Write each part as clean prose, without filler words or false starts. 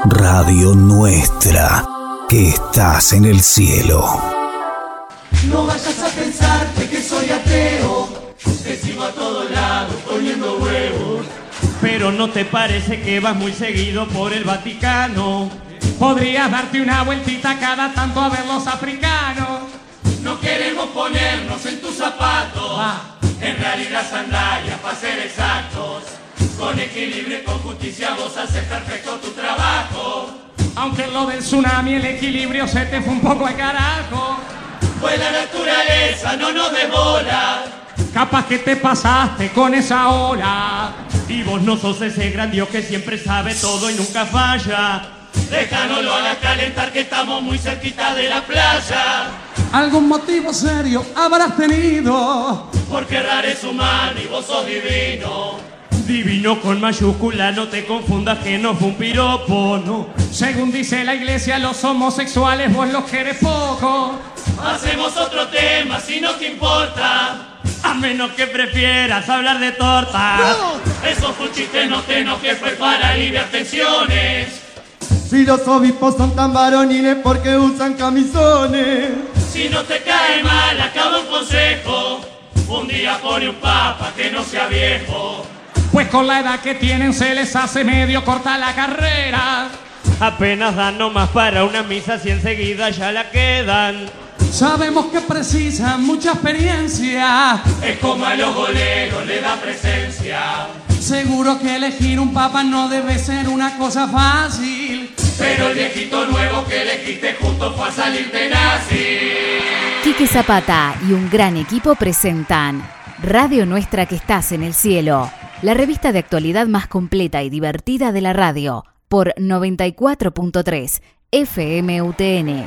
Radio Nuestra, que estás en el cielo. No vayas a pensarte que soy ateo, te sigo a todos lados poniendo huevos. Pero ¿no te parece que vas muy seguido por el Vaticano? Podrías darte una vueltita cada tanto a ver los africanos. No queremos ponernos en tus zapatos, en realidad sandalias para ser exactos. Con equilibrio y con justicia vos haces perfecto tu trabajo. Aunque en lo del tsunami el equilibrio se te fue un poco al carajo. Pues la naturaleza no nos desbola. Capaz que te pasaste con esa ola. Y vos no sos ese gran Dios que siempre sabe todo y nunca falla. Déjanos lo hagas calentar que estamos muy cerquita de la playa. Algún motivo serio habrás tenido. Porque raro es humano y vos sos divino. Divino con mayúscula, no te confundas que no fue un piropo, no. Según dice la iglesia, los homosexuales vos los querés poco. Hacemos otro tema si no te importa. A menos que prefieras hablar de torta. No. Eso fue un chiste, no te enojes, fue para aliviar tensiones. Si los obispos son tan varoniles, ¿por qué usan camisones? Si no te cae mal, acaba un consejo. Un día pone un papa que no sea viejo. Pues con la edad que tienen se les hace medio corta la carrera. Apenas dan nomás para una misa si enseguida ya la quedan. Sabemos que precisan mucha experiencia. Es como a los goleros le da presencia. Seguro que elegir un papa no debe ser una cosa fácil. Pero el viejito nuevo que elegiste justo fue a salir de nazi. Quique Zapata y un gran equipo presentan Radio Nuestra, que estás en el cielo. La revista de actualidad más completa y divertida de la radio, por 94.3 FM UTN.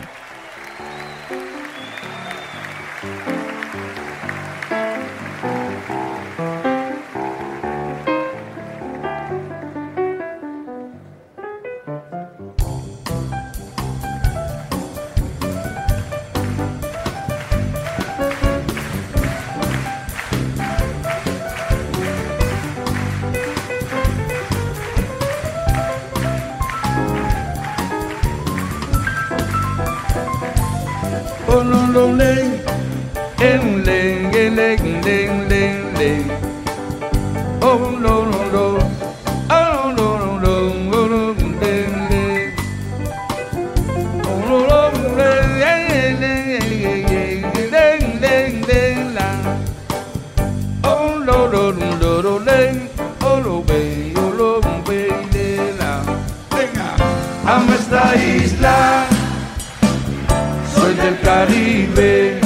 Amo esta isla, soy del Caribe.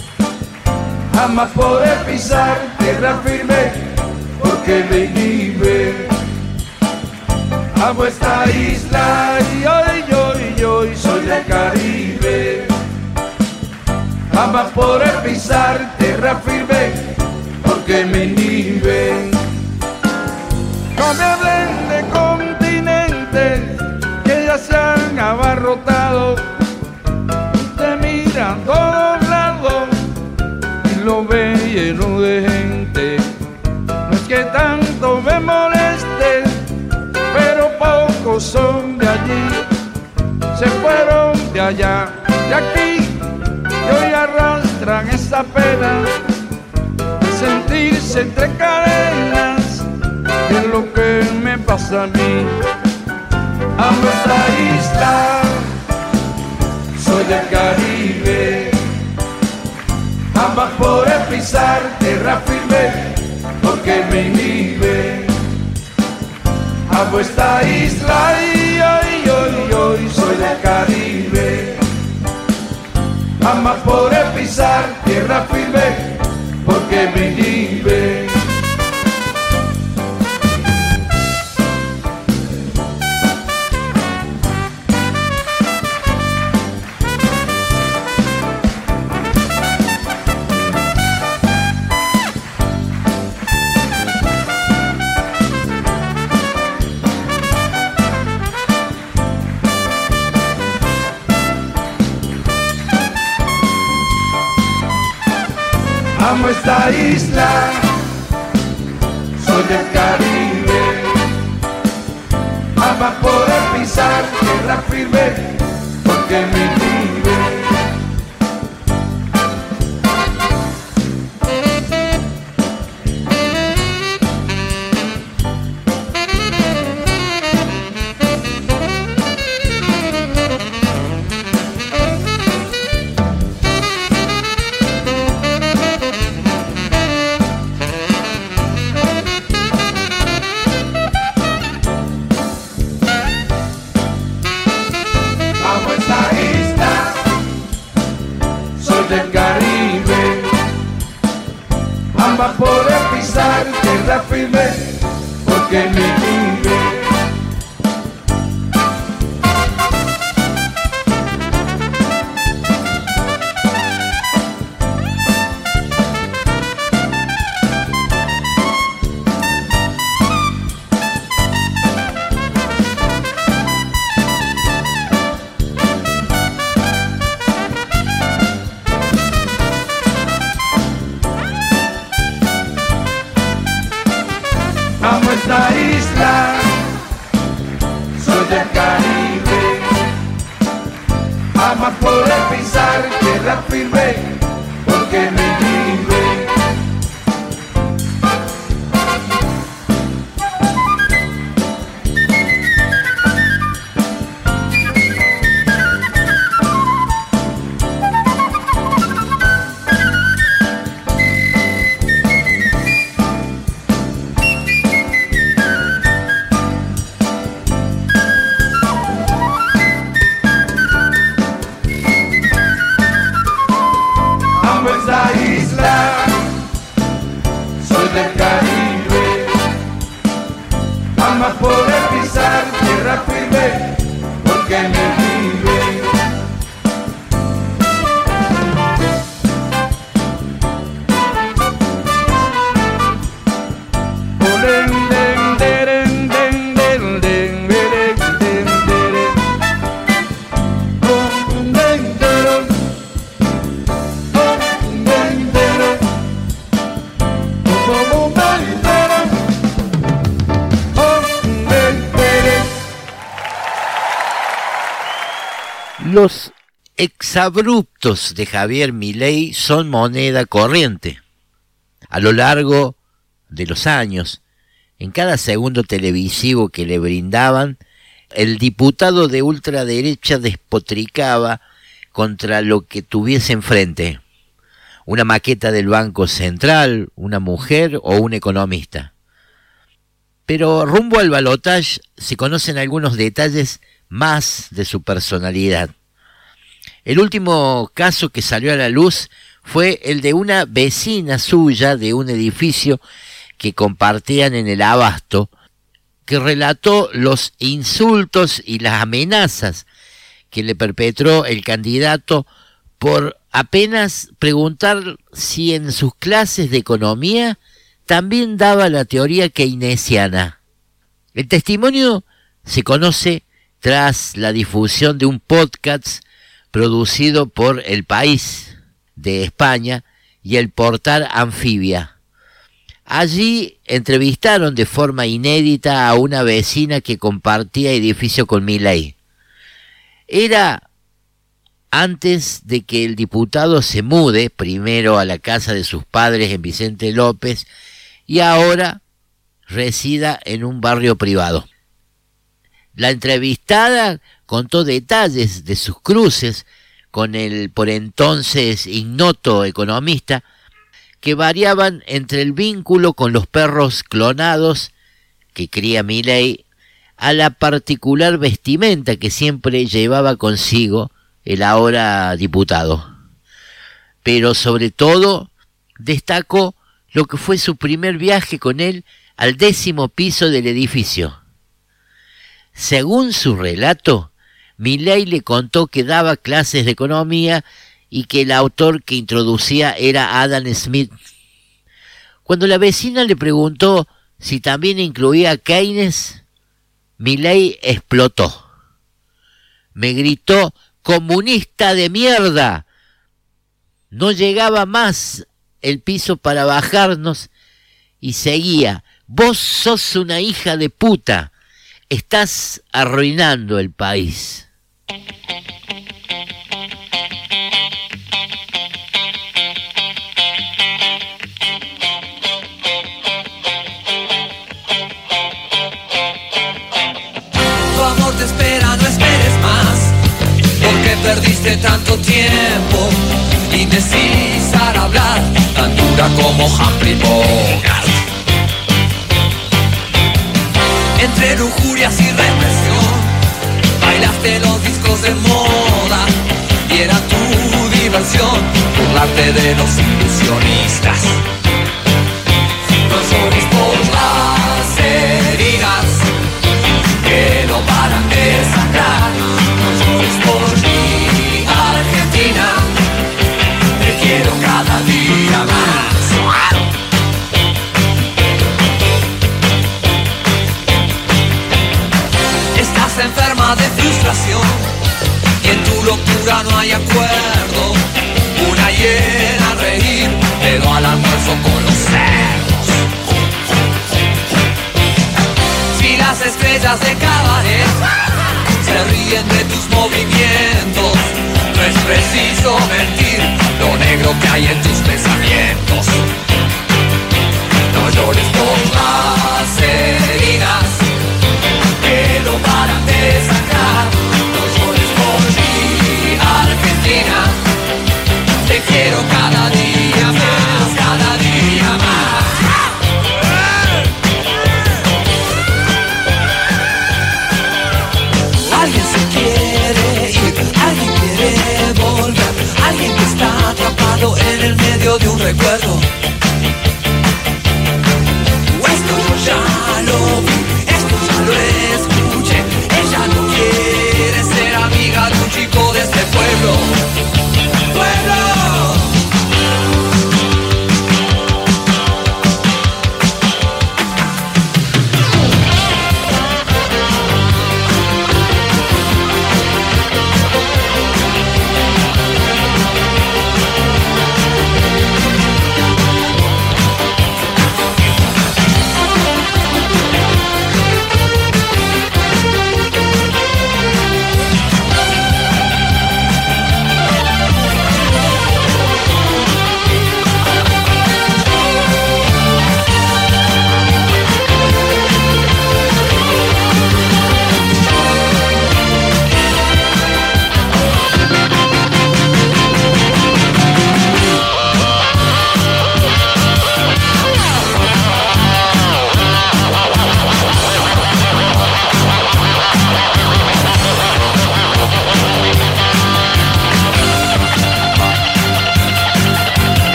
Jamás podré pisar tierra firme porque me inhibe. Amo esta isla y hoy soy del Caribe. Jamás podré pisar tierra firme porque me inhibe. No me hablen de continentes que ya se han abarrotado. Te miran todos lados y lo ven lleno de gente. No es que tanto me moleste, pero pocos son de allí. Se fueron de allá, de aquí, y hoy arrastran esa pena de sentirse entre cadenas. Es lo que me pasa a mí. Amo esta isla, soy del Caribe. Jamás podré pisar tierra firme porque me inhibe. Amo esta isla y hoy soy del Caribe. Jamás podré pisar tierra firme porque me inhibe. Amo esta isla, soy del Caribe. Jamás podré pisar del Caribe. Jamás podré pisar tierra firme porque me vive. Del Caribe, jamás podré pisar tierra firme porque me vive. Los exabruptos de Javier Milei son moneda corriente. A lo largo de los años, en cada segundo televisivo que le brindaban, el diputado de ultraderecha despotricaba contra lo que tuviese enfrente: una maqueta del Banco Central, una mujer o un economista. Pero rumbo al balotaje se conocen algunos detalles más de su personalidad. El último caso que salió a la luz fue el de una vecina suya de un edificio que compartían en el Abasto, que relató los insultos y las amenazas que le perpetró el candidato por apenas preguntar si en sus clases de economía también daba la teoría keynesiana. El testimonio se conoce tras la difusión de un podcast producido por El País de España y el portal Anfibia. Allí entrevistaron de forma inédita a una vecina que compartía edificio con Milei. Era antes de que el diputado se mude primero a la casa de sus padres en Vicente López y ahora resida en un barrio privado. La entrevistada contó detalles de sus cruces con el por entonces ignoto economista, que variaban entre el vínculo con los perros clonados que cría Milei a la particular vestimenta que siempre llevaba consigo el ahora diputado. Pero sobre todo destacó lo que fue su primer viaje con él al 10º piso del edificio. Según su relato, Milei le contó que daba clases de economía y que el autor que introducía era Adam Smith. Cuando la vecina le preguntó si también incluía a Keynes, Milei explotó. Me gritó: ¡comunista de mierda! No llegaba más el piso para bajarnos y seguía: vos sos una hija de puta, estás arruinando el país. Tu amor te espera, no esperes más, porque perdiste tanto tiempo, indecisa al hablar, tan dura como Humphrey Bogart. Entre lujurias y represión, bailaste los discos de moda y era tu diversión burlarte de los ilusionistas. No llores por las heridas que no paran de sangrar. No llores por mi Argentina, te quiero cada día más. Enferma de frustración y en tu locura no hay acuerdo. Una hiena a reír, pero al almuerzo con los cerdos. Si las estrellas de cabaret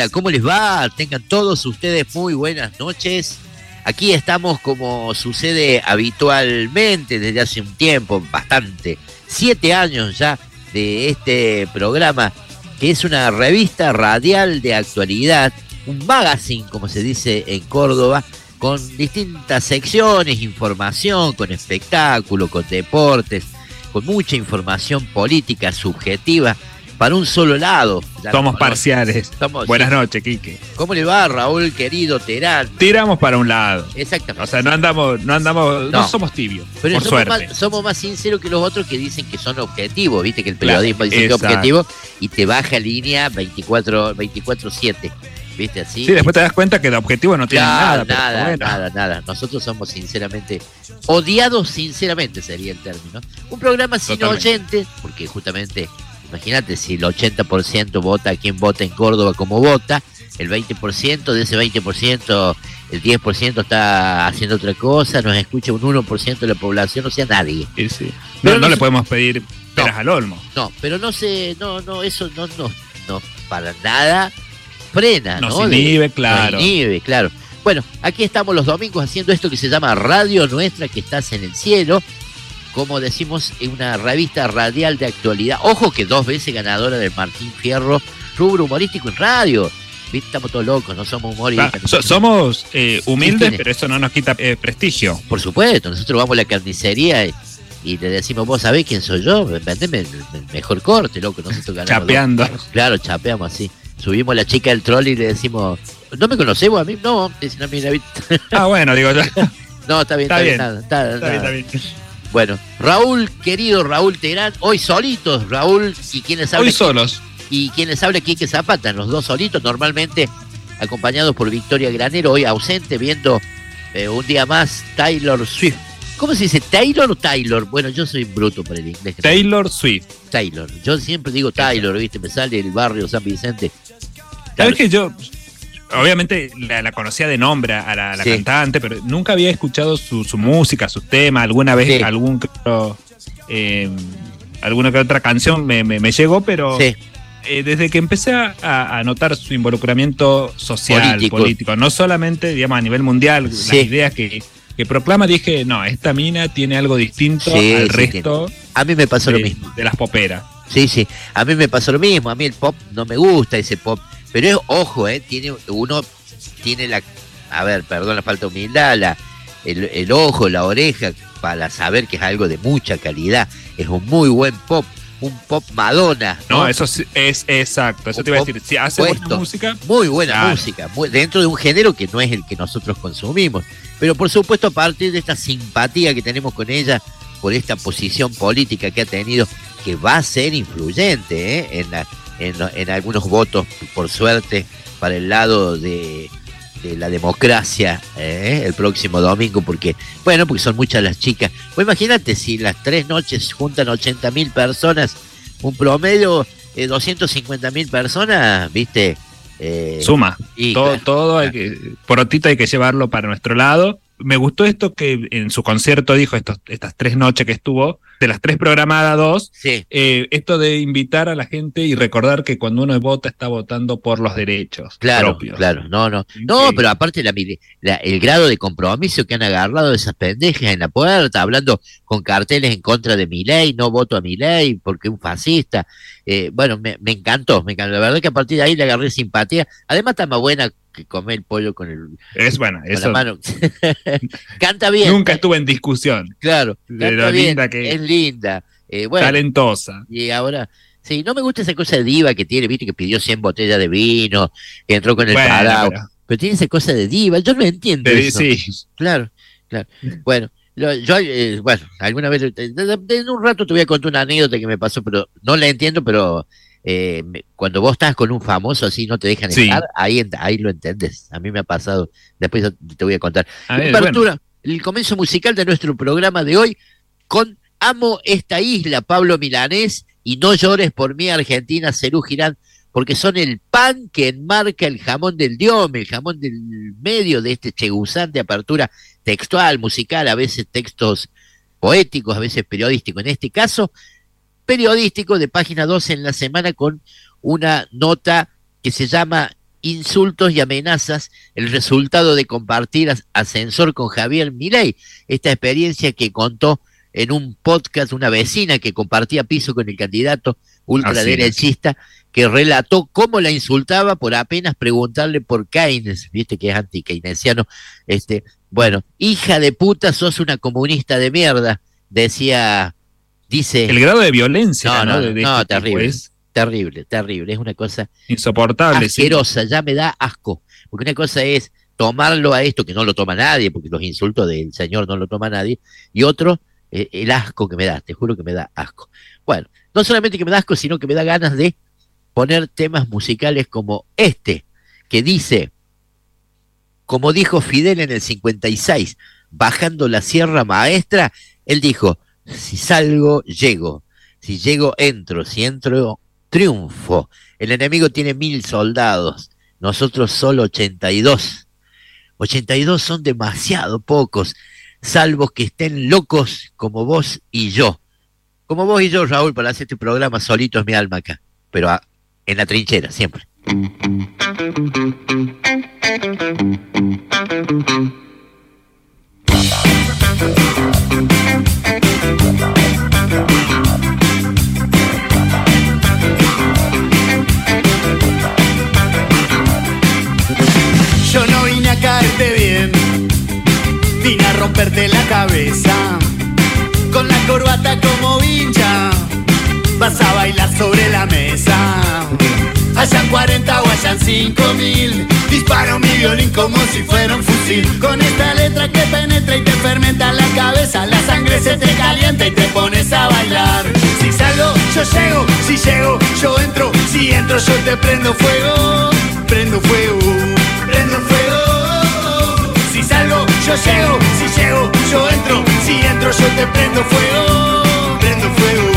Hola, ¿cómo les va? Tengan todos ustedes muy buenas noches. Aquí estamos como sucede habitualmente desde hace un tiempo, bastante, 7 años ya de este programa, que es una revista radial de actualidad, un magazine, como se dice en Córdoba, con distintas secciones, información, con espectáculo, con deportes, con mucha información política subjetiva, para un solo lado. Somos parciales. Buenas noches, Quique. ¿Cómo le va, Raúl, querido Terán? Tiramos para un lado. Exactamente. O sea, no somos tibios, pero por suerte. Somos más sinceros que los otros que dicen que son objetivos, viste que el periodismo dice que es objetivo y te baja línea 24/7. ¿Viste así? Sí, después te das cuenta que de objetivo no tiene nada. Nada. Nosotros somos sinceramente, odiados sinceramente sería el término. Un programa sin oyentes, porque justamente, imagínate, si el 80% vota a quien vota en Córdoba como vota, el 20%, de ese 20%, el 10% está haciendo otra cosa, nos escucha un 1% de la población, o sea, nadie. Sí. No le podemos pedir peras al olmo. No, pero eso no para nada frena, ¿no? Nos inhibe, claro. Nos inhibe, claro. Bueno, aquí estamos los domingos haciendo esto que se llama Radio Nuestra, que estás en el cielo. Como decimos, en una revista radial de actualidad. Ojo que 2 veces ganadora del Martín Fierro, rubro humorístico en radio. ¿Viste? Estamos todos locos, no somos humoristas. Somos humildes, pero eso no nos quita prestigio. Por supuesto, nosotros vamos a la carnicería y le decimos, vos sabés quién soy yo, vendeme el mejor corte, loco. Nosotros ganamos. Chapeando. Claro, chapeamos así. Subimos a la chica del trolley y le decimos, ¿no me conocés vos a mí? No, dicen a mí, David. Bueno, digo yo. No, está bien. Está bien. Bueno, Raúl, querido Raúl Terán, hoy solitos, Raúl, y quienes hablan. Hoy solos. Y quienes habla Quique Zapata, los dos solitos, normalmente acompañados por Victoria Granero, hoy ausente, viendo un día más Taylor Swift. ¿Cómo se dice? ¿Taylor o Taylor? Bueno, yo soy bruto para el inglés. Taylor Swift. Taylor. Yo siempre digo Taylor, ¿viste? Me sale el barrio San Vicente. ¿Sabes que yo, obviamente, la conocía de nombre a la cantante, pero nunca había escuchado su música, sus temas? Alguna vez alguna que otra canción me llegó, pero desde que empecé a notar su involucramiento social, político, no solamente, digamos, a nivel mundial, las ideas que proclama, dije, no, esta mina tiene algo distinto al resto. A mí me pasó lo mismo. De las poperas. Sí, a mí me pasó lo mismo. A mí el pop no me gusta, ese pop. Pero es, ojo, tiene la, a ver, perdón la falta de humildad, el ojo, la oreja, para saber que es algo de mucha calidad. Es un muy buen pop. Un pop Madonna, ¿no? No, eso es exacto, eso te iba a decir. Si hace buena música. Muy buena música, dentro de un género que no es el que nosotros consumimos. Pero por supuesto, a partir de esta simpatía que tenemos con ella, por esta posición política que ha tenido, que va a ser influyente en algunos votos, por suerte, para el lado de la democracia el próximo domingo, porque son muchas las chicas. Pues imagínate, si las 3 noches juntan 80.000 personas, un promedio de 250.000 personas, ¿viste? Suma. Y todo porotito hay que llevarlo para nuestro lado. Me gustó esto que en su concierto dijo, estas 3 noches que estuvo, de las 3 programadas, 2, esto de invitar a la gente y recordar que cuando uno vota está votando por los derechos propios. Claro, no, pero aparte el grado de compromiso que han agarrado esas pendejas en la puerta, hablando con carteles en contra de Milei, no voto a Milei porque es un fascista. Me encantó, la verdad que a partir de ahí le agarré simpatía. Además está más buena que comer el pollo con la mano. Canta bien. Nunca estuve en discusión. Claro, de lo bien, linda que es linda. Talentosa. Y ahora, sí, no me gusta esa cosa de diva que tiene, viste, que pidió 100 botellas de vino, que entró con el parado. Pero tiene esa cosa de diva, yo no entiendo eso. Sí. Claro. Bueno, alguna vez, en un rato te voy a contar una anécdota que me pasó, pero no la entiendo, pero cuando vos estás con un famoso así no te dejan estar, ahí lo entendés. A mí me ha pasado, después te voy a contar. Apertura, el comienzo musical de nuestro programa de hoy con Amo esta isla, Pablo Milanés, y No llores por mí, Argentina, Serú Girán, porque son el pan que enmarca el jamón del diome, el jamón del medio de este chegusante apertura textual, musical, a veces textos poéticos, a veces periodísticos. En este caso, periodístico de Página 12 en la semana, con una nota que se llama insultos y amenazas el resultado de compartir ascensor con Javier Milei. Esta experiencia que contó en un podcast una vecina que compartía piso con el candidato ultraderechista, que relató cómo la insultaba por apenas preguntarle por Keynes, viste que es anti-keynesiano. Bueno, hija de puta, sos una comunista de mierda, dice... El grado de violencia, no, terrible, terrible, es una cosa insoportable, asquerosa, ya me da asco, porque una cosa es tomarlo a esto, que no lo toma nadie, porque los insultos del señor no lo toma nadie, y otro, el asco que me da, te juro que me da asco. Bueno, no solamente que me da asco, sino que me da ganas de poner temas musicales como este, que dice, como dijo Fidel en el 56, bajando la Sierra Maestra, él dijo, si salgo, llego, si llego, entro, si entro, triunfo. El enemigo tiene 1000 soldados, nosotros solo 82. 82 son demasiado pocos, salvo que estén locos como vos y yo. Como vos y yo, Raúl, para hacer este programa solito es mi alma acá, pero en la trinchera, siempre. Yo no vine a caerte bien, vine a romperte la cabeza. Con la corbata como vincha, vas a bailar sobre la mesa. Hayan 40 o hayan 5000, disparo mi violín como si fuera un fusil. Con esta letra que penetra y te fermenta la cabeza, la sangre se te calienta y te pones a bailar. Si salgo, yo llego, si llego, yo entro, si entro yo te prendo fuego, prendo fuego, prendo fuego. Si salgo, yo llego, si llego, yo entro, si entro yo te prendo fuego, prendo fuego.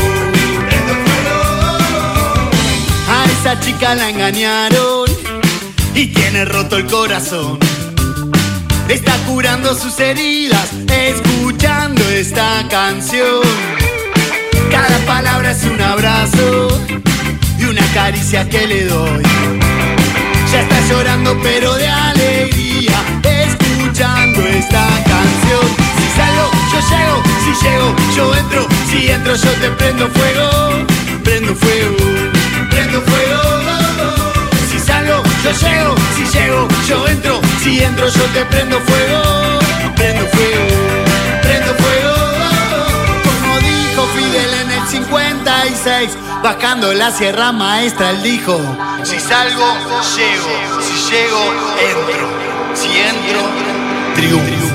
Esa chica la engañaron y tiene roto el corazón. Está curando sus heridas escuchando esta canción. Cada palabra es un abrazo y una caricia que le doy. Ya está llorando pero de alegría escuchando esta canción. Si salgo, yo llego, si llego, yo entro, si entro yo te prendo fuego, prendo fuego. Prendo fuego, si salgo, yo llego, si llego, yo entro, si entro yo te prendo fuego, prendo fuego, prendo fuego. Como dijo Fidel en el 56, bajando la Sierra Maestra, él dijo, si salgo, llego, si llego, entro, si entro, triunfo.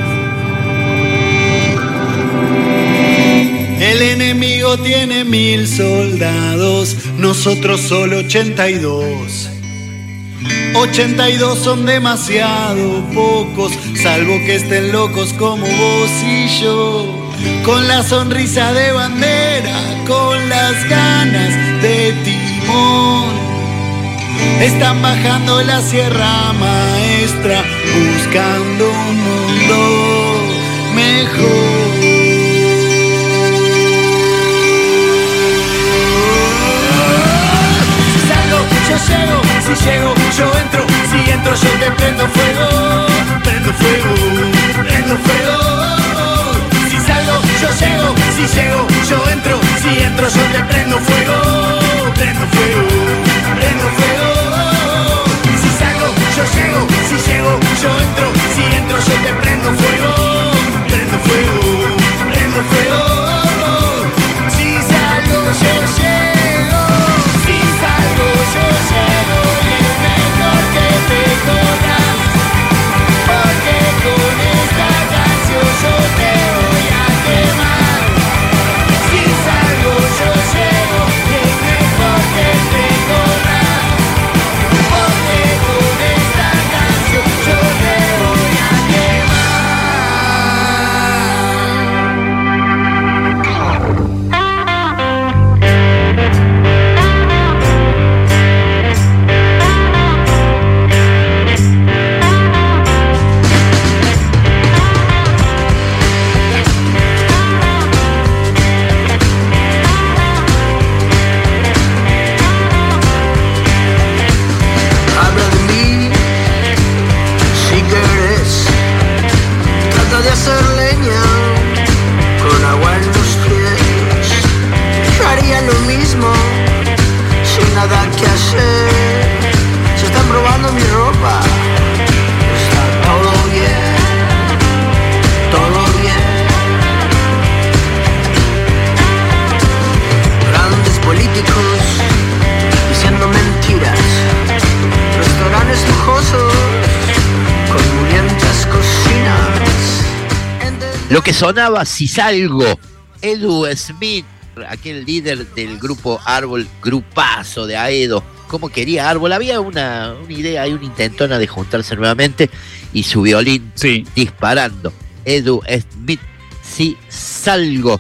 El enemigo tiene 1000 soldados, nosotros solo 82. 82 son demasiado pocos, salvo que estén locos como vos y yo. Con la sonrisa de bandera, con las ganas de timón. Están bajando la Sierra Maestra, buscando un mundo mejor. Yo llego, si llego, yo entro, si entro yo te prendo fuego, prendo fuego, prendo fuego. Si salgo, yo llego, si llego, yo entro, si entro yo te prendo fuego, prendo fuego, prendo fuego. Si salgo, yo llego, si llego, yo entro, si entro yo te prendo fuego, prendo fuego, prendo fuego. Si salgo, yo llego, si salgo, yo llego y es mejor que te corras, porque con esta canción yo te voy a quemar. Si salgo, yo llego y es yo haría lo mismo, sin nada que hacer. Se están probando mi ropa, está todo bien, todo bien. Grandes políticos diciendo mentiras, restaurantes lujosos con murientas cocinas. Lo que sonaba, Si Salgo, Edu Smith, aquel líder del grupo Árbol, grupazo de Aedo. ¿Cómo quería Árbol? Había una idea, hay una intentona de juntarse nuevamente y su violín disparando. Edu Smith, Si Salgo.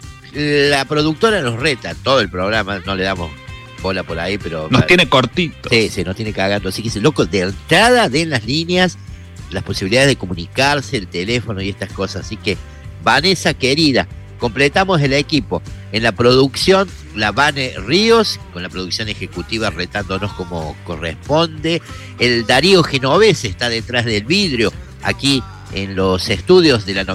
La productora nos reta todo el programa, no le damos bola por ahí, pero... Nos tiene cortitos. Sí, nos tiene cagando. Así que ese loco de entrada den las líneas, las posibilidades de comunicarse, el teléfono y estas cosas. Así que, Vanessa querida, completamos el equipo. En la producción, la Vane Ríos, con la producción ejecutiva retándonos como corresponde. El Darío Genovese está detrás del vidrio, aquí en los estudios de la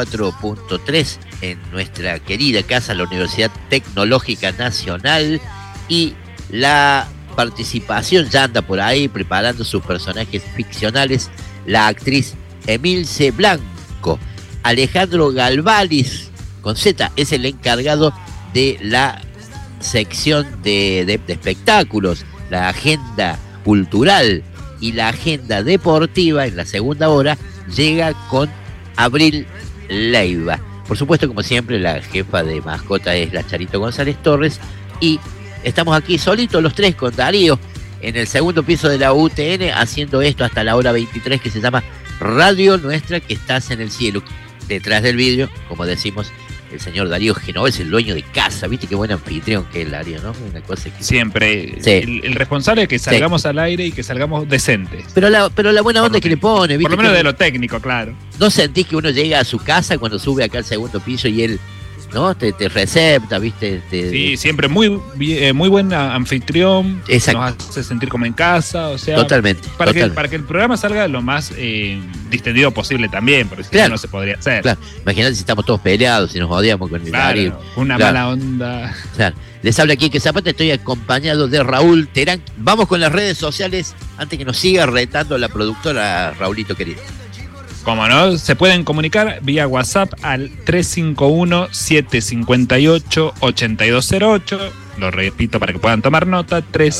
94.3, en nuestra querida casa, la Universidad Tecnológica Nacional. Y la participación ya anda por ahí preparando sus personajes ficcionales, la actriz Emilce Blanco. Alejandro Galvalis, con Z, es el encargado de la sección de espectáculos, la agenda cultural y la agenda deportiva. En la segunda hora llega con Abril Leiva. Por supuesto, como siempre, la jefa de mascota es la Charito González Torres. Y estamos aquí solitos los tres con Darío en el segundo piso de la UTN, haciendo esto hasta la hora 23, que se llama Radio Nuestra, que estás en el cielo. Detrás del vidrio, como decimos, el señor Darío Genovese, el dueño de casa. ¿Viste qué buen anfitrión que es Darío, no? Una cosa que... Siempre. Sí. El responsable de que salgamos al aire y que salgamos decentes. Pero la buena onda que le pone, ¿viste? Por lo menos de lo técnico, claro. ¿No sentís que uno llega a su casa cuando sube acá al segundo piso y él, ¿no? Te recepta, ¿viste? Sí, siempre muy buen anfitrión. Exacto. Nos hace sentir como en casa, o sea... Totalmente. Para que el programa salga lo más distendido posible también, porque si no, no se podría hacer. Claro, imagínate si estamos todos peleados, si nos odiamos con el Darío. Una mala onda. Claro. Les habla Quique Zapata, estoy acompañado de Raúl Terán. Vamos con las redes sociales antes que nos siga retando la productora, Raulito querido. Como no, se pueden comunicar vía WhatsApp al 351-758-8208. Lo repito para que puedan tomar nota: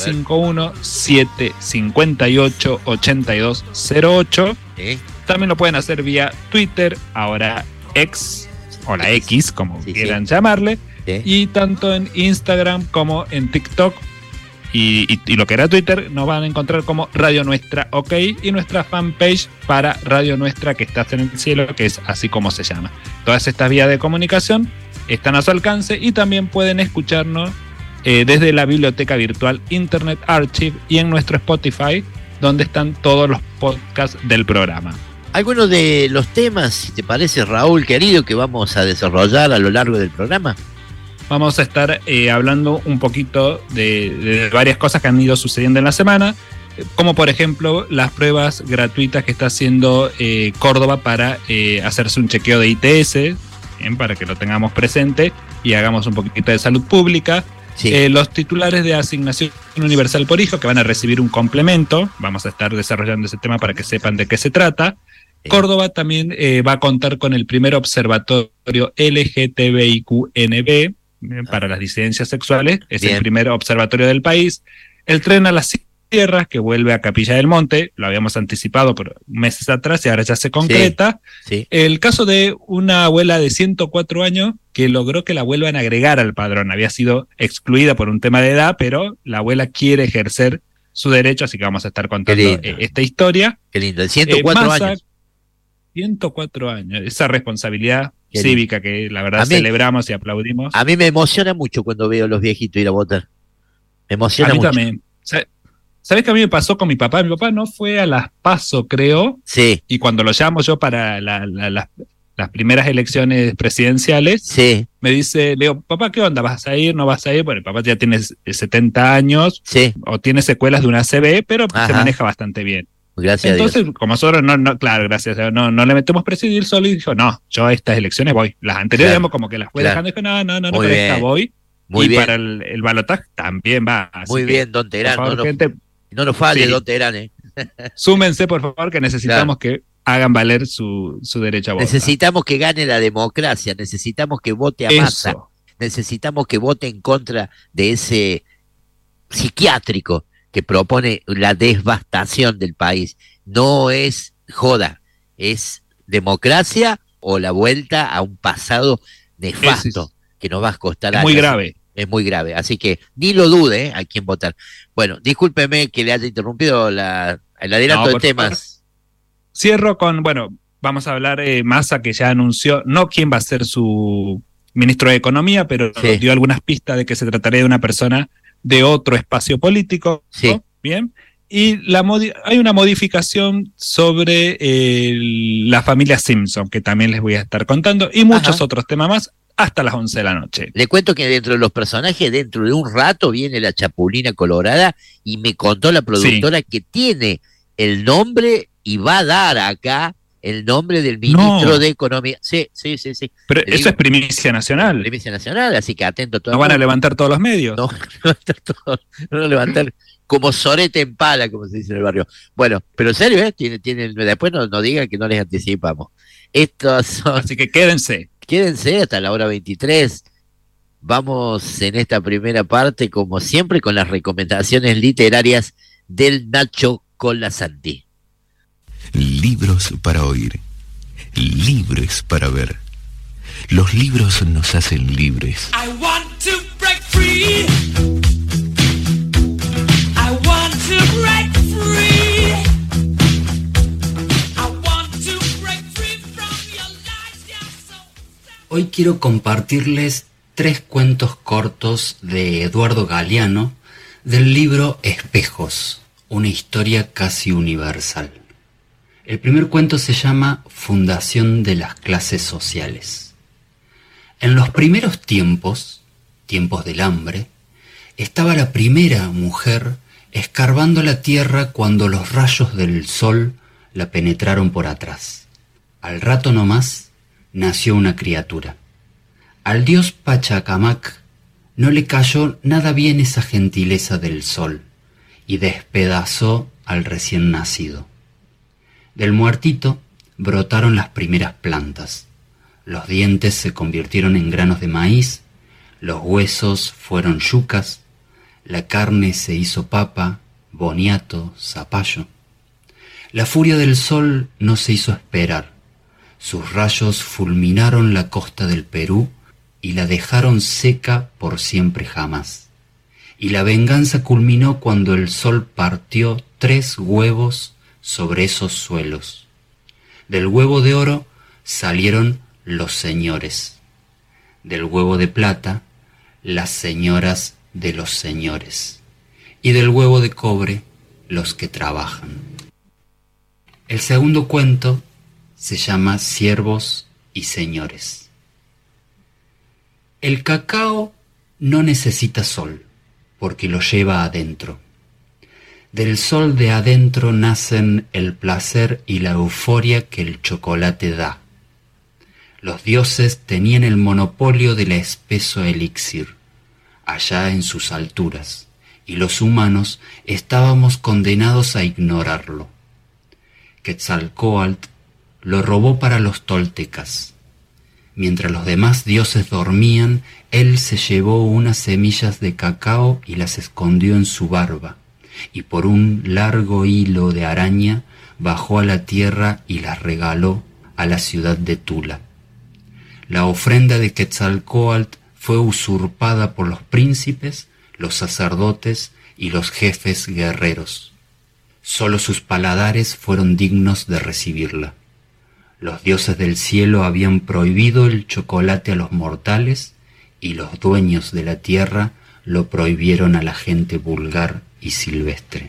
351-758-8208. También lo pueden hacer vía Twitter, ahora X, o la X, como quieran llamarle. Y tanto en Instagram como en TikTok. Y lo que era Twitter nos van a encontrar como Radio Nuestra OK, y nuestra fanpage para Radio Nuestra, que estás en el cielo, que es así como se llama. Todas estas vías de comunicación están a su alcance, y también pueden escucharnos desde la biblioteca virtual Internet Archive y en nuestro Spotify, donde están todos los podcasts del programa. Algunos de los temas, si te parece, Raúl querido, que vamos a desarrollar a lo largo del programa. Vamos a estar hablando un poquito de varias cosas que han ido sucediendo en la semana, como por ejemplo las pruebas gratuitas que está haciendo Córdoba para hacerse un chequeo de ITS, para que lo tengamos presente y hagamos un poquito de salud pública. Los titulares de asignación universal por hijo, que van a recibir un complemento. Vamos a estar desarrollando ese tema para que sepan de qué se trata. Córdoba también va a contar con el primer observatorio LGTBIQNB para las disidencias sexuales. Es el primer observatorio del país. El tren a las Sierras, que vuelve a Capilla del Monte, lo habíamos anticipado por meses atrás y ahora ya se concreta. El caso de una abuela de 104 años que logró que la vuelvan a agregar al padrón. Había sido excluida por un tema de edad, pero la abuela quiere ejercer su derecho, así que vamos a estar contando esta historia. Qué lindo, de 104 años. 104 años, esa responsabilidad cívica que la verdad celebramos y aplaudimos. A mí me emociona mucho cuando veo a los viejitos ir a votar. Me emociona mucho. A mí también. ¿Sabés qué a mí me pasó con mi papá? Mi papá no fue a las PASO, creo. Sí. Y cuando lo llamo yo para las primeras elecciones presidenciales, me dice, le digo, papá, ¿qué onda? ¿Vas a ir? ¿No vas a ir? Bueno, el papá ya tiene 70 años, o tiene secuelas de una ACV, pero se maneja bastante bien. Gracias. Entonces, a Dios. Como nosotros claro, gracias a Dios, no le metemos presidir solo, y dijo, no, yo a estas elecciones voy. Las anteriores, digamos, como que las fue dejando, y dijo, no, pero esta voy. Muy bien. Para el balotaje también va. Muy bien, don Terán. No nos falle, sí. Don Terán. Súmense, por favor, que necesitamos que hagan valer su derecho a votar. Necesitamos que gane la democracia, necesitamos que vote a masa, necesitamos que vote en contra de ese psiquiátrico que propone la devastación del país. No es joda, es democracia o la vuelta a un pasado nefasto que nos va a costar. Es muy grave. Es muy grave, así que ni lo dude a quién votar. Bueno, discúlpeme que le haya interrumpido el adelanto de temas. Favor. Cierro con, vamos a hablar Massa, que ya anunció, no quién va a ser su ministro de Economía, pero dio algunas pistas de que se trataría de una persona de otro espacio político. Sí. ¿No? Bien. Y hay una modificación sobre la familia Simpson, que también les voy a estar contando, y muchos otros temas más, hasta las 11 de la noche. Le cuento que dentro de los personajes, dentro de un rato, viene la Chapulina Colorada, y me contó la productora que tiene el nombre y va a dar acá el nombre del ministro de Economía. Sí. Pero eso es primicia nacional. Primicia nacional, así que atento a todo. ¿No van a levantar todos los medios? No, no van a levantar como sorete en pala, como se dice en el barrio. Bueno, pero en serio, después no digan que no les anticipamos. Estos son... Así que quédense hasta la hora 23. Vamos en esta primera parte, como siempre, con las recomendaciones literarias del Nacho Colasanti. Libros para oír, libres para ver. Los libros nos hacen libres. I want to break free. I want to break free. I want to break free from your lies. Hoy quiero compartirles 3 cuentos cortos de Eduardo Galeano del libro Espejos, una historia casi universal. El primer cuento se llama Fundación de las Clases Sociales. En los primeros tiempos del hambre, estaba la primera mujer escarbando la tierra cuando los rayos del sol la penetraron por atrás. Al rato nomás nació una criatura. Al dios Pachacamac no le cayó nada bien esa gentileza del sol y despedazó al recién nacido. Del muertito brotaron las primeras plantas. Los dientes se convirtieron en granos de maíz, los huesos fueron yucas, la carne se hizo papa, boniato, zapallo. La furia del sol no se hizo esperar. Sus rayos fulminaron la costa del Perú y la dejaron seca por siempre jamás. Y la venganza culminó cuando el sol partió 3 huevos sobre esos suelos. Del huevo de oro salieron los señores. Del huevo de plata, las señoras de los señores. Y del huevo de cobre, los que trabajan. El segundo cuento se llama Siervos y Señores. El cacao no necesita sol, porque lo lleva adentro. Del sol de adentro nacen el placer y la euforia que el chocolate da. Los dioses tenían el monopolio del espeso elixir, allá en sus alturas, y los humanos estábamos condenados a ignorarlo. Quetzalcóatl lo robó para los toltecas. Mientras los demás dioses dormían, él se llevó unas semillas de cacao y las escondió en su barba, y por un largo hilo de araña bajó a la tierra y las regaló a la ciudad de Tula. La ofrenda de Quetzalcóatl fue usurpada por los príncipes, los sacerdotes y los jefes guerreros. Solo sus paladares fueron dignos de recibirla. Los dioses del cielo habían prohibido el chocolate a los mortales y los dueños de la tierra lo prohibieron a la gente vulgar y silvestre.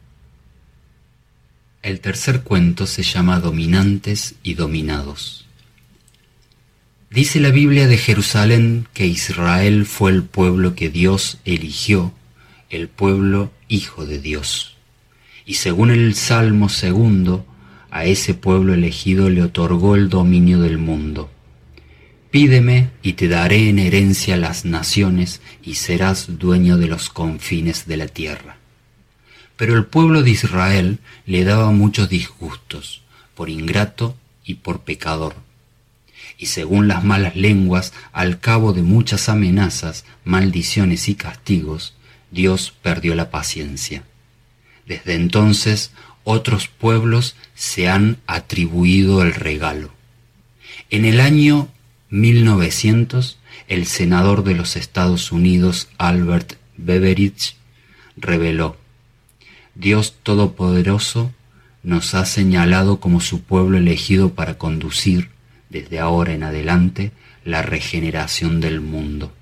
El tercer cuento se llama Dominantes y Dominados. Dice la Biblia de Jerusalén que Israel fue el pueblo que Dios eligió, el pueblo hijo de Dios. Y según el Salmo 2, a ese pueblo elegido le otorgó el dominio del mundo. Pídeme y te daré en herencia las naciones y serás dueño de los confines de la tierra. Pero el pueblo de Israel le daba muchos disgustos, por ingrato y por pecador. Y según las malas lenguas, al cabo de muchas amenazas, maldiciones y castigos, Dios perdió la paciencia. Desde entonces, otros pueblos se han atribuido el regalo. En el año 1900, el senador de los Estados Unidos, Albert Beveridge, reveló: Dios Todopoderoso nos ha señalado como su pueblo elegido para conducir, desde ahora en adelante, la regeneración del mundo.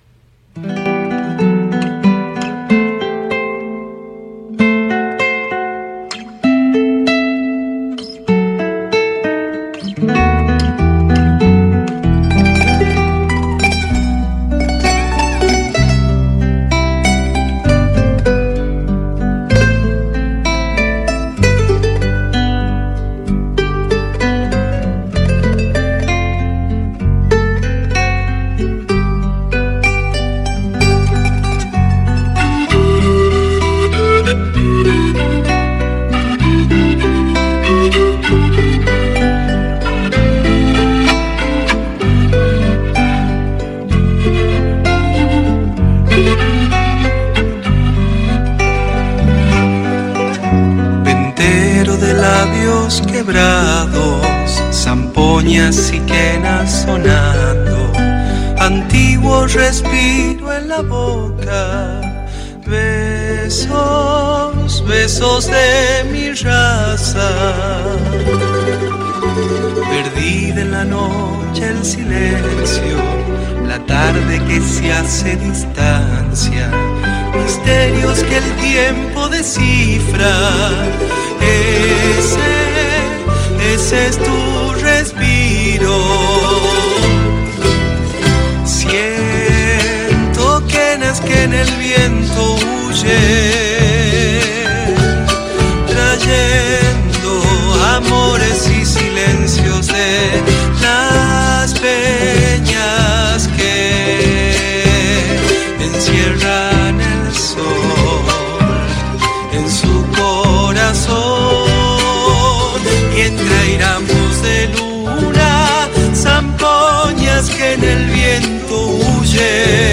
Y quenas sonando, antiguo respiro en la boca, besos, besos de mi raza. Perdida en la noche el silencio, la tarde que se hace distancia, misterios que el tiempo descifra. Ese es tu respiro. Siento que en el viento huye, trayendo amores y silencios de las peñas que encierran el sol en su corazón. Y entre airamos de luna, zampoñas que en el viento huyen,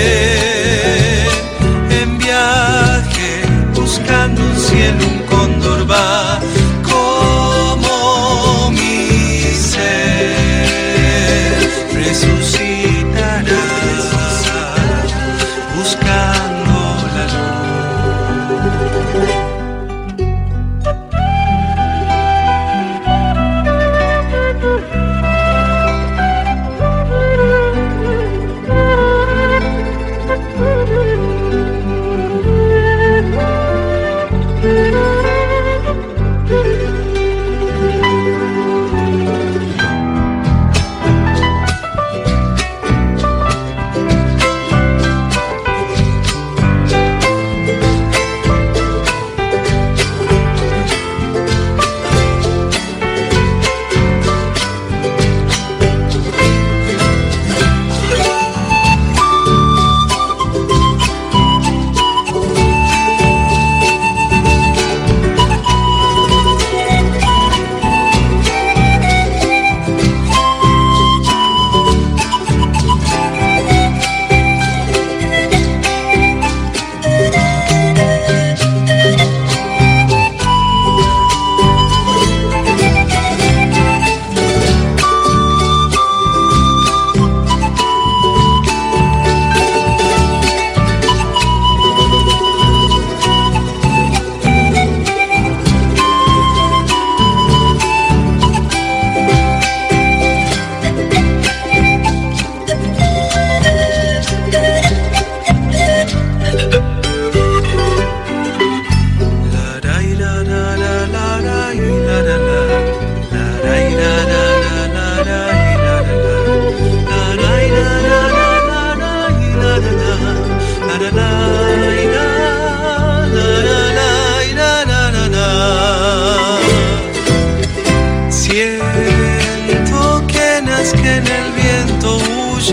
en viaje buscando un cielo, un cóndor va como mi ser, resucitará buscando la luz.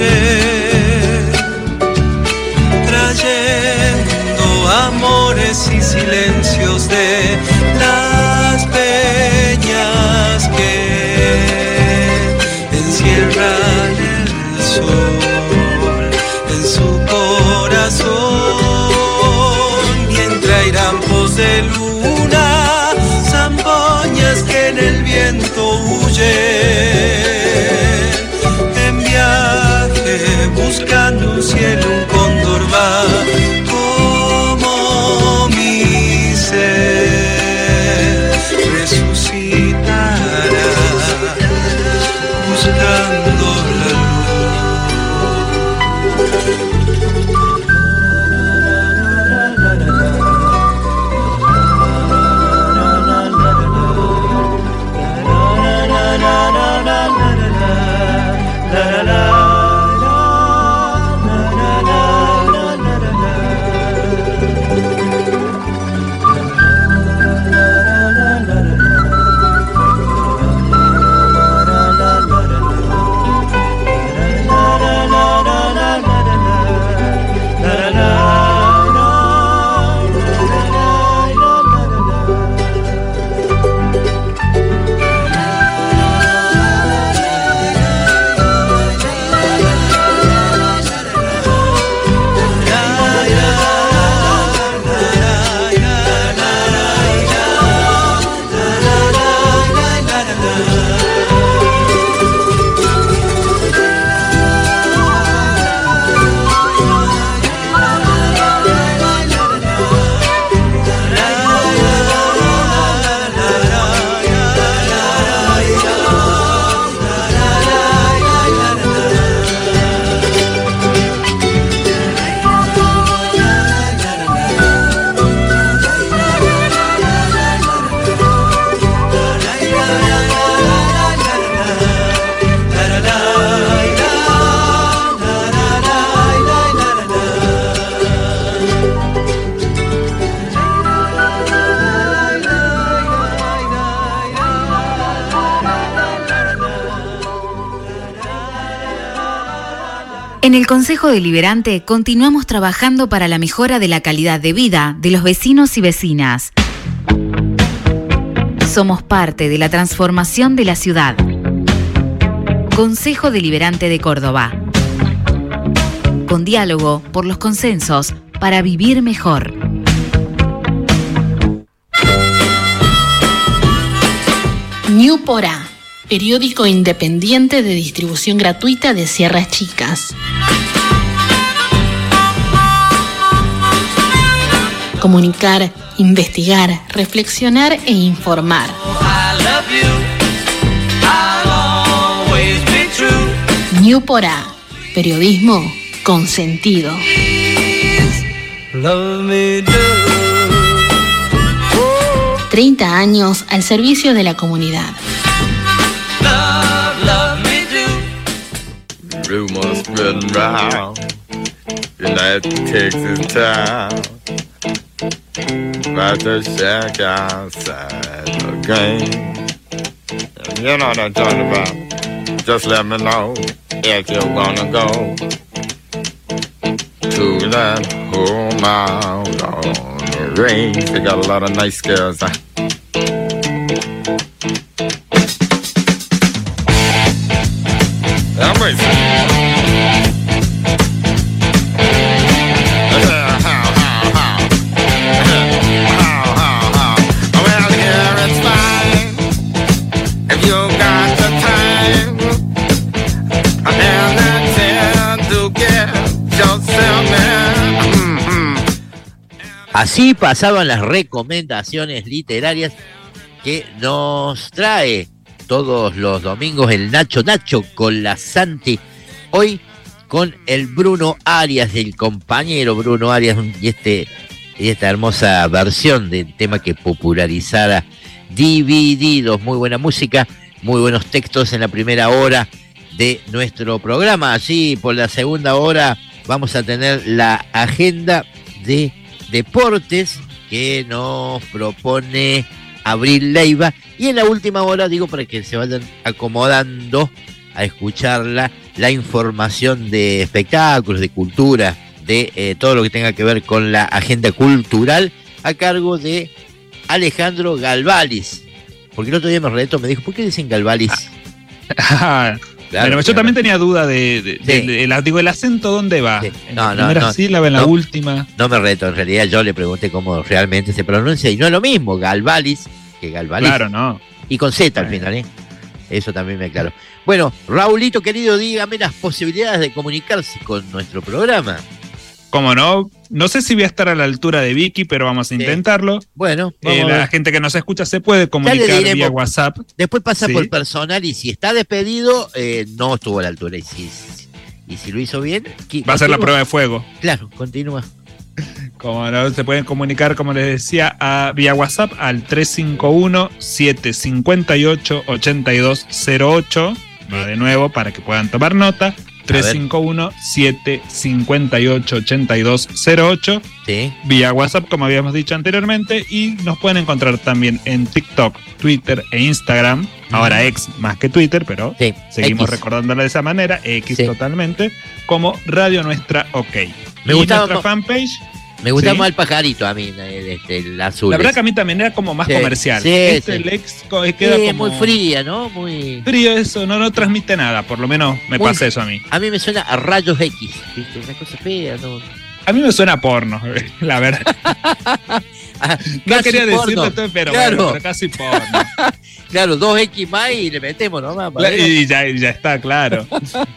huye, trayendo amores y silencios de las peñas que encierran el sol en su corazón, y entre airampos de luna, zampoñas que en el viento huyen, en viaje buscando un cielo, un cóndor va como mi ser resucitará, buscando la En el Consejo Deliberante continuamos trabajando para la mejora de la calidad de vida de los vecinos y vecinas. Somos parte de la transformación de la ciudad. Consejo Deliberante de Córdoba. Con diálogo por los consensos para vivir mejor. Ñupora, periódico independiente de distribución gratuita de Sierras Chicas. Comunicar, investigar, reflexionar e informar. Ñupora, periodismo con sentido. 30 años al servicio de la comunidad. Rumors spreading round United Texas town, about the shack outside the game. And you know what I'm talking about. Just let me know if you wanna go to that home out on the range. They got a lot of nice girls. Así pasaban las recomendaciones literarias que nos trae todos los domingos el Nacho con la Santi. Hoy con el Bruno Arias, el compañero Bruno Arias, y esta hermosa versión del tema que popularizara Divididos. Muy buena música, muy buenos textos en la primera hora de nuestro programa. Así por la segunda hora vamos a tener la agenda de deportes que nos propone Abril Leiva, y en la última hora, digo, para que se vayan acomodando a escucharla, la información de espectáculos, de cultura, de todo lo que tenga que ver con la agenda cultural, a cargo de Alejandro Galvalis. Porque el otro día me dijo, ¿por qué dicen Galvalis? Claro, pero yo también tenía duda digo, el acento, ¿dónde va? Sí. ¿En la primera sílaba, en la última? No me reto, en realidad yo le pregunté cómo realmente se pronuncia y no es lo mismo Galvalis que Galvalis. Claro, no. Y con Z al final, ¿eh? Eso también me aclaro. Bueno, Raulito querido, dígame las posibilidades de comunicarse con nuestro programa. Cómo no, no sé si voy a estar a la altura de Vicky, pero vamos a intentarlo. Bueno, la gente que nos escucha se puede comunicar vía WhatsApp. Después pasa por personal y si está despedido, no estuvo a la altura. Y si lo hizo bien, va a ser la prueba de fuego. Claro, continúa. Como no, se pueden comunicar, como les decía, vía WhatsApp al 351-758-8208. Va de nuevo para que puedan tomar nota. 351-758-8208. Sí. Vía WhatsApp, como habíamos dicho anteriormente. Y nos pueden encontrar también en TikTok, Twitter e Instagram. Ahora X más que Twitter, pero seguimos recordándola de esa manera. X totalmente. Como Radio Nuestra OK. Me gustaba nuestra fanpage. Me gusta más el pajarito a mí, el azul. La verdad que a mí también era como más comercial. El X queda como muy fría, ¿no? Muy frío eso, no transmite nada, por lo menos me pasa eso a mí. A mí me suena a rayos X, ¿viste? Una cosa fea, ¿no? A mí me suena a porno, la verdad. No quería decirlo, pero casi porno. Claro, 2X más y le metemos nomás. Y ya está, claro.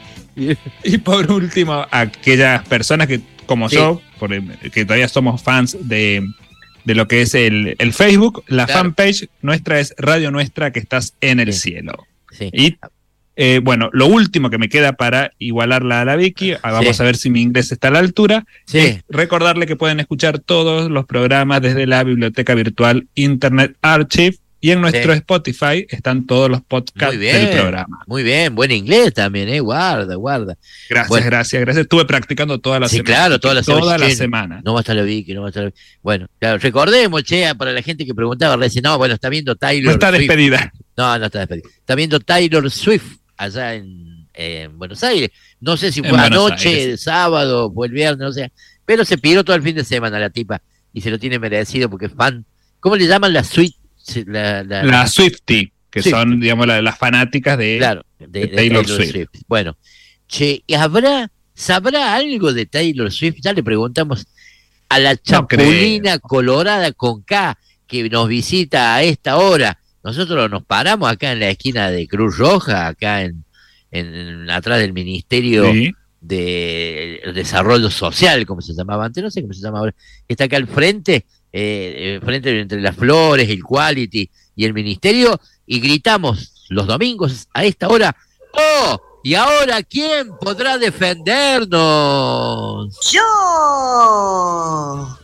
Y por último, aquellas personas que, como yo, que todavía somos fans de lo que es el Facebook, la fanpage nuestra es Radio Nuestra que estás en el cielo. Sí. Y bueno, lo último que me queda para igualarla a la Vicky, vamos a ver si mi inglés está a la altura, es recordarle que pueden escuchar todos los programas desde la biblioteca virtual Internet Archive. Y en nuestro Spotify están todos los podcasts del programa. Muy bien, buen inglés también, guarda. Gracias. Estuve practicando toda la semana. Sí, claro, toda la semana. No va a estar la Vicky, Bueno, claro, recordemos, para la gente que preguntaba recién, está viendo Taylor No está Swift. despedida. No está despedida. Está viendo Taylor Swift allá en Buenos Aires. No sé si fue anoche, sábado, fue el viernes, no sé. Pero se piró todo el fin de semana la tipa. Y se lo tiene merecido porque es fan. ¿Cómo le llaman la suite? La Swiftie, que son, digamos, las fanáticas de Taylor Swift. Bueno, ¿y sabrá algo de Taylor Swift? Ya le preguntamos a la Chapulina Colorada con K, que nos visita a esta hora. Nosotros nos paramos acá en la esquina de Cruz Roja, acá en atrás del Ministerio de Desarrollo Social, como se llamaba antes, no sé cómo se llama ahora, que está acá al frente, frente entre las Flores, el Quality y el Ministerio, y gritamos los domingos a esta hora: ¡oh! ¿Y ahora quién podrá defendernos? ¡Yo!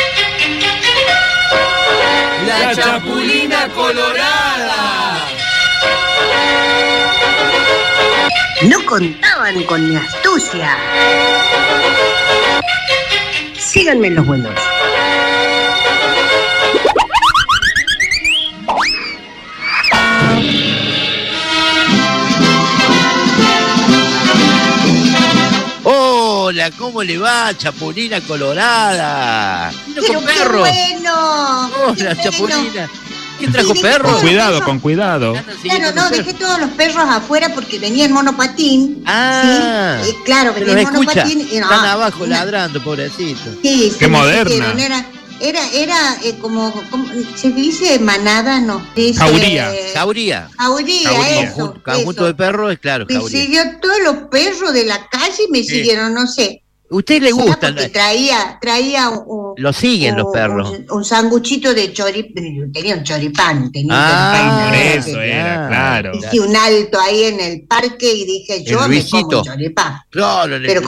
¡La Chapulina Colorada! No contaban con mi astucia. Síganme los buenos. Hola, ¿cómo le va, Chapulina Colorada? ¡Pero con perro! ¡Bueno! Hola, Chapulina. ¿Quién trajo perros? Con cuidado. Claro, no, dejé todos los perros afuera porque venía en monopatín. Ah, sí, claro, venía en monopatín. Están abajo ladrando, pobrecito. Sí, qué moderna. Era como se dice manada, no. Dice, Jauría, eso. Conjunto de perros, es claro. Me siguió todos los perros de la calle y me siguieron, no sé. ¿Usted le gusta? Porque traía lo siguen los perros. Un sanguchito de choripán. Tenía un choripán. Por eso era, claro. Hice un alto ahí en el parque y dije, yo me como choripán. Claro, pero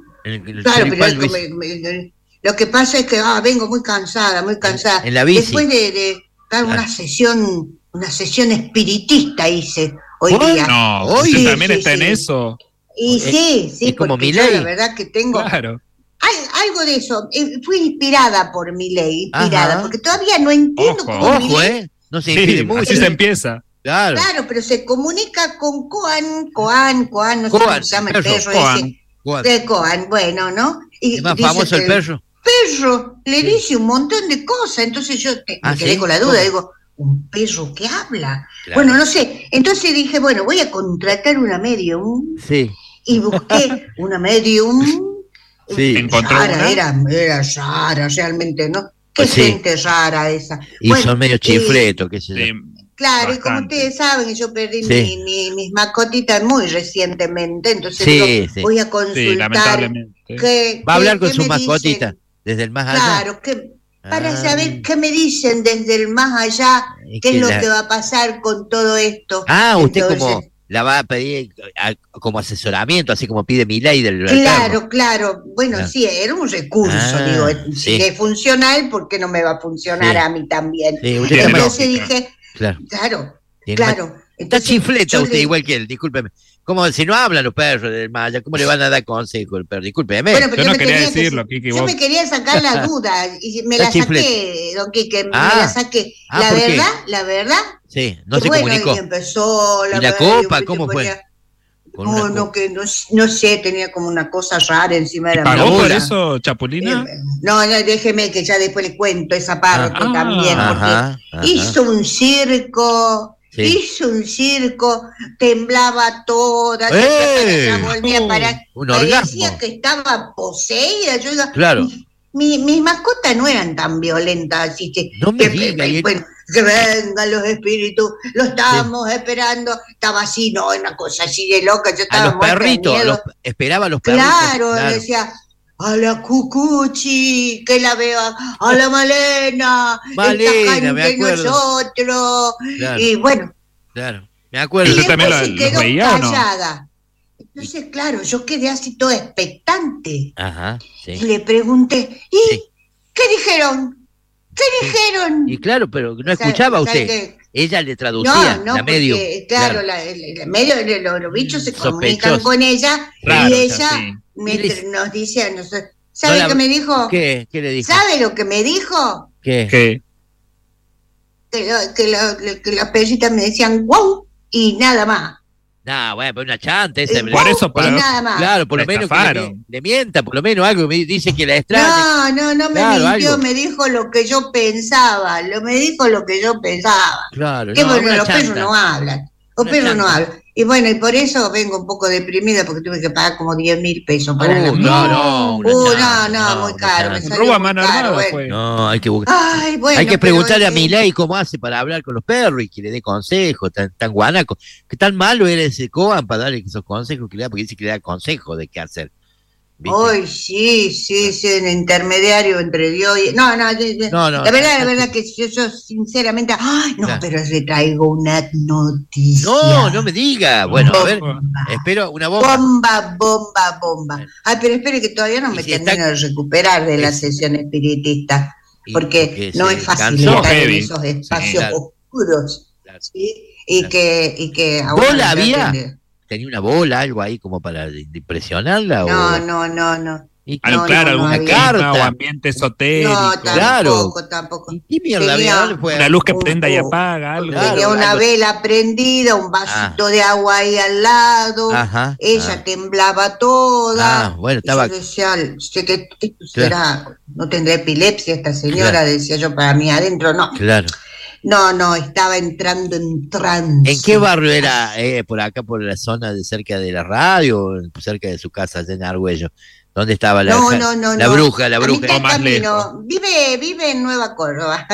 lo que pasa es que vengo muy cansada. En la bici. Después de dar una sesión espiritista hice hoy día. No, hoy también está en eso. Y sí, es como Milei. La verdad que tengo algo de eso. Fui inspirada por Milei, porque todavía no entiendo cómo Milei. No se impide mucho. Así se empieza. Claro. Claro, pero se comunica con Coan, no sé cómo se llama el perro ese. De Coan, bueno, ¿no? ¿Es más famoso el perro? Perro le dice un montón de cosas, entonces yo me quedé con la duda, digo, ¿un perro que habla? Claro. Bueno, no sé, entonces dije, bueno, voy a contratar una medium. Sí. Y busqué una medium. Sí. ¿Encontró rara, era rara, realmente, ¿no? Qué gente rara esa. Y bueno, son medio chifletos, qué sé yo. Claro, bastante. Y como ustedes saben, yo perdí mis mascotitas muy recientemente, entonces digo, voy a consultar. Va a hablar con su mascotita desde el más allá. Claro, para saber qué me dicen desde el más allá, qué es lo que va a pasar con todo esto. Usted entonces, como la va a pedir como asesoramiento, así como pide Milei del Claro. Bueno, sí, era un recurso, digo, si es funcional, ¿por qué no me va a funcionar a mí también? Sí, entonces dije, claro. Está chifleta usted igual que él, discúlpeme. Como si no hablan los perros del Maya, ¿cómo le van a dar consejo al perro? Discúlpeme. Bueno, pero yo no quería decirlo, Quique. Yo me quería sacar la duda y me la saqué, don Quique, me la saqué. La verdad. Sí, no se comunicó. Y empezó ¿Y la copa? ¿Cómo fue? No sé, tenía como una cosa rara encima de la mesa. ¿Pagó por eso, Chapulina? No, déjeme que ya después le cuento esa parte también, porque hizo un circo. Sí. Hizo un circo, temblaba toda, volvía a parar. Parecía que estaba poseída. Yo digo, claro. Mis mascotas no eran tan violentas, así que, no me diga, que vengan los espíritus, lo estábamos esperando, estaba así, no, una cosa así de loca, yo estaba a los perritos, esperaba a los perritos. Claro, decía, a la Cucuchi, que la veo, a la Malena, me acuerdo. Nosotros, claro. Y bueno. Claro, me acuerdo. Y después se quedó callada. ¿No? Entonces, claro, yo quedé así toda expectante. Ajá, sí. Y le pregunté, ¿qué dijeron? ¿Qué dijeron? Y claro, pero no escuchaba usted. Ella le traducía, la medio. Claro, la medio, los bichos se comunican con ella, y ella nos dice a nosotros. ¿Sabe lo que me dijo? ¿Qué le dijo? ¿Sabe lo que me dijo? ¿Qué? Que las perritas me decían wow y nada más. Bueno, pero una chanta esa. Por eso, nada más. Claro, por lo menos que le mienta, por lo menos algo, me dice que la extraña. No me mintió, me dijo lo que yo pensaba, Claro, que bueno, los perros no hablan. Los perros no hablan. Y bueno, y por eso vengo un poco deprimida porque tuve que pagar como 10.000 pesos para la no, muy caro. Me roba mano armada. No, hay que buscar. Hay que preguntarle a Milei cómo hace para hablar con los perros y que le dé consejos, tan guanaco. ¿Qué tan malo era ese Coan para darle esos consejos que le da? Porque dice que le da consejos de qué hacer. Ay, sí, un intermediario entre Dios y... No, la verdad que yo sinceramente... Pero le traigo una noticia. No me diga. Bueno, a ver, espero una bomba. Bomba. Pero espere que todavía no me termino de recuperar de la sesión espiritista, porque no es fácil estar en esos espacios oscuros. Claro. ¿Sí? Y que ¿Bola había? ¿Tenía una bola, algo ahí como para impresionarla? No. Alguna carta o ambiente esotérico. No, tampoco. ¿Y qué mierda? Una luz que prenda y apaga, algo. Tenía una vela prendida, un vasito de agua ahí al lado. Ella temblaba toda. Bueno, estaba. Yo decía, ¿qué será? No tendrá epilepsia esta señora, decía yo para mí adentro, no. Claro. No, estaba entrando en trance. ¿En qué barrio era? ¿Por acá, por la zona de cerca de la radio, o cerca de su casa, allá en Argüello? ¿Dónde estaba la bruja? La bruja. Más lejos. Vive en Nueva Córdoba.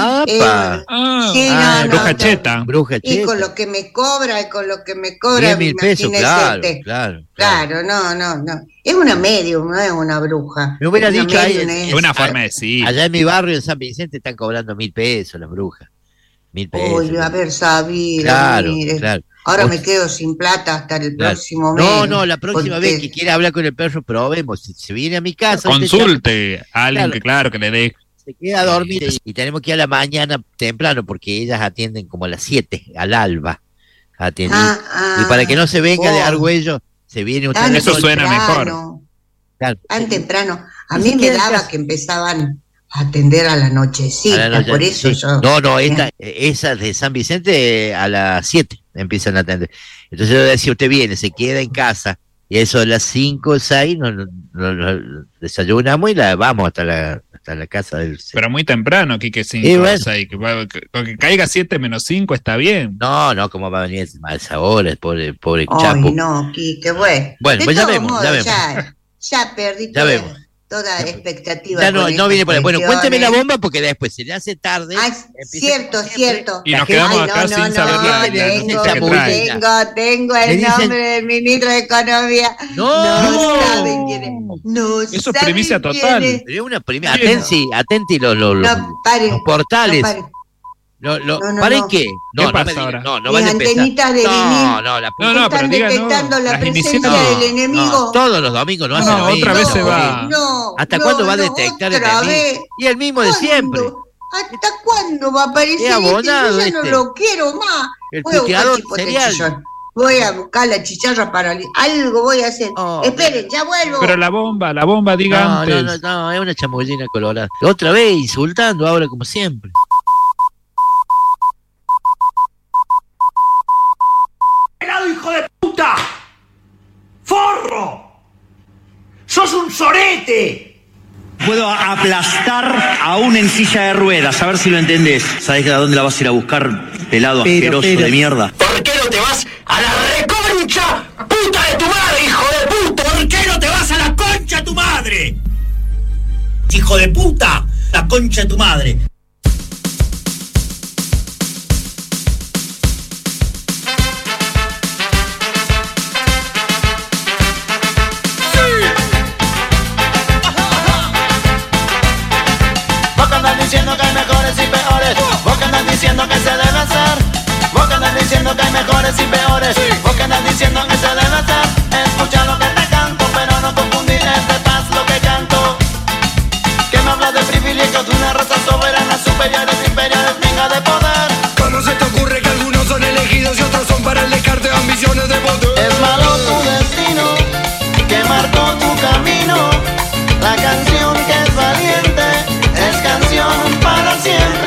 Bruja cheta. Y con lo que me cobra, 10.000 pesos, claro. No. Es una medium, no es una bruja. Me hubiera dicho ahí. Es una forma de decir. Allá en mi barrio, en San Vicente, están cobrando 1.000 pesos las brujas. 1.000 pesos. Uy, haber sabido. Claro. Ahora me quedo sin plata hasta el próximo mes. No, la próxima vez que quiera hablar con el perro, probemos. Si se viene a mi casa. Consulte a alguien que le dé. Se queda a dormir y tenemos que ir a la mañana temprano porque ellas atienden como a las 7, al alba. Y para que no se venga de Argüello, se viene un Eso suena mejor. Tan temprano. A mí me daba que empezaban atender a la nochecita, por eso sí. yo... No, esa de San Vicente a las 7 empiezan a atender. Entonces yo decía, usted viene, se queda en casa, y eso a las 5 o 6 nos desayunamos y vamos hasta la casa del... Pero muy temprano, Quique, 5 o 6, que caiga 7 menos 5 está bien. No, ¿cómo va a venir a esa hora, el pobre Chapo? Ay, no, Quique, bueno. Bueno, pues ya vemos. Ya perdí toda expectativa. Ya no viene por ahí. Bueno, cuénteme la bomba porque después se le hace tarde. Cierto. Y nos quedamos acá sin saber nada. Tengo el nombre del ministro de Economía. No saben quién es. No eso es primicia total. Pero es una primicia. Atenti los portales. ¿Paren qué? ¿Qué pasa ahora? No van a empezar. Antenitas de vinil. No, pero diga, detectando la presencia del enemigo. Todos los domingos no hacen lo mismo. Otra vez se va. ¿Hasta cuándo va a detectar el enemigo? Y el mismo de siempre. ¿Hasta cuándo va a aparecer abonado yo ya no lo quiero más. El puteador serial. Voy a buscar la chicharra para... Algo voy a hacer. Esperen, ya vuelvo. Pero la bomba, diga antes. No, es una chamullina colorada. Otra vez insultando ahora como siempre. ¡Hijo de puta! ¡Forro! ¡Sos un sorete! Puedo aplastar aún en silla de ruedas, a ver si lo entendés. ¿Sabés a dónde la vas a ir a buscar, pelado asqueroso de mierda? ¿Por qué no te vas a la reconcha puta de tu madre, hijo de puta? ¿Por qué no te vas a la concha de tu madre? Hijo de puta, la concha de tu madre. Diciendo que hay mejores y peores, vos que andas diciendo que se debe hacer, vos que andas diciendo que hay mejores y peores, vos que andas diciendo que se debe hacer, escucha lo que te canto, pero no confundir es de paz lo que canto, que me hablas de privilegios de una raza soberana, superiores, inferiores, venga de poder. ¿Cómo se te ocurre que algunos son elegidos y otros son para el descarte de ambiciones de poder? Es malo tu destino, que marcó tu camino, la canción que es valiente, es canción para siempre.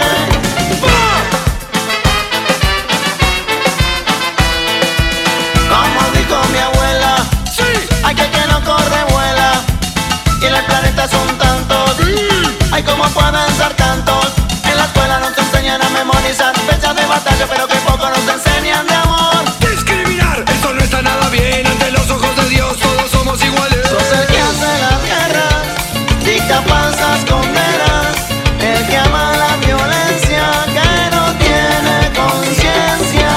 Como dijo mi abuela, hay que no corre, vuela. Y en el planeta son tantos, ay, como pueden ser tantos. En la escuela nos enseñan a memorizar fechas de batalla, pero que poco nos enseñan de amor. Discriminar, eso no está nada bien. Ante los ojos de Dios todos somos iguales. Sos el que hace las guerras, dicta falsas condenas, el que ama la violencia, que no tiene conciencia,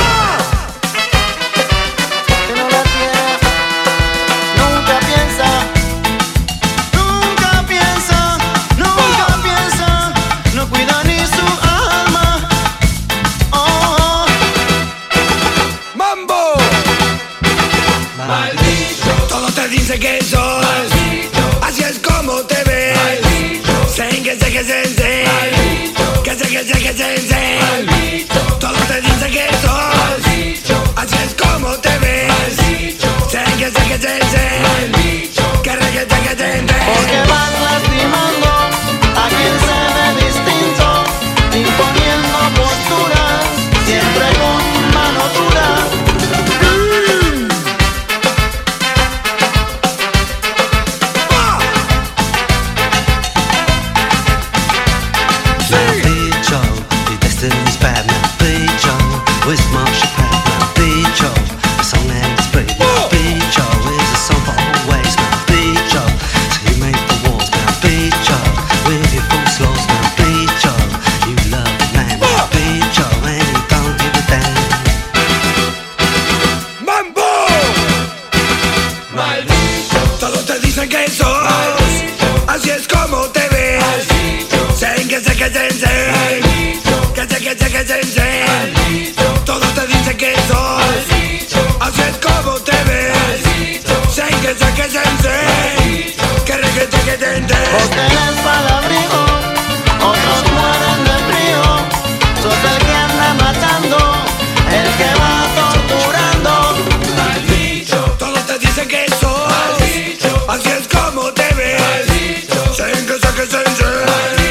que no la tiene, nunca piensa, no cuida ni su alma. Oh. ¡Mambo! Maldito. Todos te dicen que sos maldito. Así es como te ves. Todos te dicen que sos, así es como te ves. Porque vas lastimando a quien se ve distinto, imponiendo posturas, siempre con mano dura. With Marsha Pat, Beach a song that is pretty. Beach is a song for always. Beach so you make the walls. Beach with your false laws. Beach you love the man. Beach and you don't give a damn. ¡Mambo! Maldito. Todos te dicen que sos maldito. Así es como te ves. Todos te dicen que sos, así es como te ves. Vos tenés palabrigo, otros mueren de frío. Sos el que anda matando, el que va torturando. Maldito. Todos te dicen que sos, maldito. Así es como te ves. Maldito.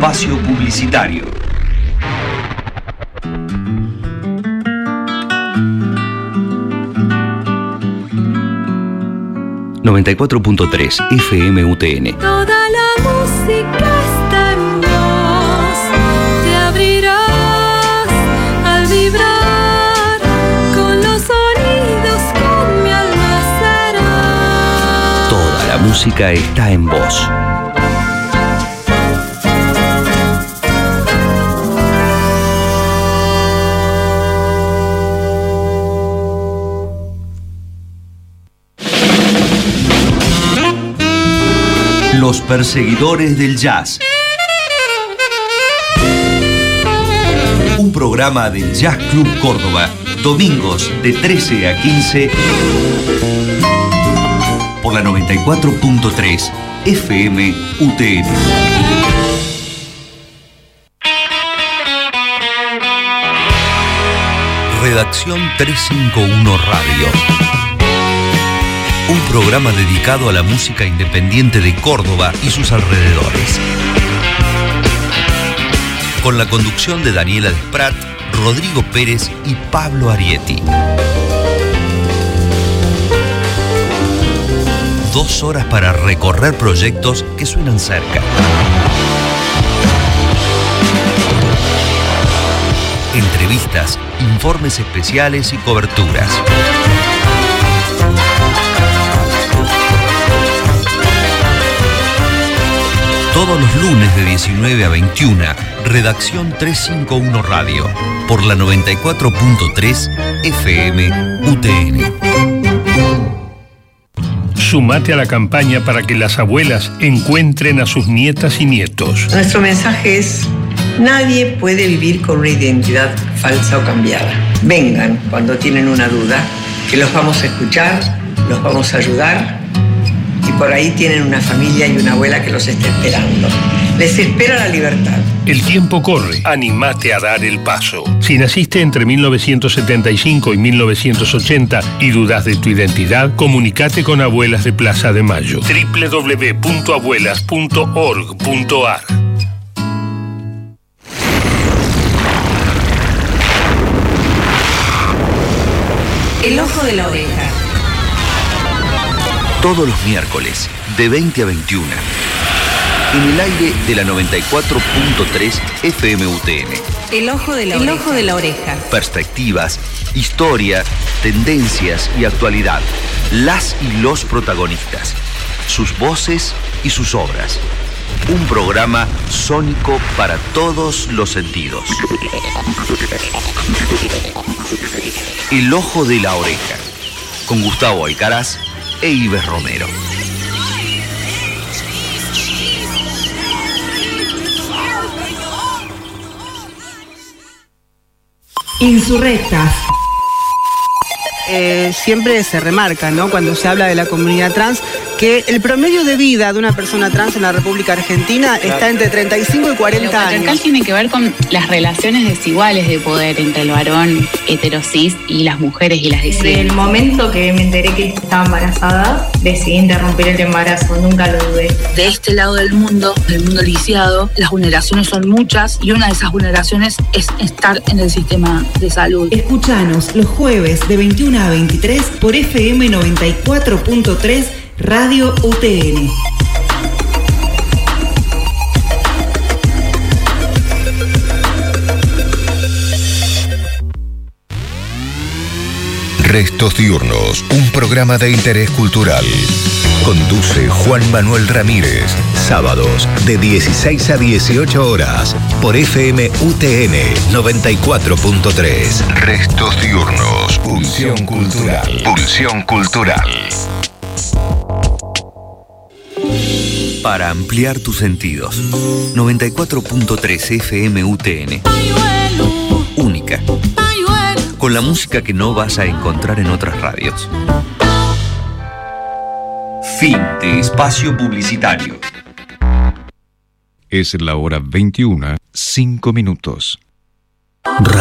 espacio publicitario. ...94.3 FM UTN. Toda la música está en vos. Te abrirás al vibrar. Con los sonidos que me almacenarán. Toda la música está en vos. Los perseguidores del jazz. Un programa del Jazz Club Córdoba, domingos de 13 a 15 por la 94.3 FM UTN. Redacción 351 Radio. Un programa dedicado a la música independiente de Córdoba y sus alrededores. Con la conducción de Daniela Desprat, Rodrigo Pérez y Pablo Arietti. 2 horas para recorrer proyectos que suenan cerca. Entrevistas, informes especiales y coberturas. Todos los lunes de 19 a 21, Redacción 351 Radio, por la 94.3 FM UTN. Sumate a la campaña para que las abuelas encuentren a sus nietas y nietos. Nuestro mensaje es: nadie puede vivir con una identidad falsa o cambiada. Vengan cuando tienen una duda, que los vamos a escuchar, los vamos a ayudar. Y por ahí tienen una familia y una abuela que los está esperando. Les espera la libertad. El tiempo corre. Animate a dar el paso. Si naciste entre 1975 y 1980 y dudas de tu identidad, comunicate con Abuelas de Plaza de Mayo. www.abuelas.org.ar. El ojo de la oreja. Todos los miércoles, de 20 a 21. En el aire de la 94.3 FM UTN. El ojo de la oreja. Perspectivas, historia, tendencias y actualidad. Las y los protagonistas. Sus voces y sus obras. Un programa sónico para todos los sentidos. El ojo de la oreja. Con Gustavo Alcaraz e Ives Romero. Insurrectas. Siempre se remarca, ¿no?, cuando se habla de la comunidad trans, que el promedio de vida de una persona trans en la República Argentina está entre 35 y 40 años. Lo patriarcal tiene que ver con las relaciones desiguales de poder entre el varón heterosis y las mujeres y las disidentes. Desde el momento que me enteré que estaba embarazada, decidí interrumpir el embarazo, nunca lo dudé. De este lado del mundo lisiado, las vulneraciones son muchas y una de esas vulneraciones es estar en el sistema de salud. Escuchanos los jueves de 21 a 23 por FM 94.3 Radio UTN. Restos Diurnos, un programa de interés cultural. Conduce Juan Manuel Ramírez. Sábados de 16 a 18 horas por FM UTN 94.3. Restos Diurnos. Pulsión cultural. Pulsión cultural. Para ampliar tus sentidos. 94.3 FM UTN. Única. Con la música que no vas a encontrar en otras radios. Fin de espacio publicitario. Es la hora 21, 5 minutos.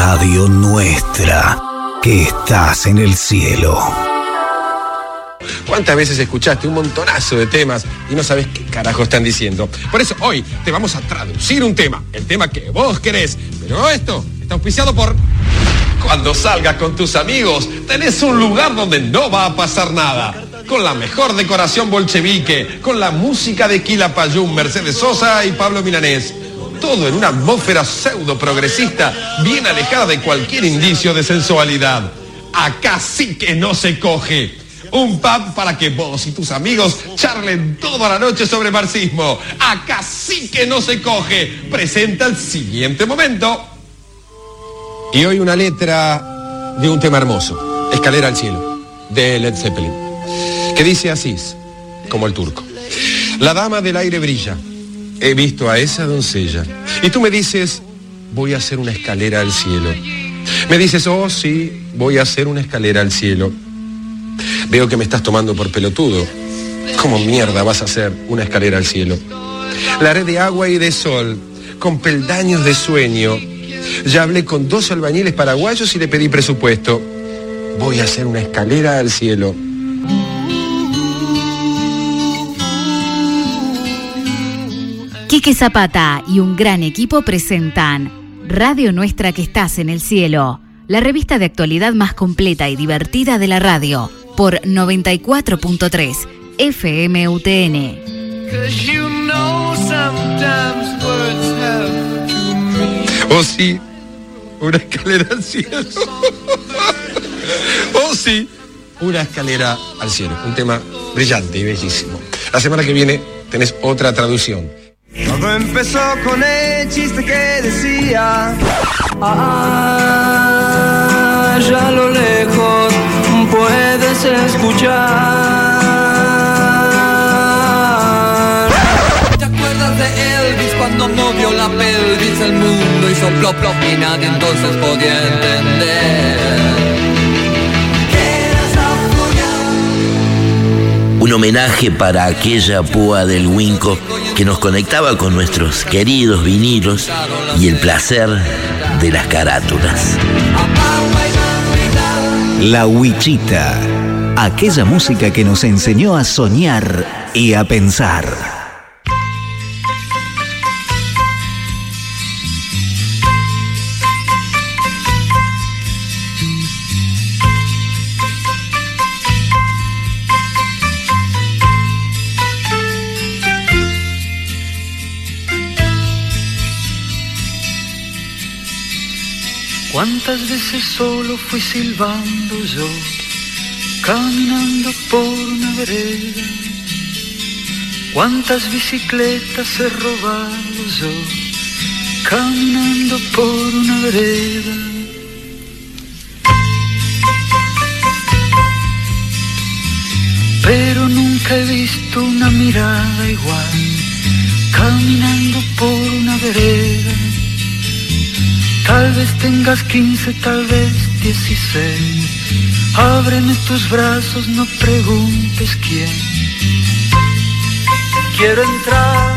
Radio Nuestra, que estás en el cielo. ¿Cuántas veces escuchaste un montonazo de temas y no sabes qué carajo están diciendo? Por eso hoy te vamos a traducir un tema, el tema que vos querés. Pero esto está auspiciado por... Cuando salgas con tus amigos, tenés un lugar donde no va a pasar nada. Con la mejor decoración bolchevique, con la música de Quilapayún, Mercedes Sosa y Pablo Milanés. Todo en una atmósfera pseudo progresista, bien alejada de cualquier indicio de sensualidad. Acá sí que no se coge. Un pub para que vos y tus amigos charlen toda la noche sobre marxismo. Acá sí que no se coge. Presenta el siguiente momento. Y hoy una letra de un tema hermoso, Escalera al cielo, de Led Zeppelin, que dice así, como el turco. La dama del aire brilla, he visto a esa doncella. Y tú me dices, voy a hacer una escalera al cielo. Me dices, oh sí, voy a hacer una escalera al cielo. Veo que me estás tomando por pelotudo. ¿Cómo mierda vas a hacer una escalera al cielo? La haré de agua y de sol, con peldaños de sueño. Ya hablé con 2 albañiles paraguayos y le pedí presupuesto. Voy a hacer una escalera al cielo. Quique Zapata y un gran equipo presentan Radio Nuestra que estás en el cielo, la revista de actualidad más completa y divertida de la radio, por 94.3 FM UTN. Oh sí, una escalera al cielo. Oh sí, una escalera al cielo. Un tema brillante y bellísimo. La semana que viene tenés otra traducción. Todo empezó con el chiste que decía: allá a lo lejos puedes escuchar. ¿Te acuerdas de Elvis cuando movió la pelvis? El mundo hizo plop plop y nadie entonces podía entender. Un homenaje para aquella púa del Winco que nos conectaba con nuestros queridos vinilos y el placer de las carátulas. La Huichita, aquella música que nos enseñó a soñar y a pensar. ¿Cuántas veces solo fui silbando yo, caminando por una vereda? ¿Cuántas bicicletas he robado yo, caminando por una vereda? Pero nunca he visto una mirada igual, caminando por una vereda. Tal vez tengas 15, tal vez 16. Ábreme tus brazos, no preguntes quién. Quiero entrar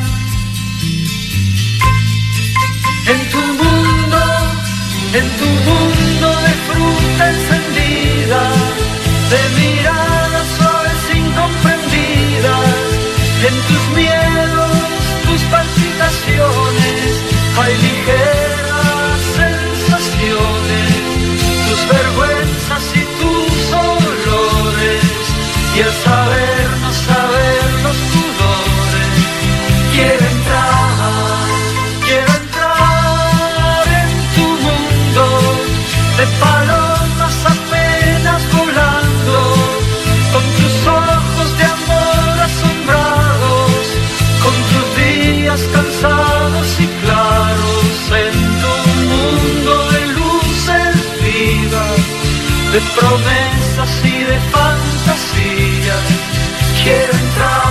en tu mundo de fruta encendida, de miradas suaves incomprendidas, en tus miedos, tus palpitaciones, hay ligeras sensaciones, tus vergüenzas y tus olores, y el saber no saber los pudores. Quiero entrar en tu mundo de palomas apenas volando, con tus ojos de amor asombrados, con tus días cansados y claros, en tu mundo de luces vivas, de promesas y de fantasías. Quiero entrar.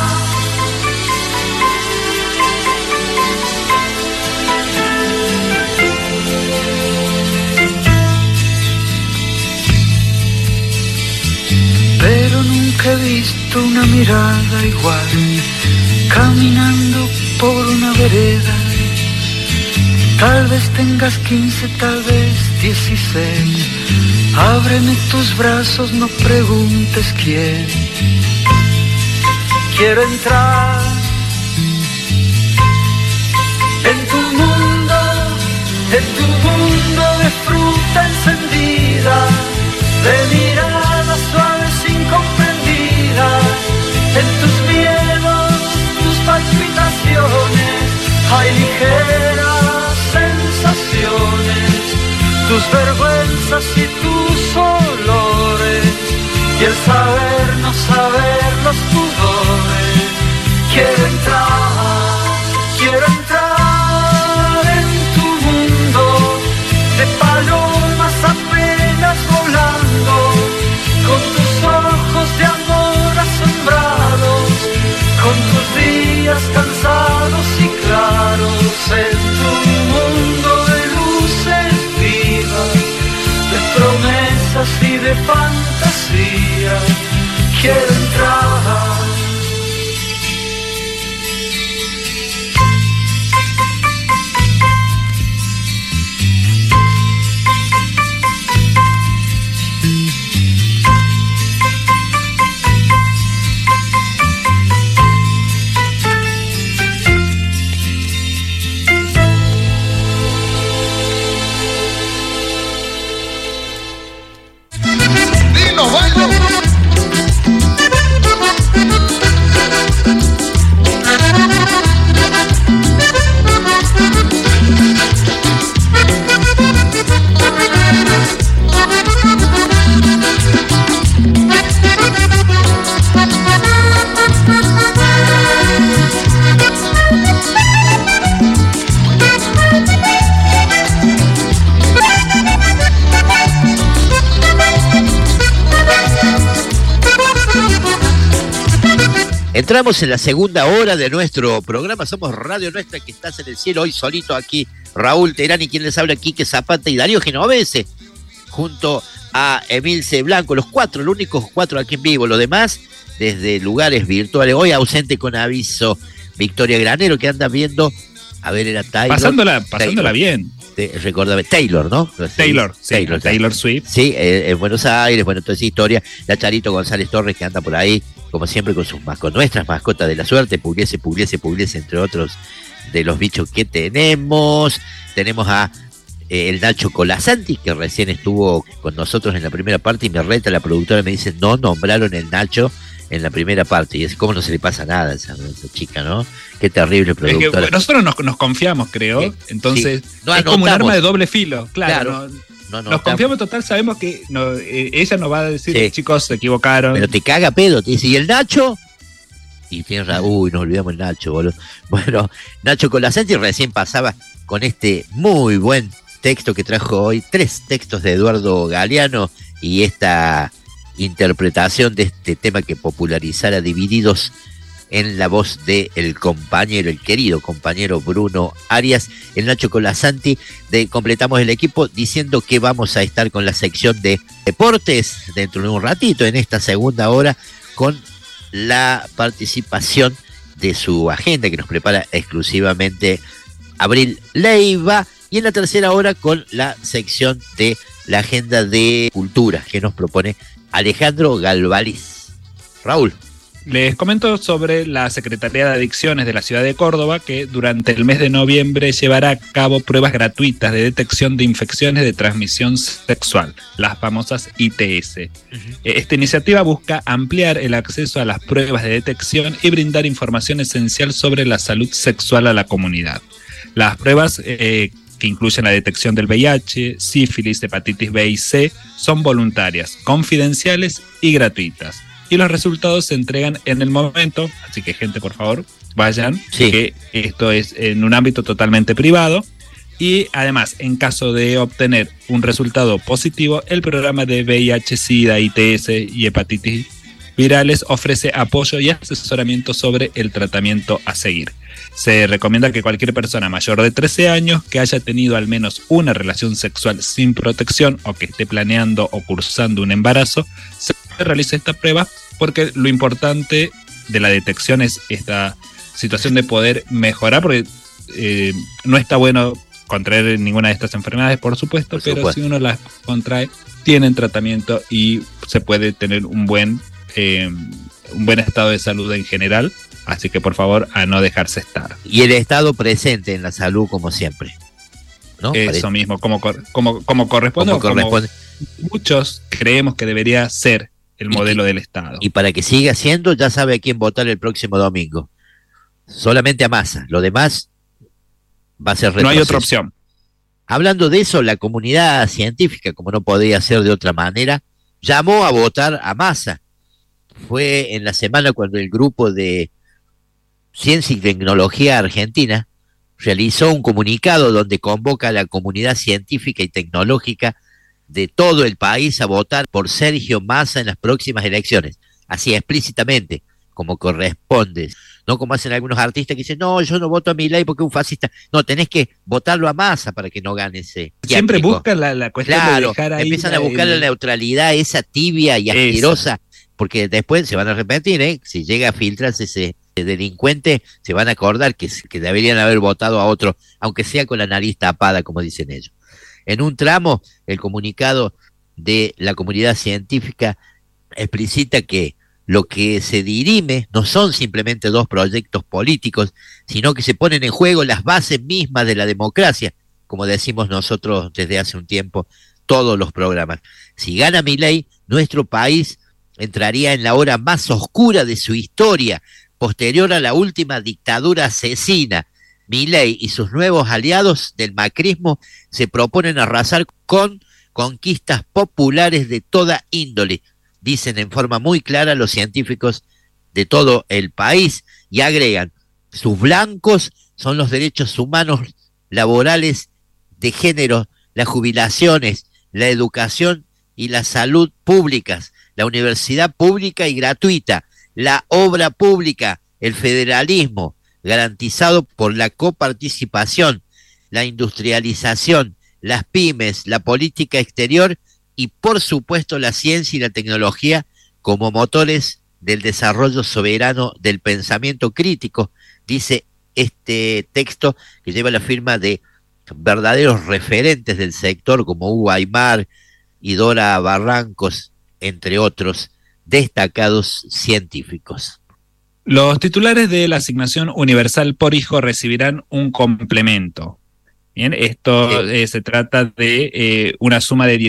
Pero nunca he visto una mirada igual, caminando por una vereda. Tal vez tengas 15, tal vez 16. Ábreme tus brazos, no preguntes quién. Quiero entrar en tu mundo de fruta encendida, de miradas suaves incomprendidas, en tus miedos, tus palpitaciones, hay ligeras sensaciones, tus vergüenzas y tus olores, y el saber no saber los pudores. Quiero entrar en tu mundo de palomas apenas volando, con tus ojos de amor asombrados, con tus días cansados y claros, en tu mundo de luces vivas, de promesas y de fantasía. Quiero entrar. Entramos en la segunda hora de nuestro programa. Somos Radio Nuestra, que estás en el cielo. Hoy solito aquí Raúl Terani, quien les habla, Quique Zapata y Darío Genovese, junto a Emilce Blanco, los únicos cuatro aquí en vivo. Los demás desde lugares virtuales. Hoy ausente con aviso Victoria Granero, que anda viendo, a ver, era Taylor. Pasándola bien. Recordame, Taylor, ¿no? Taylor Swift. Sí, en Buenos Aires, bueno, toda esa historia. La Charito González Torres, que anda por ahí, como siempre, con nuestras mascotas de la suerte, Pugliese, entre otros de los bichos que tenemos. Tenemos a el Nacho Colasanti, que recién estuvo con nosotros en la primera parte, y me reta la productora, me dice, no nombraron el Nacho en la primera parte, y es como no se le pasa nada a esa chica, ¿no? Qué terrible productora. Es que nosotros nos confiamos, creo, sí, entonces sí. Es como un arma de doble filo, claro. Nos confiamos total, sabemos que ella nos va a decir, sí, chicos, se equivocaron. Pero te caga pedo, te dice, ¿y el Nacho? Y tienes uy, nos olvidamos el Nacho, boludo. Bueno, Nacho Colasanti recién pasaba con este muy buen texto que trajo hoy, 3 textos de Eduardo Galeano, y esta interpretación de este tema que popularizara Divididos en la voz de el querido compañero Bruno Arias. El Nacho Colasanti, completamos el equipo diciendo que vamos a estar con la sección de deportes dentro de un ratito, en esta segunda hora, con la participación de su agenda que nos prepara exclusivamente Abril Leiva, y en la tercera hora con la sección de la agenda de cultura que nos propone Alejandro Galvaliz. Raúl. Les comento sobre la Secretaría de Adicciones de la ciudad de Córdoba, que durante el mes de noviembre llevará a cabo pruebas gratuitas de detección de infecciones de transmisión sexual, las famosas ITS. Esta iniciativa busca ampliar el acceso a las pruebas de detección y brindar información esencial sobre la salud sexual a la comunidad. Las pruebas que incluyen la detección del VIH, sífilis, hepatitis B y C, son voluntarias, confidenciales y gratuitas. Y los resultados se entregan en el momento, así que gente, por favor, vayan, sí, que esto es en un ámbito totalmente privado. Y además, en caso de obtener un resultado positivo, el programa de VIH, SIDA, ITS y hepatitis virales ofrece apoyo y asesoramiento sobre el tratamiento a seguir. Se recomienda que cualquier persona mayor de 13 años que haya tenido al menos una relación sexual sin protección o que esté planeando o cursando un embarazo se realice esta prueba, porque lo importante de la detección es esta situación de poder mejorar, porque no está bueno contraer ninguna de estas enfermedades, por supuesto, pero si uno las contrae, tienen tratamiento y se puede tener un buen estado de salud en general. Así que por favor, a no dejarse estar. Y el Estado presente en la salud como siempre, ¿no? Eso mismo, como corresponde. Como muchos creemos que debería ser el modelo del Estado. Y para que siga siendo, ya sabe a quién votar el próximo domingo. Solamente a Massa. Lo demás va a ser retroceso. No hay otra opción. Hablando de eso, la comunidad científica, como no podía ser de otra manera, llamó a votar a Massa. Fue en la semana cuando el grupo de Ciencia y Tecnología Argentina realizó un comunicado donde convoca a la comunidad científica y tecnológica de todo el país a votar por Sergio Massa en las próximas elecciones, así explícitamente, como corresponde, no como hacen algunos artistas que dicen, no, yo no voto a Milei porque es un fascista. No, tenés que votarlo a Massa para que no gane ese. Siempre buscan la cuestión de dejar ahí. Empiezan a buscar la neutralidad, esa tibia y asquerosa, porque después se van a arrepentir, si llega a filtrarse ese delincuente, se van a acordar que deberían haber votado a otro, aunque sea con la nariz tapada, como dicen ellos. En un tramo, el comunicado de la comunidad científica explicita que lo que se dirime no son simplemente dos proyectos políticos, sino que se ponen en juego las bases mismas de la democracia, como decimos nosotros desde hace un tiempo, todos los programas. Si gana Milei, nuestro país entraría en la hora más oscura de su historia, posterior a la última dictadura asesina. Milei y sus nuevos aliados del macrismo se proponen arrasar con conquistas populares de toda índole, dicen en forma muy clara los científicos de todo el país, y agregan, sus blancos son los derechos humanos, laborales, de género, las jubilaciones, la educación y la salud públicas, la universidad pública y gratuita, la obra pública, el federalismo, garantizado por la coparticipación, la industrialización, las pymes, la política exterior y, por supuesto, la ciencia y la tecnología como motores del desarrollo soberano del pensamiento crítico, dice este texto que lleva la firma de verdaderos referentes del sector como Hugo Aymar y Dora Barrancos, entre otros destacados científicos. Los titulares de la asignación universal por hijo recibirán un complemento. Bien, esto se trata de una suma de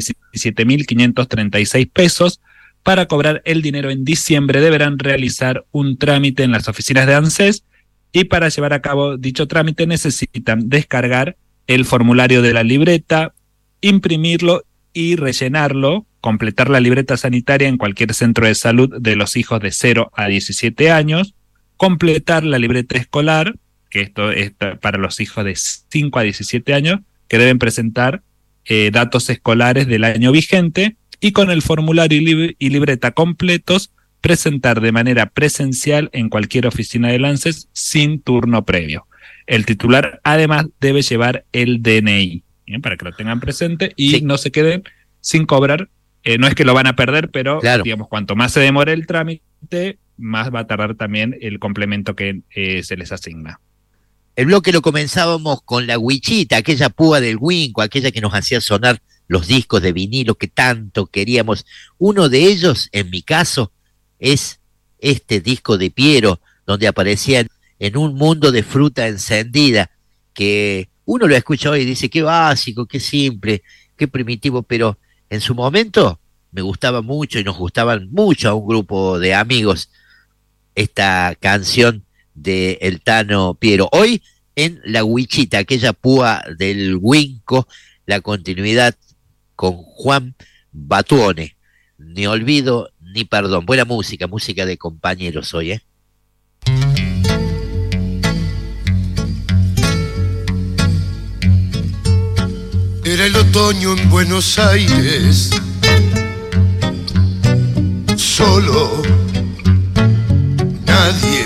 17.536 pesos. Para cobrar el dinero en diciembre deberán realizar un trámite en las oficinas de ANSES y para llevar a cabo dicho trámite necesitan descargar el formulario de la libreta, imprimirlo y rellenarlo, completar la libreta sanitaria en cualquier centro de salud de los hijos de 0 a 17 años, completar la libreta escolar, que esto es para los hijos de 5 a 17 años, que deben presentar datos escolares del año vigente, y con el formulario y libreta completos, presentar de manera presencial en cualquier oficina del ANSES sin turno previo. El titular además debe llevar el DNI, ¿bien? Para que lo tengan presente y no se queden sin cobrar. No es que lo van a perder, pero digamos, cuanto más se demore el trámite, más va a tardar también el complemento que se les asigna. El bloque lo comenzábamos con la huichita, aquella púa del Winco, aquella que nos hacía sonar los discos de vinilo que tanto queríamos. Uno de ellos, en mi caso, es este disco de Piero, donde aparecía en un mundo de fruta encendida, que uno lo escucha hoy y dice, qué básico, qué simple, qué primitivo, pero en su momento me gustaba mucho y nos gustaban mucho a un grupo de amigos esta canción de El Tano Piero. Hoy en La Huichita, aquella púa del Winco, la continuidad con Juan Batuone. Ni olvido ni perdón. Buena música, música de compañeros hoy, ¿eh? Era el otoño en Buenos Aires, solo, nadie,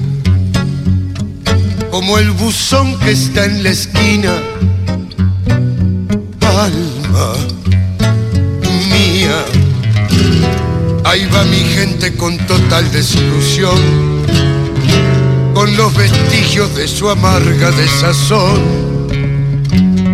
como el buzón que está en la esquina, alma mía, ahí va mi gente con total desilusión, con los vestigios de su amarga desazón.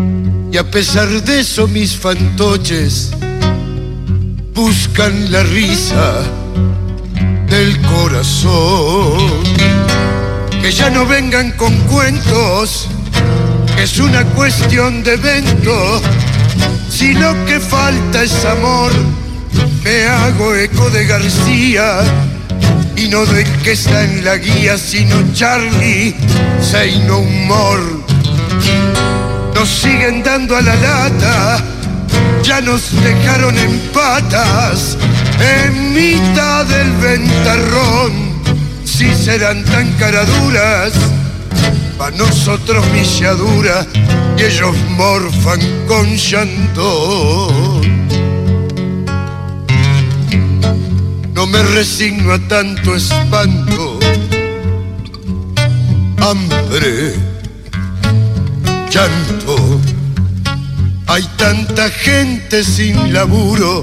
Y a pesar de eso mis fantoches buscan la risa del corazón. Que ya no vengan con cuentos, que es una cuestión de evento. Si lo que falta es amor, me hago eco de García y no del que está en la guía, sino Charlie, say no more. Nos siguen dando a la lata, ya nos dejaron en patas, en mitad del ventarrón. Si serán tan caraduras, pa' nosotros milladura, y ellos morfan con llanto. No me resigno a tanto espanto, hambre, llanto. Hay tanta gente sin laburo,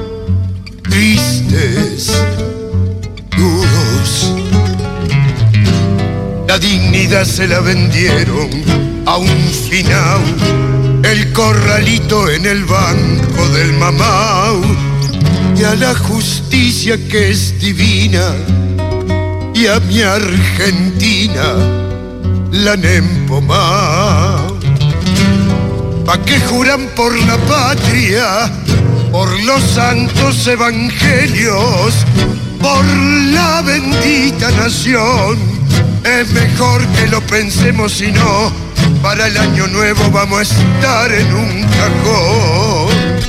tristes, duros. La dignidad se la vendieron a un finao, el corralito en el banco del mamau, y a la justicia que es divina, y a mi Argentina la han empomao. ¿Pa' qué juran por la patria, por los santos evangelios, por la bendita nación? Es mejor que lo pensemos, si no, para el año nuevo vamos a estar en un cajón.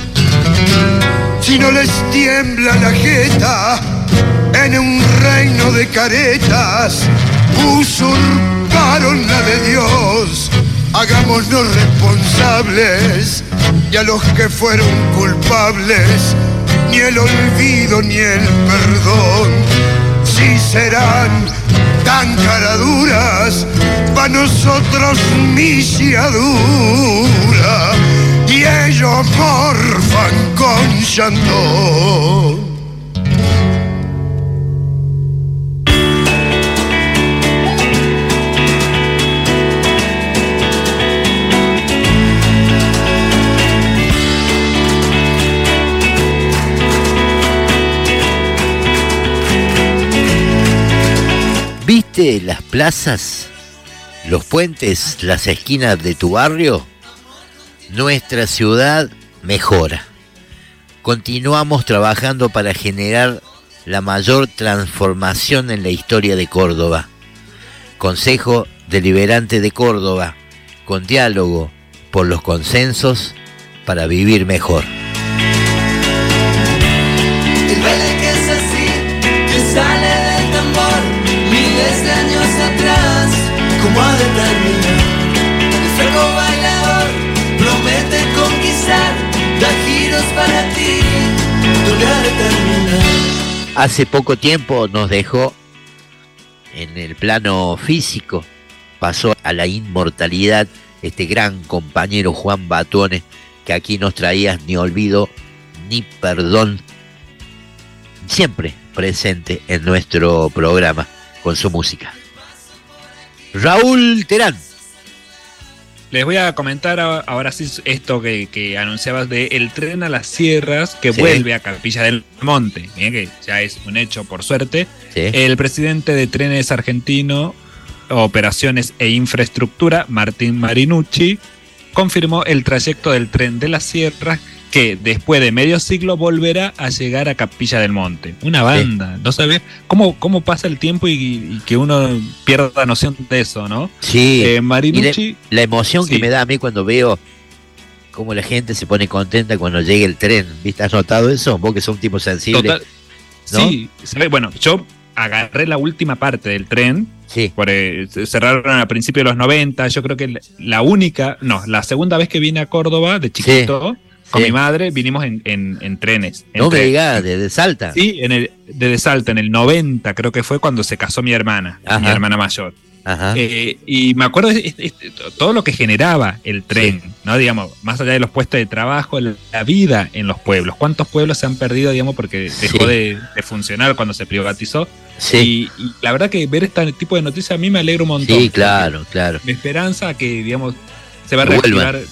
Si no les tiembla la jeta en un reino de caretas, usurparon la de Dios. Hagámonos responsables, y a los que fueron culpables ni el olvido ni el perdón. Si serán tan caraduras, pa' nosotros milladura, y ellos morfan con llanto. ¿Viste las plazas, los puentes, las esquinas de tu barrio? Nuestra ciudad mejora. Continuamos trabajando para generar la mayor transformación en la historia de Córdoba. Consejo Deliberante de Córdoba, con diálogo por los consensos para vivir mejor. El baile que es así, que sale del tambor, miles de años atrás, ¿cómo ha de terminar? El flaco bailador promete conquistar, da giros para ti, ¿dónde ha de terminar? Hace poco tiempo nos dejó en el plano físico, pasó a la inmortalidad este gran compañero Juan Batuone, que aquí nos traía ni olvido ni perdón, siempre presente en nuestro programa con su música. Raúl Terán. Les voy a comentar ahora sí esto que anunciabas de el tren a las sierras que vuelve a Capilla del Monte, bien, que ya es un hecho por suerte. Sí. El presidente de Trenes Argentino, Operaciones e Infraestructura, Martín Marinucci, confirmó el trayecto del tren de las sierras que después de medio siglo volverá a llegar a Capilla del Monte. Una banda, ¿no sabes? ¿Cómo pasa el tiempo y que uno pierda noción de eso, ¿no? Sí, Marinucci, la emoción que me da a mí cuando veo cómo la gente se pone contenta cuando llegue el tren. ¿Viste? ¿Has notado eso? Vos que sos un tipo sensible. Total, ¿no? Sí, bueno, yo agarré la última parte del tren. Sí. Cerraron a principios de los 90. Yo creo que la segunda vez que vine a Córdoba de chiquito, con mi madre, vinimos en trenes. No me digas, desde Salta. Sí, desde Salta, en el 90 creo que fue cuando se casó mi hermana mayor. Ajá. Y me acuerdo todo lo que generaba el tren, ¿no? Digamos, más allá de los puestos de trabajo, la vida en los pueblos. ¿Cuántos pueblos se han perdido, digamos, porque dejó de funcionar cuando se privatizó? Sí. Y la verdad que ver este tipo de noticias a mí me alegra un montón. Sí, claro. Mi esperanza que, digamos, se va a reactivar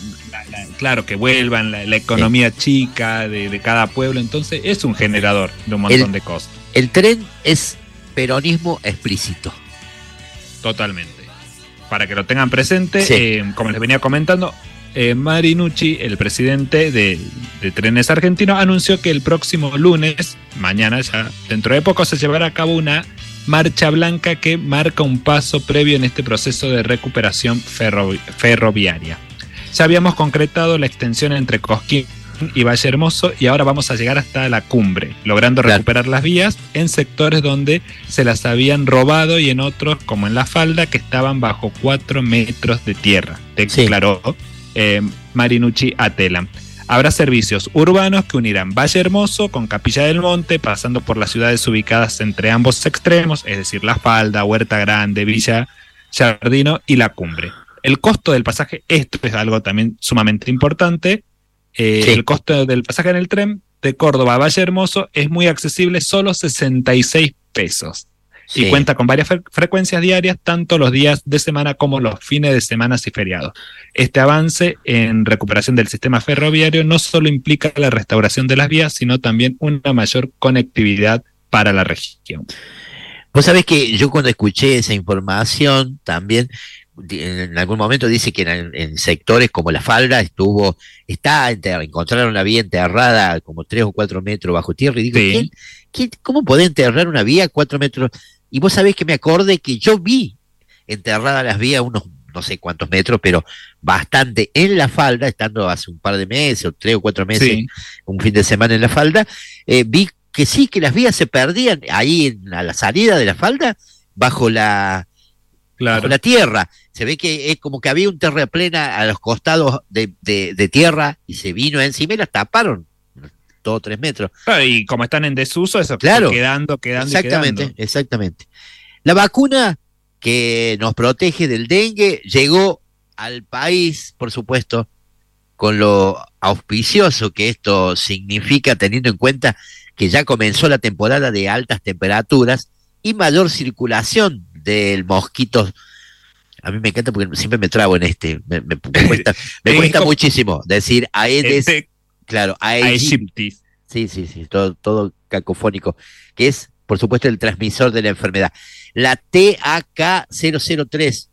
claro, que vuelvan la economía chica de cada pueblo, entonces es un generador de un montón de cosas. El tren es peronismo explícito. Totalmente. Para que lo tengan presente, como les venía comentando, Marinucci, el presidente de Trenes Argentinos, anunció que el próximo lunes, mañana ya dentro de poco, se llevará a cabo una marcha blanca que marca un paso previo en este proceso de recuperación ferroviaria. Ya habíamos concretado la extensión entre Cosquín y Valle Hermoso y ahora vamos a llegar hasta la cumbre, logrando recuperar las vías en sectores donde se las habían robado y en otros, como en La Falda, que estaban bajo 4 metros de tierra, declaró Marinucci a Telam. Habrá servicios urbanos que unirán Valle Hermoso con Capilla del Monte, pasando por las ciudades ubicadas entre ambos extremos, es decir, La Falda, Huerta Grande, Villa Giardino y La Cumbre. El costo del pasaje, esto es algo también sumamente importante, el costo del pasaje en el tren de Córdoba a Valle Hermoso es muy accesible, solo 66 pesos. Y cuenta con varias frecuencias diarias, tanto los días de semana como los fines de semana y feriados. Este avance en recuperación del sistema ferroviario no solo implica la restauración de las vías, sino también una mayor conectividad para la región. Vos sabés que yo cuando escuché esa información también, en algún momento dice que en sectores como La Falda encontraron la vía enterrada como 3 o 4 metros bajo tierra, y digo, ¿cómo podés enterrar una vía a 4 metros? Y vos sabés que me acordé que yo vi enterradas las vías unos no sé cuántos metros, pero bastante en La Falda, estando hace un par de meses, o 3 o 4 meses, un fin de semana en La Falda, vi que sí, que las vías se perdían ahí a la salida de La Falda, bajo la tierra. Se ve que es como que había un terraplén a los costados de tierra y se vino encima y las taparon, todo 3 metros. Y como están en desuso, eso quedando Exactamente. La vacuna que nos protege del dengue llegó al país, por supuesto, con lo auspicioso que esto significa, teniendo en cuenta que ya comenzó la temporada de altas temperaturas y mayor circulación del mosquito. A mí me encanta porque siempre me trabo en me cuesta muchísimo decir Aedes, aegyptis. Sí, todo cacofónico, que es, por supuesto, el transmisor de la enfermedad. La TAK-003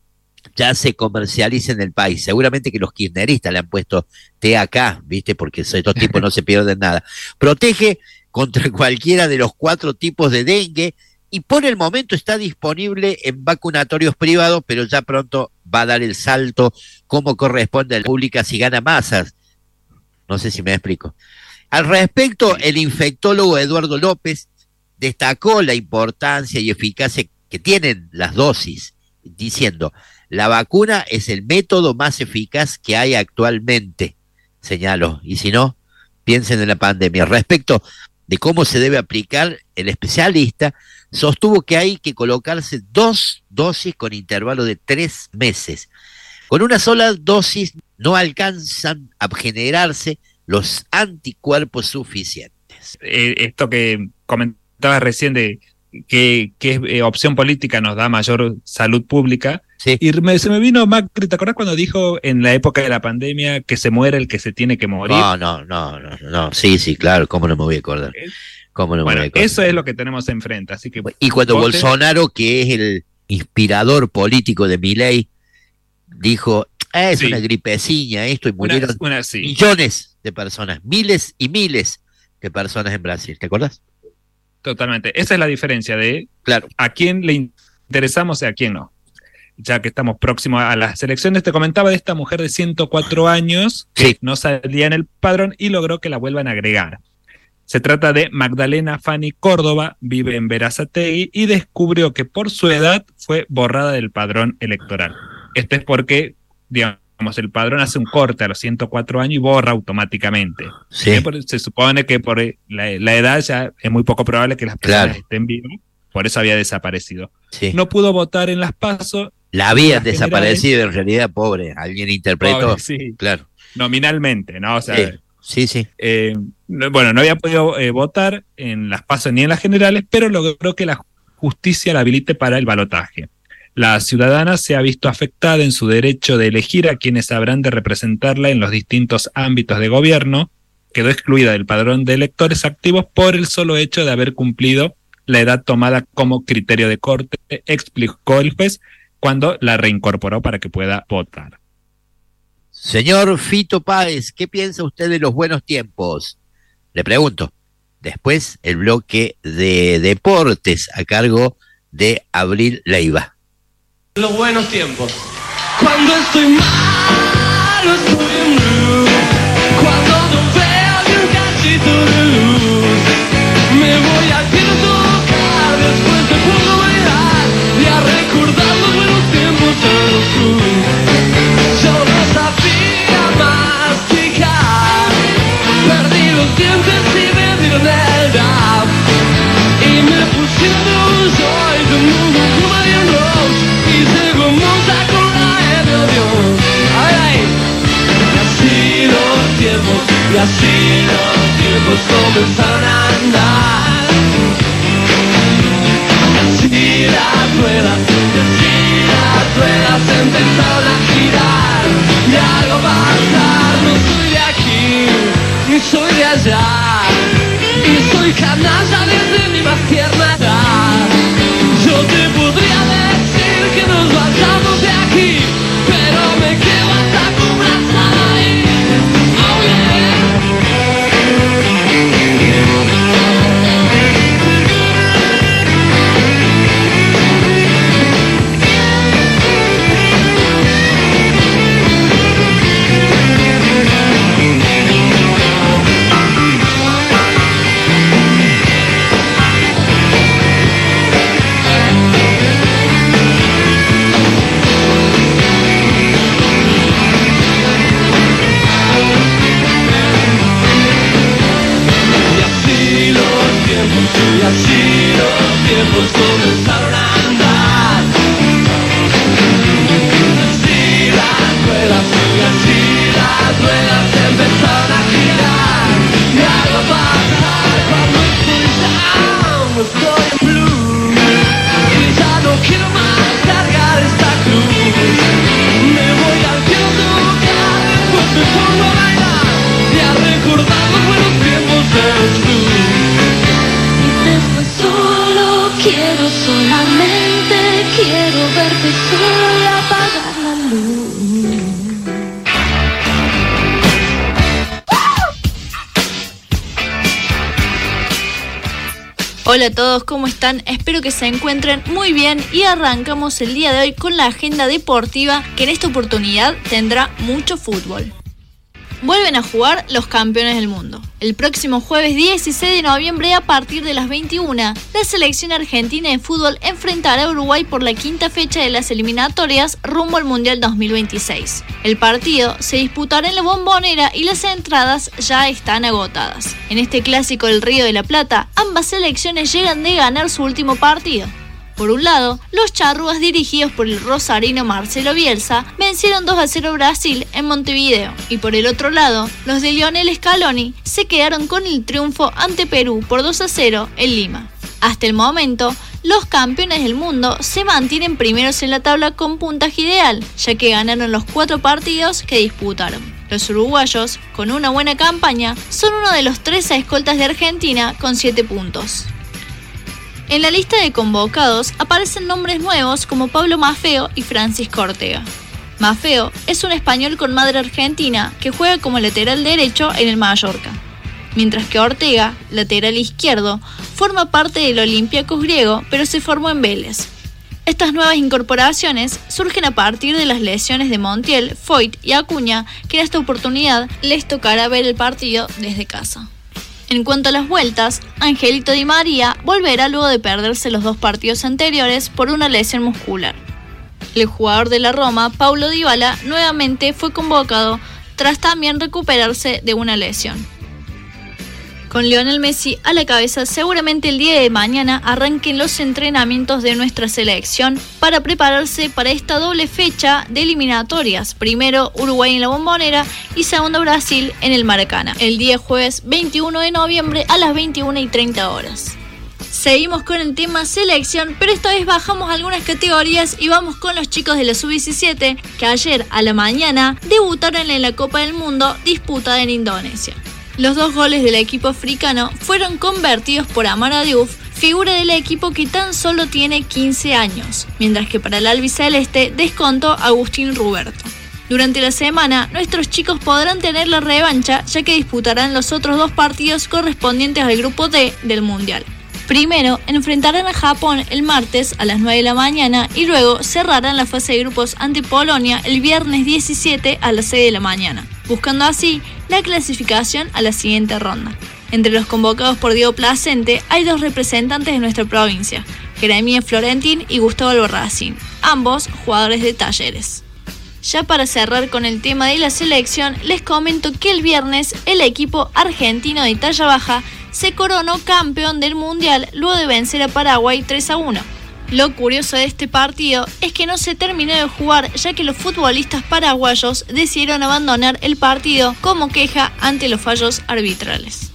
ya se comercializa en el país. Seguramente que los kirchneristas le han puesto TAK, ¿viste? Porque estos tipos no se pierden nada. Protege contra cualquiera de los 4 tipos de dengue y por el momento está disponible en vacunatorios privados, pero ya pronto va a dar el salto como corresponde a la pública si gana masas. No sé si me explico. Al respecto, el infectólogo Eduardo López destacó la importancia y eficacia que tienen las dosis, diciendo: la vacuna es el método más eficaz que hay actualmente, señaló, y si no, piensen en la pandemia. Respecto de cómo se debe aplicar, el especialista sostuvo que hay que colocarse 2 dosis con intervalo de 3 meses. Con una sola dosis no alcanzan a generarse los anticuerpos suficientes. Esto que comentabas recién de que opción política nos da mayor salud pública, y se me vino Macri, ¿te acordás cuando dijo en la época de la pandemia que se muere el que se tiene que morir? No, sí, claro, ¿cómo no me voy a acordar? Eso es lo que tenemos enfrente, así que... Y cuando Bolsonaro, que es el inspirador político de Milei, dijo, es una gripecina esto, y murieron millones de personas, miles y miles de personas en Brasil, ¿te acordás? Totalmente, esa es la diferencia de a quién le interesamos y a quién no. Ya que estamos próximos a las elecciones, te comentaba de esta mujer de 104 años que no salía en el padrón y logró que la vuelvan a agregar. Se trata de Magdalena Fanny Córdoba, vive en Berazategui y descubrió que por su edad fue borrada del padrón electoral. Esto es porque, digamos, el padrón hace un corte a los 104 años y borra automáticamente. Se supone que por la edad ya es muy poco probable que las personas estén vivas, por eso había desaparecido. No pudo votar en las PASO. La habían desaparecido, en realidad, pobre, alguien interpretó. Claro. Nominalmente, ¿no? O sea, sí. Bueno, no había podido votar en las PASO ni en las generales, pero logró que la justicia la habilite para el balotaje. La ciudadana se ha visto afectada en su derecho de elegir a quienes habrán de representarla en los distintos ámbitos de gobierno. Quedó excluida del padrón de electores activos por el solo hecho de haber cumplido la edad tomada como criterio de corte, explicó el juez cuando la reincorporó para que pueda votar. Señor Fito Páez, ¿qué piensa usted de los buenos tiempos? Le pregunto. Después el bloque de deportes a cargo de Abril Leiva. Los buenos tiempos. Cuando estoy malo, estoy en blue. Cuando no veo ni un cachito de luz, me voy al cielo a tocar, después te pongo a bailar y a recordar los buenos tiempos de los clubes. Yo no sabía masticar, perdí los dientes y me dieron el rap, y me pusieron soy de mundo como Mario Rose, y seguimos a con la de Dios. Ay, y así los tiempos comenzaron a andar. Y así las ruedas empezaron a girar, y algo va a pasar. No soy de aquí, ni soy de allá, y soy canalla desde mi más tierna edad. Yo te podría decir que nos vayamos de aquí, pero me quedo hasta con brazada ahí. Oh yeah. Y así los tiempos comenzaron a andar. Así las ruedas empezaron a girar, y algo va a pasar cuando estoy down, estoy en blue, y ya no quiero más cargar esta cruz. Me voy al cielo a tocar, después me pongo a bailar y a recordar los buenos tiempos de los clubs. Solamente quiero verte sola, apagar la luz. Hola a todos, ¿cómo están? Espero que se encuentren muy bien y arrancamos el día de hoy con la agenda deportiva, que en esta oportunidad tendrá mucho fútbol. Vuelven a jugar los campeones del mundo. El próximo jueves 16 de noviembre a partir de las 21, la selección argentina de fútbol enfrentará a Uruguay por la quinta fecha de las eliminatorias rumbo al Mundial 2026. El partido se disputará en la Bombonera y las entradas ya están agotadas. En este clásico del Río de la Plata, ambas selecciones llegan de ganar su último partido. Por un lado, los charrúas dirigidos por el rosarino Marcelo Bielsa vencieron 2-0 Brasil en Montevideo, y por el otro lado, los de Lionel Scaloni se quedaron con el triunfo ante Perú por 2-0 en Lima. Hasta el momento, los campeones del mundo se mantienen primeros en la tabla con puntaje ideal, ya que ganaron los 4 partidos que disputaron. Los uruguayos, con una buena campaña, son uno de los 13 escoltas de Argentina con 7 puntos. En la lista de convocados aparecen nombres nuevos como Pablo Maffeo y Francisco Ortega. Maffeo es un español con madre argentina que juega como lateral derecho en el Mallorca, mientras que Ortega, lateral izquierdo, forma parte del Olympiacos griego, pero se formó en Vélez. Estas nuevas incorporaciones surgen a partir de las lesiones de Montiel, Foyt y Acuña, que en esta oportunidad les tocará ver el partido desde casa. En cuanto a las vueltas, Angelito Di María volverá luego de perderse los 2 partidos anteriores por una lesión muscular. El jugador de la Roma, Paulo Dybala, nuevamente fue convocado tras también recuperarse de una lesión. Con Lionel Messi a la cabeza, seguramente el día de mañana arranquen los entrenamientos de nuestra selección para prepararse para esta doble fecha de eliminatorias. Primero Uruguay en la Bombonera y segundo Brasil en el Maracaná, el día jueves 21 de noviembre a las 21:30 horas. Seguimos con el tema selección, pero esta vez bajamos algunas categorías y vamos con los chicos de la Sub-17 que ayer a la mañana debutaron en la Copa del Mundo disputada en Indonesia. Los 2 goles del equipo africano fueron convertidos por Amara Diouf, figura del equipo que tan solo tiene 15 años, mientras que para el albiceleste descontó Agustín Ruberto. Durante la semana, nuestros chicos podrán tener la revancha, ya que disputarán los otros 2 partidos correspondientes al grupo D del Mundial. Primero, enfrentarán a Japón el martes a las 9 de la mañana y luego cerrarán la fase de grupos ante Polonia el viernes 17 a las 6 de la mañana, buscando así la clasificación a la siguiente ronda. Entre los convocados por Diego Placente hay 2 representantes de nuestra provincia, Jeremías Florentín y Gustavo Albarracín, ambos jugadores de Talleres. Ya para cerrar con el tema de la selección, les comento que el viernes el equipo argentino de talla baja se coronó campeón del Mundial luego de vencer a Paraguay 3-1. Lo curioso de este partido es que no se terminó de jugar, ya que los futbolistas paraguayos decidieron abandonar el partido como queja ante los fallos arbitrales.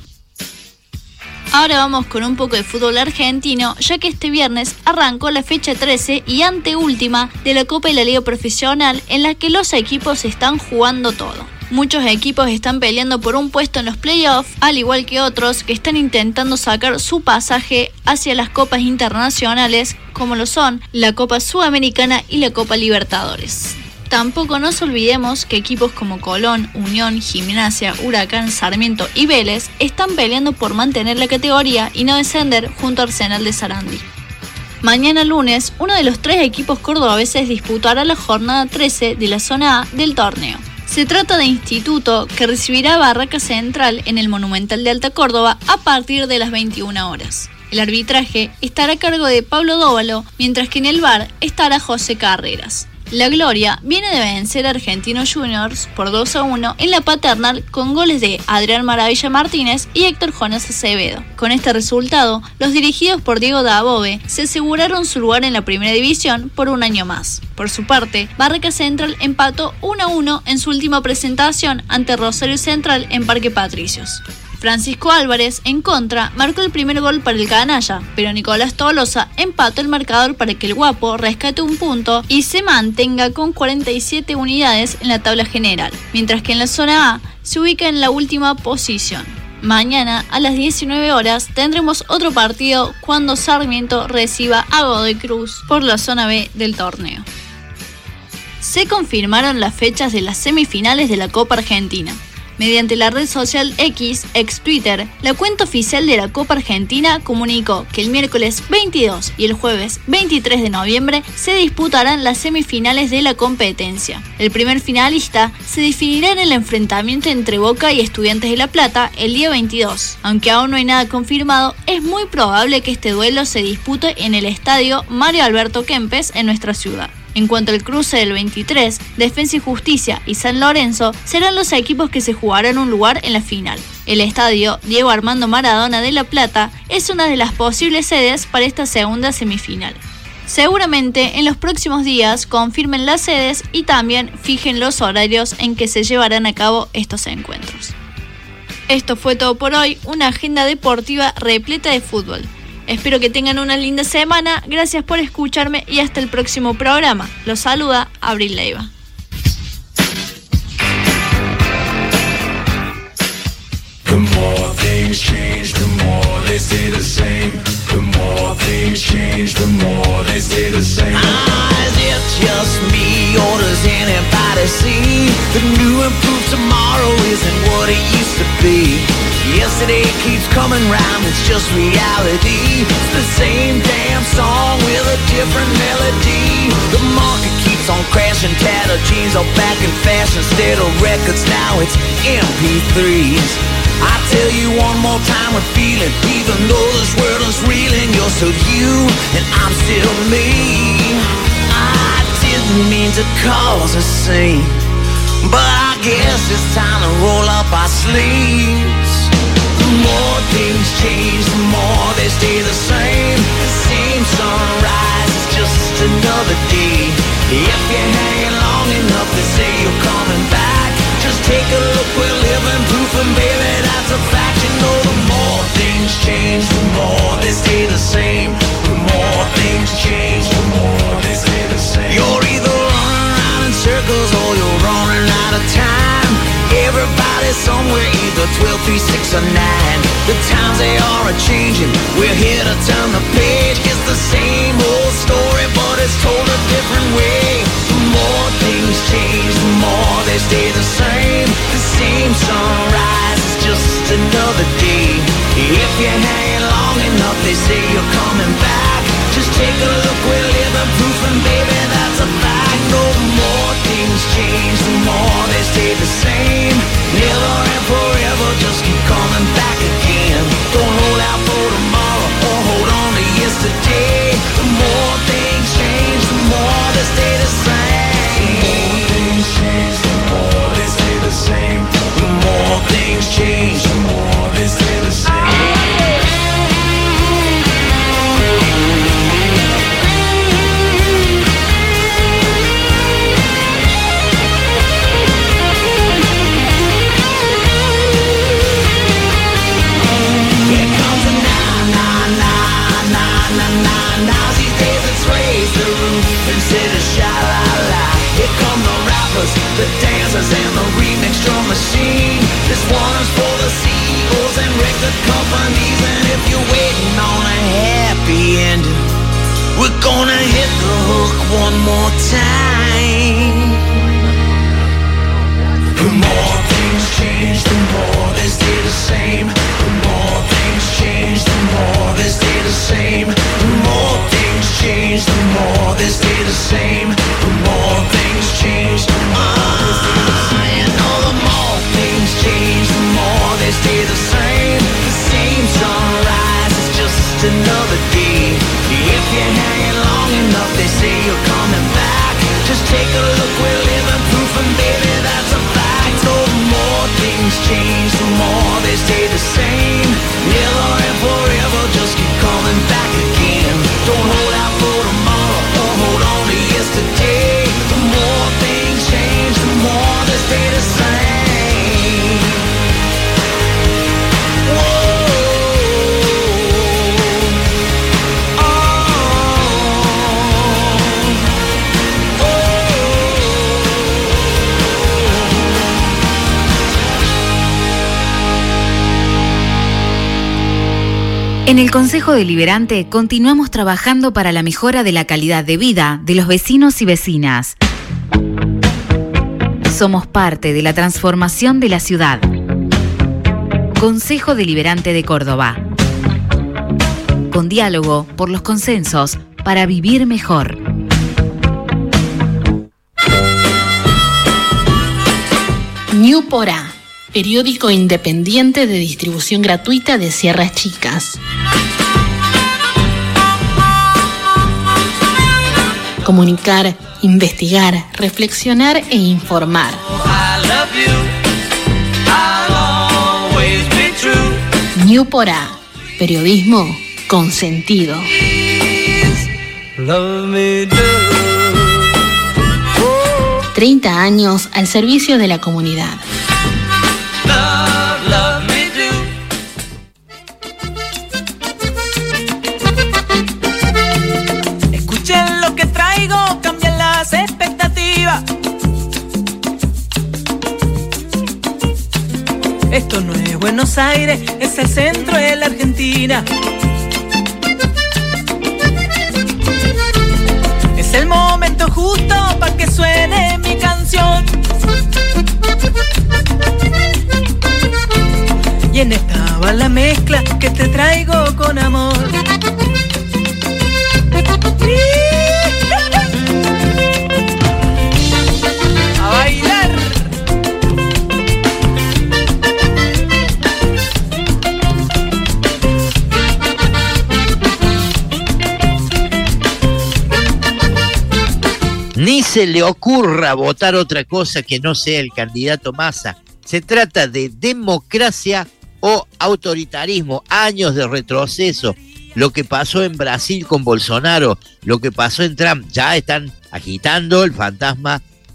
Ahora vamos con un poco de fútbol argentino, ya que este viernes arrancó la fecha 13 y anteúltima de la Copa de la Liga Profesional, en la que los equipos están jugando todo. Muchos equipos están peleando por un puesto en los playoffs, al igual que otros que están intentando sacar su pasaje hacia las copas internacionales, como lo son la Copa Sudamericana y la Copa Libertadores. Tampoco nos olvidemos que equipos como Colón, Unión, Gimnasia, Huracán, Sarmiento y Vélez están peleando por mantener la categoría y no descender junto a Arsenal de Sarandí. Mañana lunes, uno de los 3 equipos cordobeses disputará la jornada 13 de la zona A del torneo. Se trata de Instituto, que recibirá a Barraca Central en el Monumental de Alta Córdoba a partir de las 21 horas. El arbitraje estará a cargo de Pablo Dóvalo, mientras que en el VAR estará José Carreras. La Gloria viene de vencer a Argentinos Juniors por 2-1 en la Paternal con goles de Adrián Maravilla Martínez y Héctor Jonas Acevedo. Con este resultado, los dirigidos por Diego Dabove se aseguraron su lugar en la primera división por un año más. Por su parte, Barraca Central empató 1-1 en su última presentación ante Rosario Central en Parque Patricios. Francisco Álvarez, en contra, marcó el primer gol para el canalla, pero Nicolás Tolosa empató el marcador para que el Guapo rescate un punto y se mantenga con 47 unidades en la tabla general, mientras que en la zona A se ubica en la última posición. Mañana a las 19 horas tendremos otro partido cuando Sarmiento reciba a Godoy Cruz por la zona B del torneo. Se confirmaron las fechas de las semifinales de la Copa Argentina. Mediante la red social X, ex Twitter, la cuenta oficial de la Copa Argentina comunicó que el miércoles 22 y el jueves 23 de noviembre se disputarán las semifinales de la competencia. El primer finalista se definirá en el enfrentamiento entre Boca y Estudiantes de La Plata el día 22. Aunque aún no hay nada confirmado, es muy probable que este duelo se dispute en el estadio Mario Alberto Kempes en nuestra ciudad. En cuanto al cruce del 23, Defensa y Justicia y San Lorenzo serán los equipos que se jugarán un lugar en la final. El estadio Diego Armando Maradona de La Plata es una de las posibles sedes para esta segunda semifinal. Seguramente en los próximos días confirmen las sedes y también fijen los horarios en que se llevarán a cabo estos encuentros. Esto fue todo por hoy, una agenda deportiva repleta de fútbol. Espero que tengan una linda semana, gracias por escucharme y hasta el próximo programa. Los saluda Abril Leiva. The more things change, the more they stay the same. The more things change, the more they stay the same. Is it just me or does anybody see the new improved tomorrow isn't what it used to be? Yesterday keeps coming round, it's just reality. It's the same damn song with a different melody. The market keeps on crashing, tattered jeans are back in fashion. Instead of records now it's MP3s. I tell you one more time with feeling, even though this world is reeling, you're still you and I'm still me. I didn't mean to cause a scene, but I guess it's time to roll up our sleeves. The more things change, the more they stay the same. The same sunrise is just another day. If you're hanging long enough, they say you're coming back. Just take a look, we're living proof, and baby, that's a fact. You know, the more things change, the more they stay the same. 12, 3, 6, or 9. The times they are a-changing, we're here to turn the page. It's the same old story, but it's told a different way. The more things change, the more they stay the same. The same sunrise is just another day. If you hang long enough, they say you're coming back. Just take a look, we're living proof, and baby, that's a fact. No more things change, the more they stay the same. Never and forever, just keep coming back again. Don't hold out for tomorrow, or hold on to yesterday. The more things change, the more they stay the same. The more things change, the more they stay the same. The more things change, the more they stay the same. The dancers and the remix drum machine. This one's for the CEOs and record companies. And if you're waiting on a happy ending, we're gonna hit the hook one more time. The more things change, the more they stay the same. The more things change, the more they stay the same. The more things change, the more they stay the same. The more things change, the more they stay the same. You know, the more things change, the more they stay the same. The same sunrise is just another day. If you're hanging long enough, they say you're coming back. Just take a look, we're living proof, and baby, that's a fact. No more things change, the more they stay the same. Never and forever, just keep coming back again. Don't hold out for tomorrow, or hold on to yesterday. The more things change, the more they stay the same. Whoa. En el Consejo Deliberante continuamos trabajando para la mejora de la calidad de vida de los vecinos y vecinas. Somos parte de la transformación de la ciudad. Consejo Deliberante de Córdoba. Con diálogo por los consensos para vivir mejor. New Porá, periódico independiente de distribución gratuita de Sierras Chicas. Comunicar, investigar, reflexionar e informar. New Porá, periodismo con sentido. 30 años al servicio de la comunidad. Escuchen lo que traigo, cambian las expectativas. Esto no es Buenos Aires, es el centro de la Argentina. Es el momento justo para que suene mi canción. Y en esta va la mezcla que te traigo con amor. A bailar. Ni se le ocurra votar otra cosa que no sea el candidato Massa. Se trata de democracia o autoritarismo, años de retroceso. Lo que pasó en Brasil con Bolsonaro, lo que pasó en Trump, ya están agitando el fantasma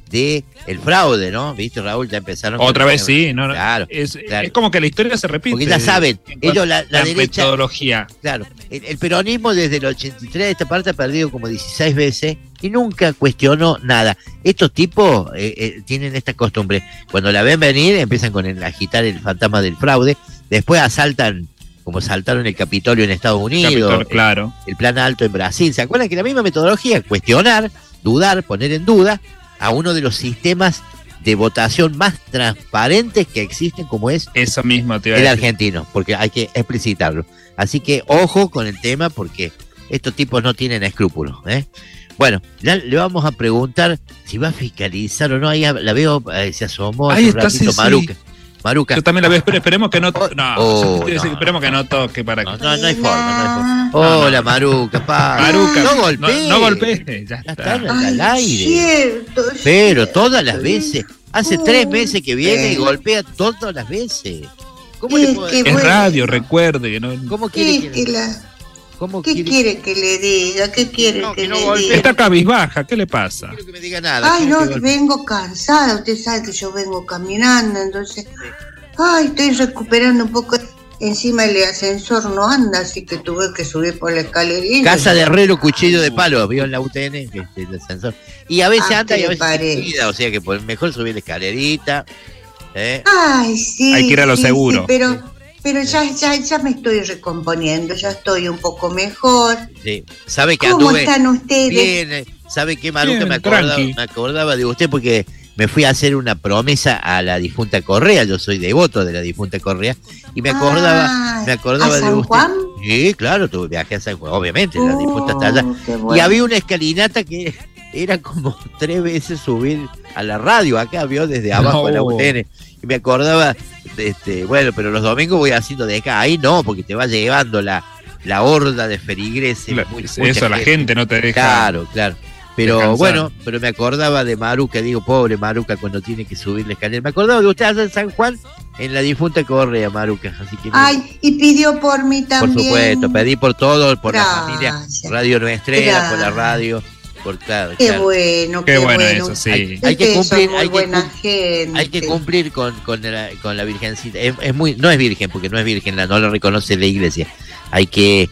de el fraude, ¿no? ¿Viste, Raúl? Ya empezaron. Otra vez sí, no, claro, es como que la historia se repite. Porque ya saben, ellos la derecha, metodología. Claro, el peronismo desde el 83 de esta parte ha perdido como 16 veces y nunca cuestionó nada. Estos tipos tienen esta costumbre. Cuando la ven venir, empiezan con agitar el fantasma del fraude, después asaltan, como saltaron el Capitolio en Estados Unidos, claro. el Plan Alto en Brasil. ¿Se acuerdan que la misma metodología? Cuestionar, dudar, poner en duda a uno de los sistemas de votación más transparentes que existen, como es eso mismo te iba a el decir. argentino, porque hay que explicitarlo. Así que ojo con el tema, porque estos tipos no tienen escrúpulos, ¿eh? Bueno, ya le vamos a preguntar si va a fiscalizar o no. Ahí la veo, se asomó Ahí hace un está, ratito, sí, Maruca. sí. Maruca. Yo también la veo, pero esperemos que no. Esperemos que no toque para que. No hay forma. Hola, Maruca, Maruca, no golpees. No golpees. Ya está al aire. Cierto, pero todas las veces. Hace 3 meses que viene y golpea todas las veces. ¿Cómo le puedo decir? Es radio, recuerde que no. ¿Cómo quiere que ¿Qué quiere que le diga? ¿Qué quiere que le diga? Está cabizbaja, ¿qué le pasa? No quiero que me diga nada. Ay, no, vengo cansada. Usted sabe que yo vengo caminando, entonces. Ay, estoy recuperando un poco. Encima el ascensor no anda, así que tuve que subir por la escalerita. Casa de herrero, cuchillo de palo, vio en la UTN, el ascensor. Y a veces anda y a veces se cuida, o sea que mejor subir la escalerita. Ay, sí. Hay que ir a lo seguro. Sí, pero ya me estoy recomponiendo, ya estoy un poco mejor. Sí. ¿Sabe que ¿Cómo anduve están ustedes? bien? ¿Sabe qué, Maruca? Bien, me acordaba de usted porque me fui a hacer una promesa a la difunta Correa. Yo soy devoto de la difunta Correa y me acordaba ¿a de San usted. Juan? Sí, claro, viajé a San Juan, obviamente, la difunta está allá. Bueno. Y había una escalinata que era como 3 veces subir a la radio acá, vio, desde abajo de la UTN. Y me acordaba, bueno, pero los domingos voy haciendo de acá. Ahí no, porque te va llevando la horda de feligreses. Eso, la gente no te deja. Claro. Pero descansar. bueno, pero me acordaba de Maruca, digo, pobre Maruca cuando tiene que subir la escalera. Me acordaba de usted allá en San Juan, en la difunta Correa, Maruca. Así que Ay, y pidió por mí también. por supuesto, pedí por todo, por Gracias. la familia Radio Nuestrera, por la radio, por claro. Qué bueno, qué bueno eso, sí. Hay que cumplir, hay que cumplir con la Virgencita. No es virgen, porque no es virgen, no lo reconoce la iglesia. Es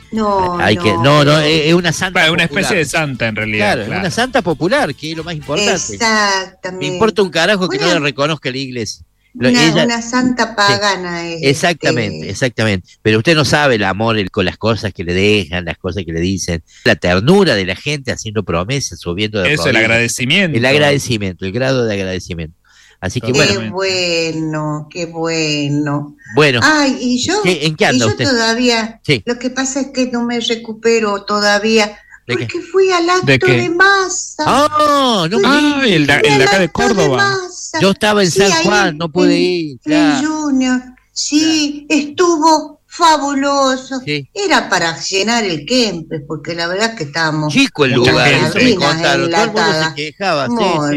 una santa. Es una especie de santa en realidad. Claro, una santa popular, que es lo más importante. Exactamente. Me importa un carajo que no le reconozca la iglesia. Una santa pagana. Sí. Exactamente. Pero usted no sabe el amor con las cosas que le dejan, las cosas que le dicen, la ternura de la gente haciendo promesas, subiendo de eso, el agradecimiento. El grado de agradecimiento. Así que Qué bueno. Bueno. Ay, y yo, ¿en qué anda usted? Todavía, sí. Lo que pasa es que no me recupero todavía. Porque qué? fui al acto de Massa. El de acá de Córdoba. Yo estaba en San Juan, no pude ir. El Junior, estuvo fabuloso. Sí. Era para llenar el Kempes, porque la verdad es que estábamos chico el lugar, eso me contaron, todo el mundo se quejaba.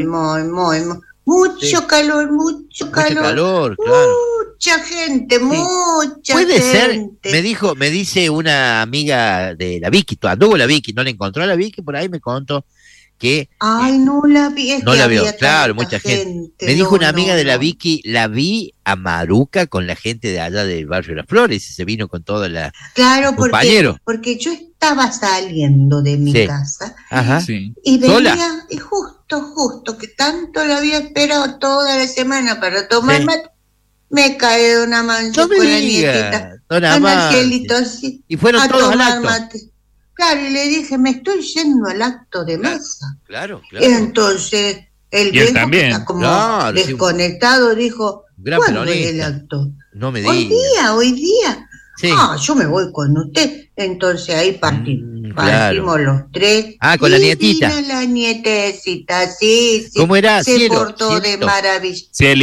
Mucho calor, claro. Mucha gente, mucha Puede gente. ser, me dice una amiga de la Vicky, anduvo la Vicky, no la encontró a la Vicky, por ahí me contó que... Ay, no la vi. No la vio, claro, mucha gente. Me dijo una amiga de la Vicky, la vi a Maruca con la gente de allá del barrio de Las Flores, y se vino con toda la... Claro, compañero. porque yo estaba saliendo de mi casa. Ajá. Y venía, ¿Sola? y justo, que tanto la había esperado toda la semana para tomar mate, me cae de una mancha con la nietita. Angelito, así. Y fueron a todos al tomar acto. Mate. Claro, y le dije, me estoy yendo al acto de Massa. Claro. Entonces, el viejo que está como desconectado dijo, ¿cuándo es el acto? No me diga. Hoy día. Sí. Yo me voy con usted. Entonces ahí partimos los tres. Con la nietita. Vino la nietecita, sí. ¿Cómo era? Se portó de maravilla.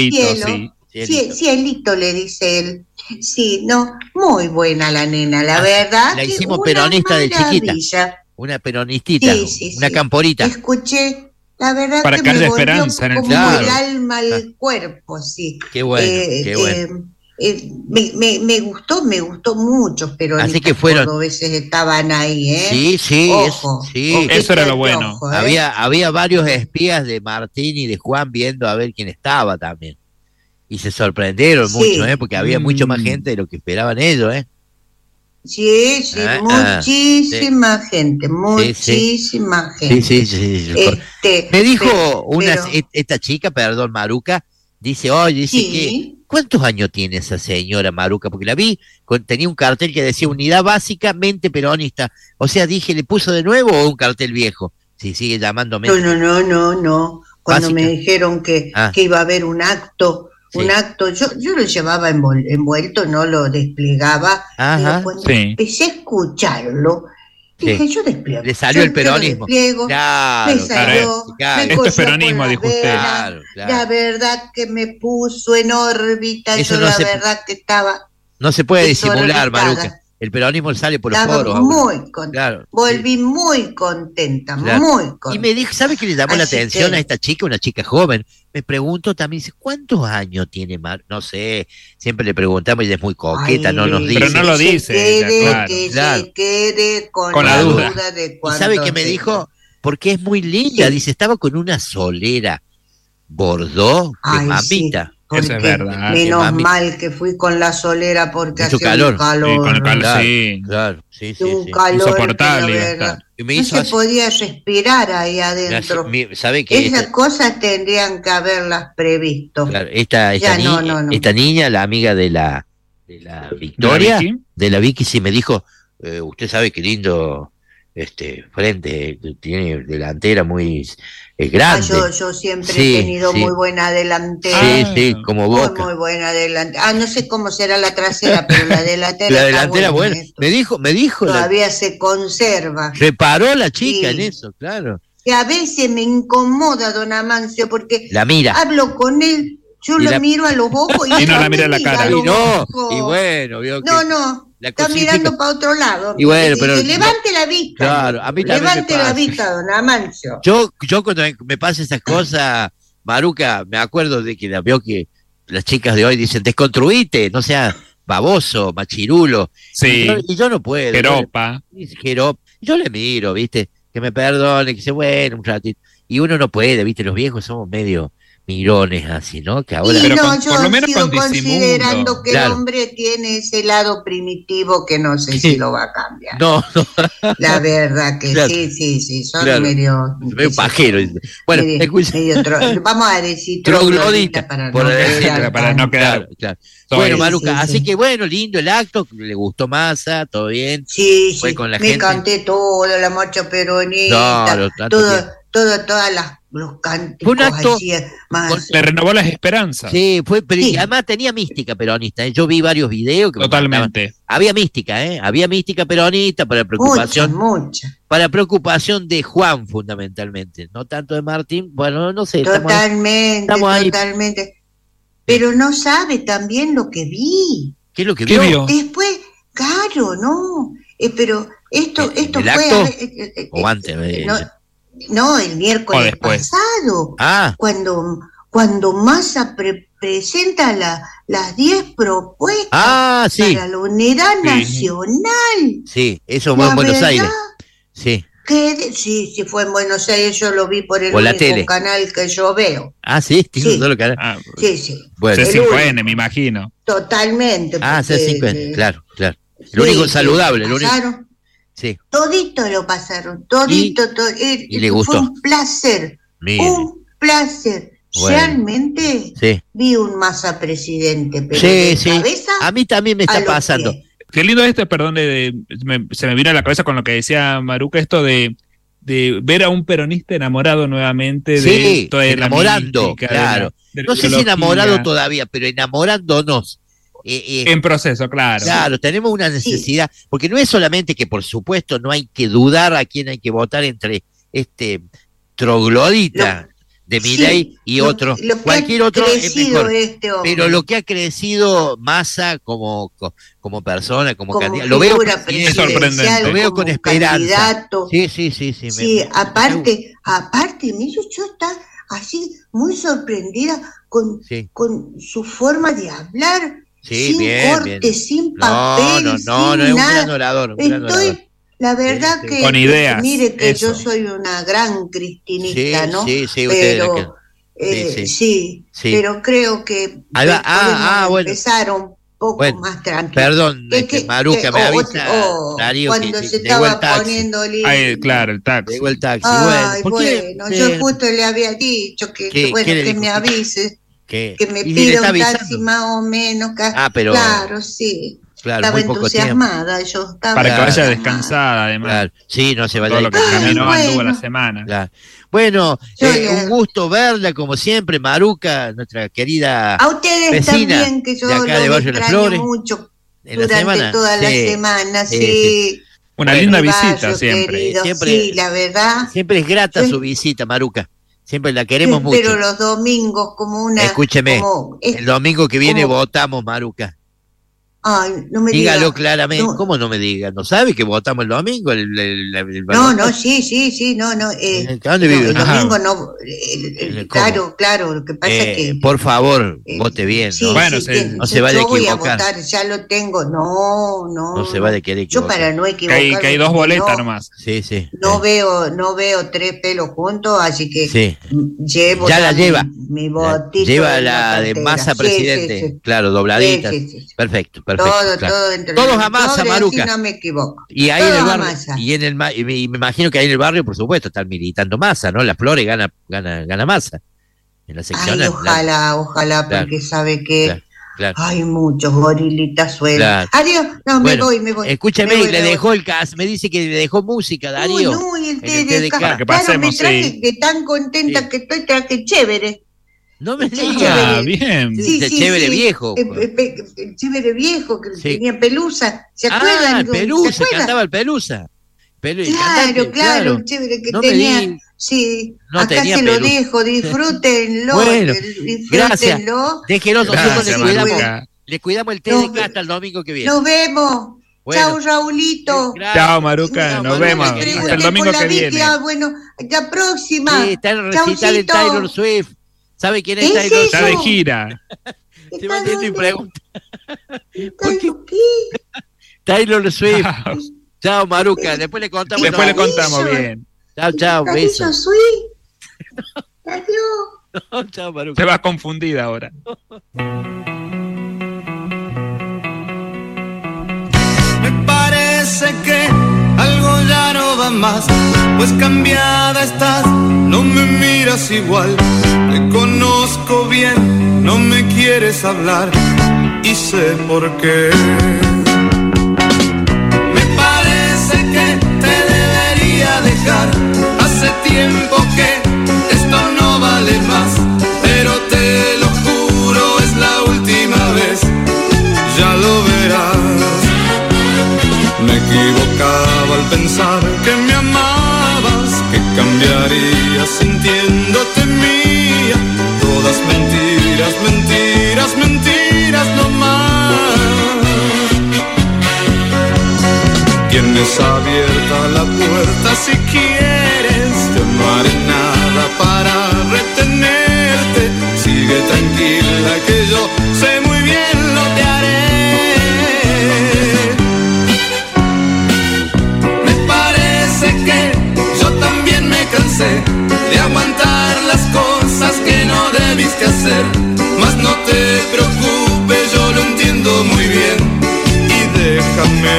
Cielito le dice él. Sí, muy buena la nena, la verdad. La hicimos peronista de chiquita. Una peronistita, una camporita. Escuché, la verdad para que me volvió esperanza en el como el alma al cuerpo, sí. Qué bueno, qué bueno. Me gustó mucho, pero así que fueron cordobeses estaban ahí, ¿eh? Sí, ojo, sí. Eso era lo bueno. Ojo, Había varios espías de Martín y de Juan viendo a ver quién estaba también. Y se sorprendieron mucho, porque había mucho más gente de lo que esperaban ellos, Sí, muchísima gente, muchísima gente. Sí. Me dijo esta chica, perdón, Maruca, dice que ¿cuántos años tiene esa señora Maruca? Porque la vi, tenía un cartel que decía Unidad Básicamente Peronista. O sea, dije, ¿le puso de nuevo o un cartel viejo? Sí, sigue llamándome. No. Cuando Básica. me dijeron que iba a haber un acto, yo lo llevaba envuelto, no lo desplegaba. Pero cuando empecé a escucharlo, dije, yo despliego. Le salió el peronismo. Me salió. Esto es peronismo, dijo usted. Claro. La verdad que me puso en órbita. Eso yo verdad que estaba. No se puede disimular, desorbitada. Maruca. El peronismo sale por los Estaba poros. muy contenta. Claro. Volví muy contenta, Claro. muy contenta. Y me dijo, ¿sabe qué le llamó la Así atención que- a esta chica? Una chica joven. Me preguntó también, dice, ¿cuántos años tiene No sé, siempre le preguntamos y ella es muy coqueta, no nos dice. Pero no lo dice. Que Claro. se quede con la la duda. duda de ¿Y cuánto sabe qué me tengo. dijo? Porque es muy linda, dice, estaba con una solera bordó, que Ay, mamita. Eso es verdad. Menos mami- mal que fui con la solera porque Hizo hacía calor. un calor. Sí, con el calor, Claro, sí. claro, sí. Un calor Insoportable que la iba a verdad, estar. Y me no hizo se así. podía respirar ahí adentro. ¿Sabe qué? Esas cosas tendrían que haberlas previsto. Claro, esta Ya, niña, no. esta niña, la amiga de la Victoria, Vicky? de la Vicky, sí me dijo, usted sabe qué lindo frente, tiene delantera muy grande. Yo siempre Sí, he tenido sí. muy buena delantera. Sí, como Boca. Muy buena delantera. No sé cómo será la trasera, pero la delantera La está delantera, buena. bueno, me dijo, Todavía se conserva. reparó la chica Sí. en eso, claro. Que a veces me incomoda, don Amancio, porque La mira. hablo con él, yo Y lo la- miro a los ojos y, Y no él la mira a la me cara. a Y los no, ojos. y bueno, vio que No, la está cosifica. mirando para otro lado. Y bueno, Dice, pero- levante la vista. Claro, a mí también me Levante la pasa. vista, don Amancio. Yo cuando me pasa esas cosas, Maruca, me acuerdo de que la veo que las chicas de hoy dicen, desconstruite, no seas baboso, machirulo. Sí. Y yo no puedo. Jeropa. Yo le miro, ¿viste? Que me perdone, que se bueno un ratito. Y uno no puede, ¿viste? Los viejos somos medio mirones así, ¿no? Que ahora... Y Pero no, con- yo por lo menos sigo con disimulo. considerando que Claro. el hombre tiene ese lado primitivo que no sé si lo va a cambiar. No, La verdad que Claro. sí, son Claro. medio... medio pajero. Bueno, escucha. Vamos a decir Troglodita, para por no decirlo, quedar para tan- no quedar. Claro. Soy- Bueno, Sí, Maruca, sí, así sí. que bueno, lindo el acto, le gustó Massa, todo bien. Sí, Fue con la me gente. canté todo, la marcha peronista, Claro, tanto tiempo. todas los cánticos Fue un acto así, más. Le renovó las esperanzas. Sí, pero Sí. y además tenía mística peronista. Yo vi varios videos que me Totalmente. mataban. Había mística, había mística peronista para preocupación, Mucha. para preocupación de Juan fundamentalmente, no tanto de Martín. Bueno, no sé. estamos ahí. estamos ahí. Totalmente. Pero no sabe también lo que vi. ¿Qué es lo que ¿Qué vio? vio? Después, claro, no. Pero esto ¿El fue acto? ¿O antes? no, el O miércoles después. pasado. Ah, Cuando Massa presenta las 10 propuestas sí, para la unidad Sí. nacional. sí, eso fue La en Buenos verdad, Aires. Sí. Sí, fue en Buenos Aires, yo lo vi por el Por la único tele. canal que yo veo. Ah, sí, tiene Sí. un solo canal. Ah, Sí, Bueno. C5N, me imagino. totalmente. Ah, porque, C5N, claro. El sí, único sí, saludable, el único. pasaron, Sí, todito lo pasaron, todito. y le Fue gustó. un placer, mire. un placer. Bueno. Realmente Sí, vi un Massa presidente, pero sí, de sí. cabeza A mí también me a está los pasando. pies. Qué lindo perdón, se me vino a la cabeza con lo que decía Maruca, esto de ver a un peronista enamorado nuevamente Sí, de esto de la enamorando, mística, claro. de la No sé si ideología. enamorado todavía, pero enamorándonos. En proceso, claro. Claro, tenemos una necesidad, porque no es solamente que, por supuesto, no hay que dudar a quién hay que votar entre este troglodita de Milei y otro, Lo que cualquier ha otro es crecido mejor. este hombre. Pero lo que ha crecido Massa como persona, como como candidato, lo veo, figura presidencial, presidencial, lo veo como con esperanza. candidato. Sí. Sí, aparte, yo está así muy sorprendida con Sí. su forma de hablar. sin bien, corte, bien. sin papel, No, sin es un nada. gran orador. La verdad que, con ideas, mire que eso. yo soy una gran cristinista, ¿no? Sí, pero, sí. pero creo que Ahí va. podemos Bueno. empezar un poco más tranquilo. Perdón, Maruca, me avisa Darío cuando que se llegó el estaba taxi. poniendo lindo. Ay, claro, el taxi. Llegó el taxi. Ay, ¿por qué? yo justo le había dicho que ¿Qué le que dijo? me avise, ¿Qué? que me ¿Y si le pida está un taxi avisando? más o menos. Pero... Claro, sí. Claro, estaba muy poco entusiasmada, yo estaba Para que vaya entusiasmada. descansada, además. Claro. Sí, no se vaya todo lo que caminó, bueno. anduvo la semana. Claro. Bueno, Yo un gusto verla como siempre, Maruca, nuestra querida A ustedes vecina también, que yo de acá de los Barrio Las extraño Flores. mucho En la durante semana. toda la Sí. semana, Sí, sí. Una Bueno, linda Mi visita barrio siempre. querido, Siempre- sí, la verdad. Siempre es grata Sí. su visita, Maruca. Siempre la queremos Yo mucho. espero los domingos como una... Escúcheme, como- el domingo que viene como- votamos, Maruca. Ay, no me Dígalo diga. claramente. No. ¿Cómo no me diga? ¿No sabe que votamos el domingo? No, sí, no. ¿Dónde vive? El Ajá. domingo no. Claro, lo que pasa es que... Por favor, vote bien. Sí, ¿no? Bueno, sí, sí. No se vaya a yo voy a equivocar. votar, ya lo tengo. No. No se vaya a querer Yo equivocar. para no Que equivocarme. hay dos porque boletas no, nomás. Sí, sí. No veo tres pelos juntos, así que Sí. llevo Ya la lleva. mi botito. Lleva en la de cartera. Massa Sí, presidente. sí. Claro, dobladita. Sí. Perfecto. Todo, claro. todo entre Todos los a Massa, sobres, Maruca. así no me equivoco. Y ahí en Todos el a barrio, Massa. y me imagino que ahí en el barrio, por supuesto, están militando Massa, ¿no? Las Flores gana Massa. En la sección. Ay, ojalá, Claro, porque sabe que claro. hay muchos gorilitas sueltos. Claro. Adiós, no, Bueno, me voy. Escúchame, Me voy, le me dejó el cas, me dice que le dejó música, Darío. Uy, el en té el de TDK. Claro, que pasemos, me traje, sí. que tan contenta que estoy, traje chévere. No me Sí, digas. Ah, bien. Chévere viejo. Chévere viejo, que Sí. tenía pelusa. ¿Se acuerdan? El Pelusa, ¿Se acuerdan? cantaba el Pelusa. Claro, Cantante, un chévere que No me tenía. di- Sí, No acá tenía se lo pelusa. dejo, disfrútenlo. Bueno, gracias. Disfrútenlo. Déjelo, nosotros Gracias, le cuidamos el Nos TDK hasta el domingo que viene. Nos vemos. Bueno. Chao, Raulito. Gracias. Chao, Maruca. Nos vemos. Pregunté Hasta el domingo por que la viene. Vicky. Ah, bueno, la próxima. Sí, está en el recital de Chaucito. Taylor Swift. ¿Sabe quién es ¿Es Taylor eso? Está de gira. Se va haciendo y pregunta. ¿Por qué? ¿Qué? Taylor Swift. Chao. Chao, Maruca. Después le contamos. Después le todo. contamos bien. Chao, Carrillo besos. Sweet. Adiós. Chao, Maruca. Se va confundida ahora. Me parece que algo ya no va más, pues cambiada estás, no me miras igual. Te conozco bien, no me quieres hablar y sé por qué. Me parece que te debería dejar, hace tiempo que esto no vale más, pero te lo juro es la última vez, ya lo verás. Me equivocaba al pensar que me amabas, que cambiarías sintiéndote mía. Todas mentiras, mentiras, mentiras no más. Tienes abierta la puerta si quieres, yo no haré nada para retenerte. Sigue tranquila que yo sé muy bien lo que haré. De aguantar las cosas que no debiste hacer, mas no te preocupes, yo lo entiendo muy bien y déjame.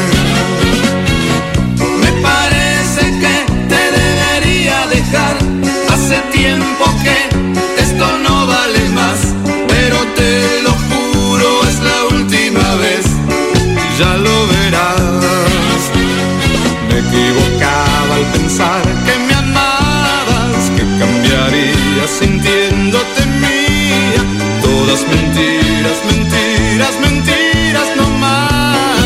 Me parece que te debería dejar, hace tiempo que esto no vale más, pero te lo juro es la última vez, ya lo verás. Me equivocaba al pensar que me cambiaría sintiéndote mía. Todas mentiras, mentiras, mentiras no más.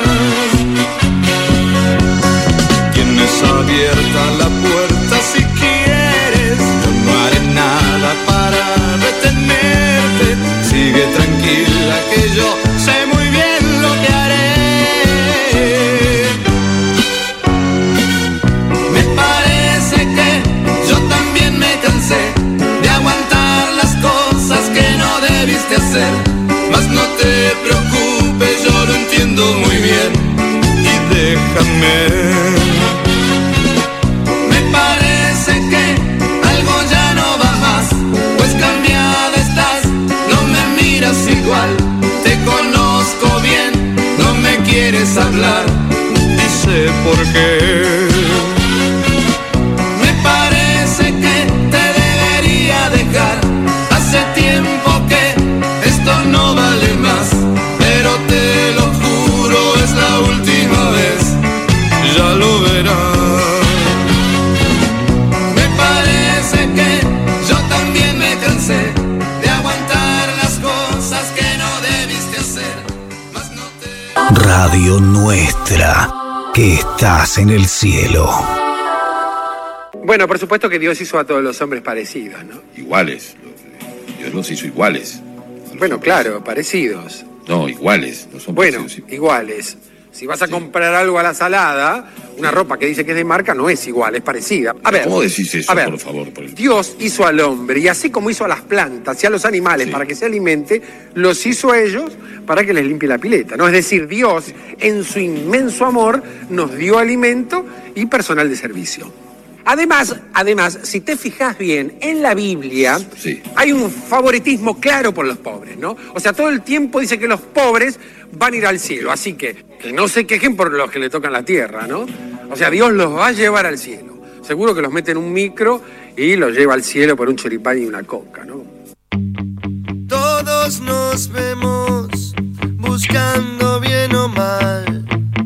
Tienes abierta la puerta si quieres, yo no haré nada para retenerte. Sigue tranquila que yo sé muy bien lo que haré. Me parece que yo también me cansé de aguantar las cosas que no debiste hacer, mujer. Me parece que te debería dejar. Hace tiempo que esto no vale más, pero te lo juro, es la última vez, ya lo verás. Me parece que yo también me cansé de aguantar las cosas que no debiste hacer, mas no te... Radio Nuestra, que estás en el cielo. Bueno, por supuesto que Dios hizo a todos los hombres parecidos, ¿no? Iguales. Dios los hizo iguales. Bueno, claro, parecidos. No, iguales. No son bueno, parecidos. Iguales. Si vas a comprar algo a la salada, una ropa que dice que es de marca no es igual, es parecida. A ver, ¿Cómo decís eso, a ver, por favor? Dios hizo al hombre, y así como hizo a las plantas y a los animales para que se alimente, los hizo a ellos para que les limpie la pileta, ¿no? Es decir, Dios, en su inmenso amor, nos dio alimento y personal de servicio. Además, si te fijas bien, en la Biblia hay un favoritismo claro por los pobres, ¿no? O sea, todo el tiempo dice que los pobres van a ir al cielo, así que no se quejen por los que le tocan la tierra, ¿no? O sea, Dios los va a llevar al cielo. Seguro que los mete en un micro y los lleva al cielo por un choripán y una coca, ¿no? Todos nos vemos buscando bien o mal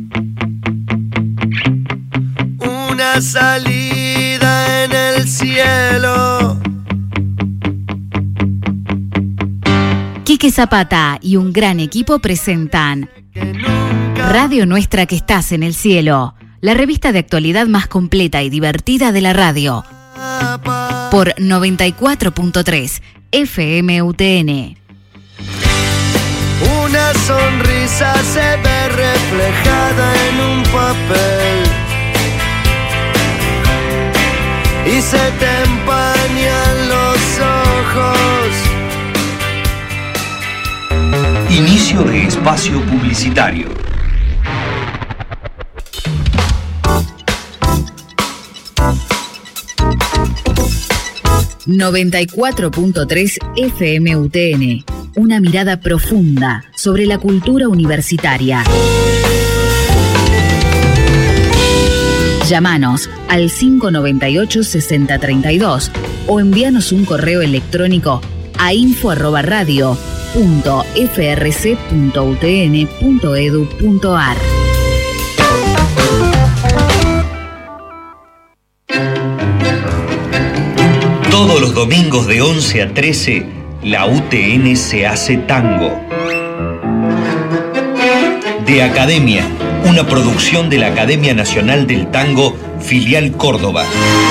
una salida en el cielo. Quique Zapata y un gran equipo presentan Radio Nuestra, que estás en el cielo, la revista de actualidad más completa y divertida de la radio, por 94.3 FM UTN. Una sonrisa se ve reflejada en un papel y se te empañan los ojos. Inicio de espacio publicitario. ...94.3 FM UTN... una mirada profunda sobre la cultura universitaria. Llámanos al 598-6032 o envíanos un correo electrónico a info@radio.frc.utn.edu.ar. Todos los domingos de 11 a 13, la UTN se hace tango. De Academia, una producción de la Academia Nacional del Tango, filial Córdoba.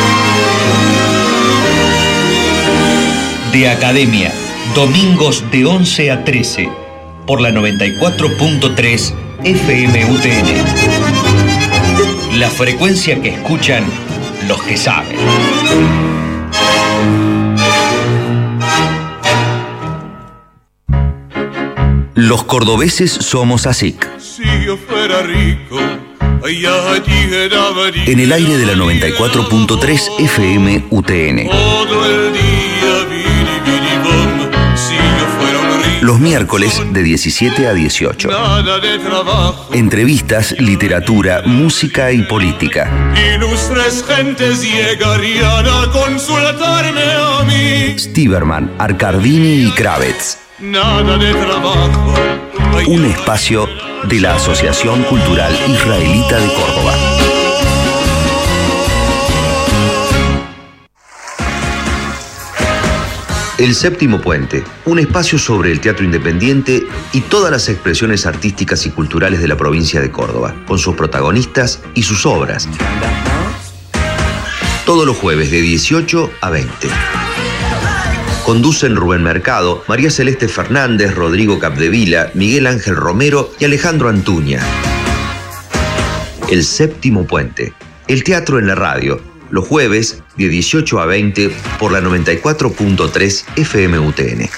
De Academia, domingos de 11 a 13, por la 94.3 FM UTN. La frecuencia que escuchan los que saben. Los cordobeses somos así. Si yo fuera rico, En el aire de la 94.3 FM UTN. todo el día bom. Si yo fuera un rico, Los miércoles de 17 a 18. nada de trabajo. Entrevistas, literatura, música y política. Ilustres gentes llegarían a consultarme a mí. Stiberman, Arcardini y Kravets. Nada de trabajo. Un espacio de la Asociación Cultural Israelita de Córdoba. El Séptimo Puente, un espacio sobre el teatro independiente y todas las expresiones artísticas y culturales de la provincia de Córdoba, con sus protagonistas y sus obras. Todos los jueves de 18 a 20. Conducen Rubén Mercado, María Celeste Fernández, Rodrigo Capdevila, Miguel Ángel Romero y Alejandro Antuña. El Séptimo Puente, el teatro en la radio, los jueves de 18 a 20 por la 94.3 FM UTN.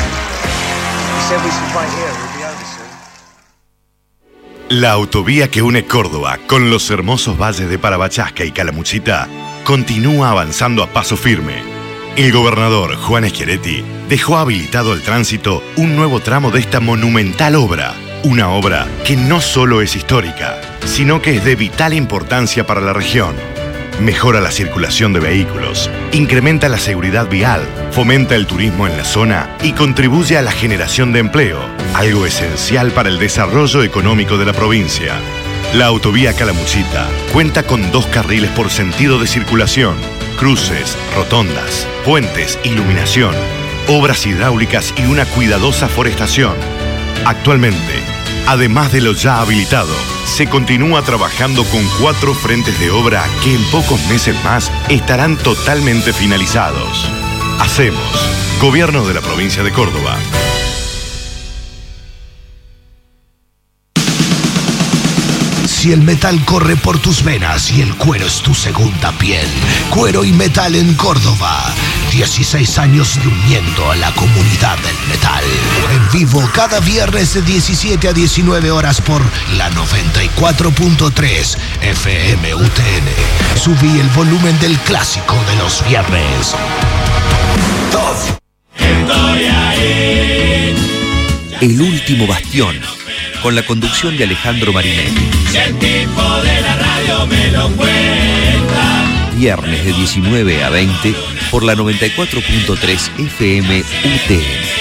La autovía que une Córdoba con los hermosos valles de Parabachasca y Calamuchita continúa avanzando a paso firme. El gobernador Juan Schiaretti dejó habilitado al tránsito un nuevo tramo de esta monumental obra, Una obra que no solo es histórica, sino que es de vital importancia para la región. Mejora la circulación de vehículos, incrementa la seguridad vial, fomenta el turismo en la zona y contribuye a la generación de empleo, algo esencial para el desarrollo económico de la provincia. La autovía Calamuchita cuenta con 2 carriles por sentido de circulación, cruces, rotondas, puentes, iluminación, obras hidráulicas y una cuidadosa forestación. Actualmente, además de lo ya habilitado, se continúa trabajando con 4 frentes de obra que en pocos meses más estarán totalmente finalizados. Hacemos Gobierno de la Provincia de Córdoba. Si el metal corre por tus venas y el cuero es tu segunda piel, Cuero y Metal en Córdoba. 16 años uniendo a la comunidad del metal. En vivo cada viernes de 17 a 19 horas por la 94.3 FM UTN. Subí el volumen del clásico de los viernes. Estoy ahí. El último bastión, con la conducción de Alejandro Marinetti. Si el tipo de la radio me lo cuenta. Viernes de 19 a 20 por la 94.3 FM UTN.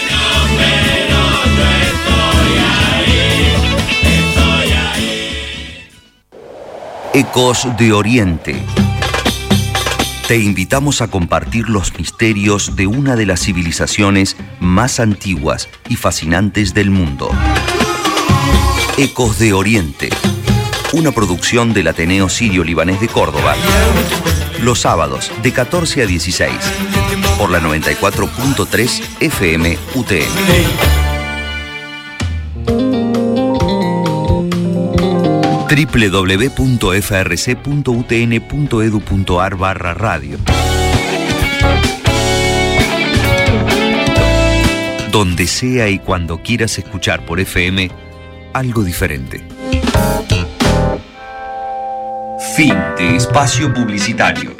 Ecos de Oriente. Te invitamos a compartir los misterios de una de las civilizaciones más antiguas y fascinantes del mundo. Ecos de Oriente, una producción del Ateneo Sirio-Libanés de Córdoba, los sábados de 14 a 16, por la 94.3 FM UTN. www.frc.utn.edu.ar/radio. Donde sea y cuando quieras escuchar por FM algo diferente. Fin de espacio publicitario.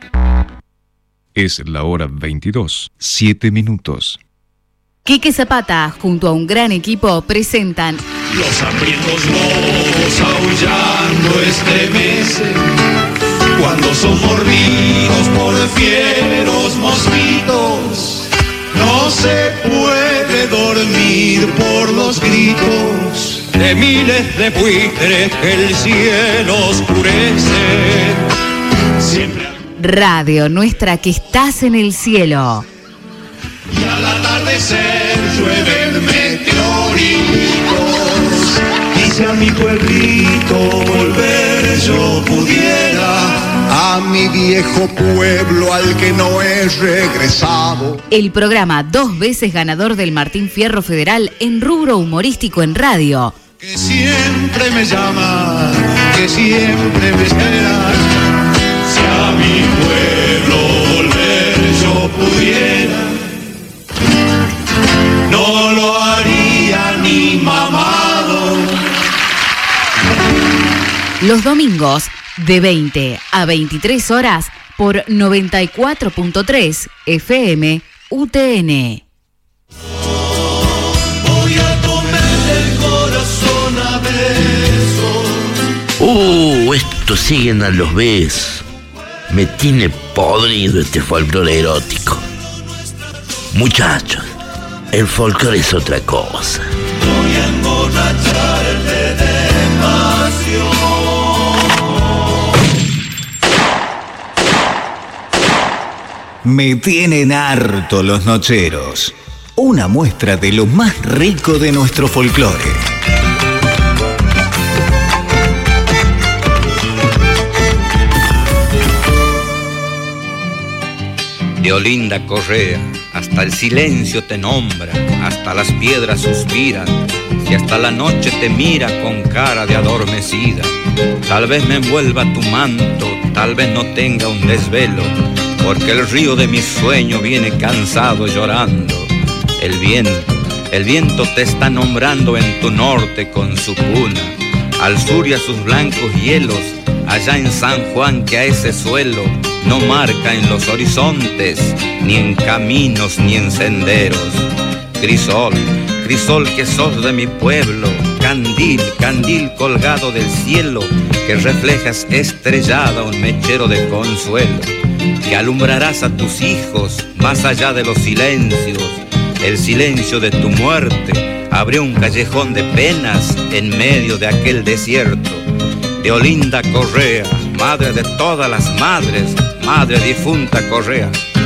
Es la hora 22, 7 minutos. Quique Zapata, junto a un gran equipo, presentan Los hambrientos lobos aullando estremecen cuando son mordidos por fieros mosquitos. No se puede dormir por los gritos de miles de buitres que el cielo oscurece. Siempre Radio Nuestra que estás en el cielo. y al atardecer llueven meteoritos. Y si a mi pueblito volver yo pudiera, a mi viejo pueblo al que no he regresado. El programa 2 veces ganador del Martín Fierro Federal en rubro humorístico en radio. Que siempre me llama, que siempre me espera. Si a mi pueblo volver yo pudiera, no lo haría ni mamado. Los domingos de 20 a 23 horas por 94.3 FM UTN. Voy a comerle el corazón a besos. Estos siguen a los besos. Me tiene podrido este folclore erótico. Muchachos, el folclore es otra cosa. Voy a emborracharte de pasión. Me tienen harto los nocheros. Una muestra de lo más rico de nuestro folclore. De Olinda Correa, hasta el silencio te nombra, hasta las piedras suspiran, y hasta la noche te mira con cara de adormecida. Tal vez me envuelva tu manto, tal vez no tenga un desvelo, porque el río de mi sueño viene cansado llorando. El viento te está nombrando en tu norte con su cuna, al sur y a sus blancos hielos, allá en San Juan que a ese suelo no marca en los horizontes, ni en caminos ni en senderos. Crisol, crisol que sos de mi pueblo, candil, candil colgado del cielo, que reflejas estrellada un mechero de consuelo, que alumbrarás a tus hijos más allá de los silencios. El silencio de tu muerte abrió un callejón de penas en medio de aquel desierto. De Olinda Correa, madre de todas las madres, madre difunta Correa.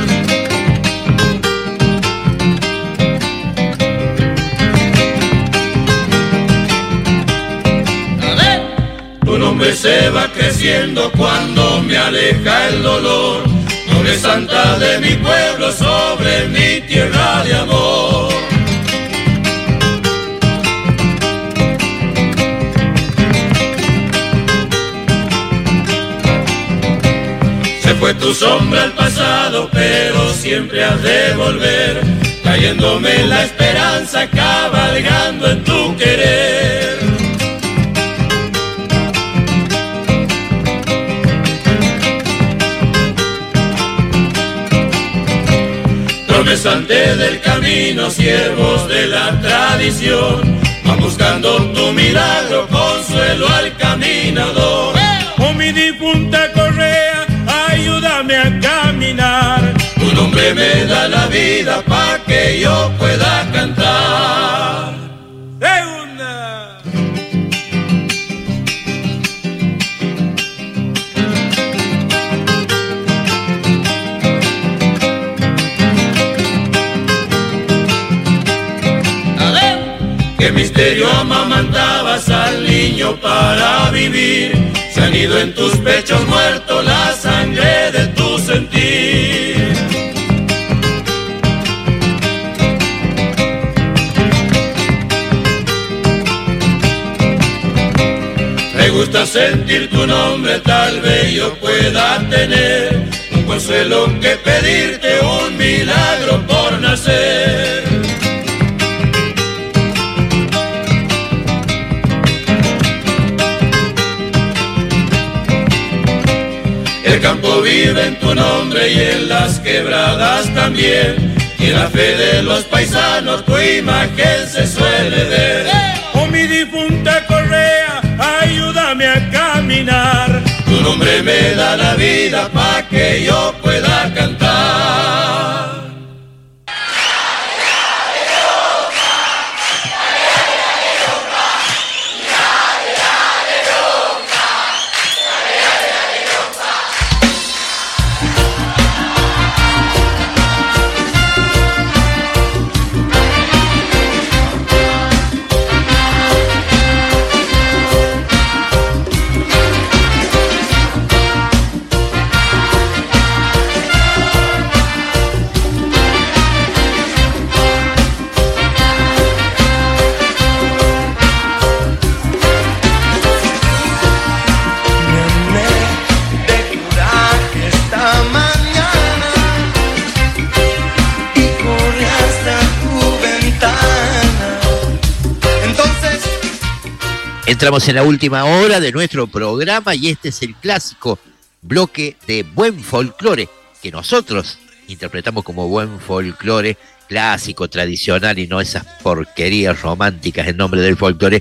Tu nombre se va creciendo cuando me aleja el dolor. Nombre santa de mi pueblo sobre mi tierra de amor. Se fue tu sombra al pasado, pero siempre has de volver, trayéndome la esperanza, cabalgando en tu querer. Promesante del camino, siervos de la tradición, van buscando tu milagro, consuelo al caminador. Oh, mi difunta Correa, ayúdame a caminar. Tu nombre me da la vida pa' que yo pueda cantar. ¡Segunda! Qué misterio amamantabas al niño para vivir. Se han ido en tus pechos muertos la sangre de tu sentir. Me gusta sentir tu nombre, tal vez yo pueda tener un consuelo que pedirte, un milagro por nacer. El campo vive en tu nombre y en las quebradas también, y en la fe de los paisanos tu imagen se suele ver. Oh, mi difunta Correa, ayúdame a caminar. Tu nombre me da la vida pa' que yo pueda cantar. Entramos en la última hora de nuestro programa y este es el clásico bloque de buen folclore, que nosotros interpretamos como buen folclore clásico, tradicional y no esas porquerías románticas en nombre del folclore.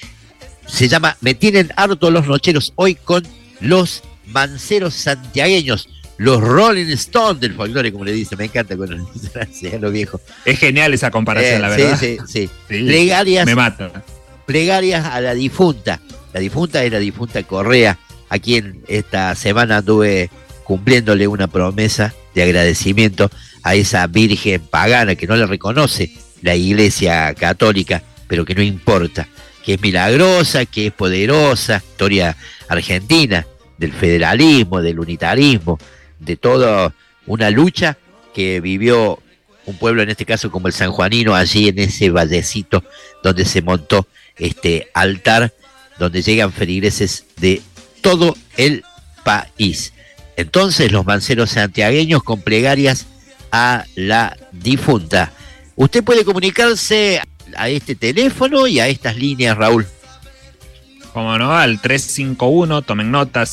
Se llama Me tienen harto los nocheros, hoy con los manceros santiagueños, los Rolling Stones del folclore, como le dice. Me encanta cuando le dicen así a lo viejo. Es genial esa comparación, la verdad. Sí. Plegarias, me mata. Plegarias a la difunta. La difunta es la difunta Correa, a quien esta semana anduve cumpliéndole una promesa de agradecimiento a esa virgen pagana que no le reconoce la Iglesia Católica, pero que no importa, que es milagrosa, que es poderosa, historia argentina, del federalismo, del unitarismo, de toda una lucha que vivió un pueblo, en este caso como el sanjuanino, allí en ese vallecito donde se montó este altar, donde llegan feligreses de todo el país. Entonces los manceros santiagueños con plegarias a la difunta. Usted puede comunicarse a este teléfono y a estas líneas, Raúl. Como no, al 351, tomen nota,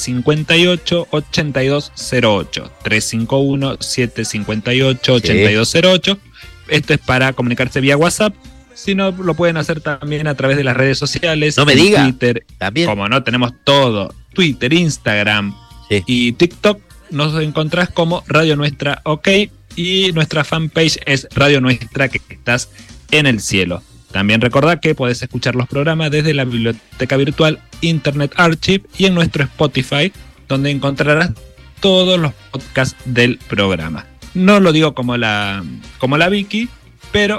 758-8208. 351-758-8208. Esto es para comunicarse vía WhatsApp. sino lo pueden hacer también a través de las redes sociales. No me en diga. Twitter, también. Como no, tenemos todo. Twitter, Instagram y TikTok. Nos encontrás como Radio Nuestra OK y nuestra fanpage es Radio Nuestra que estás en el cielo. También recordá que podés escuchar los programas desde la biblioteca virtual Internet Archive y en nuestro Spotify, donde encontrarás todos los podcasts del programa. No lo digo como la Vicky, pero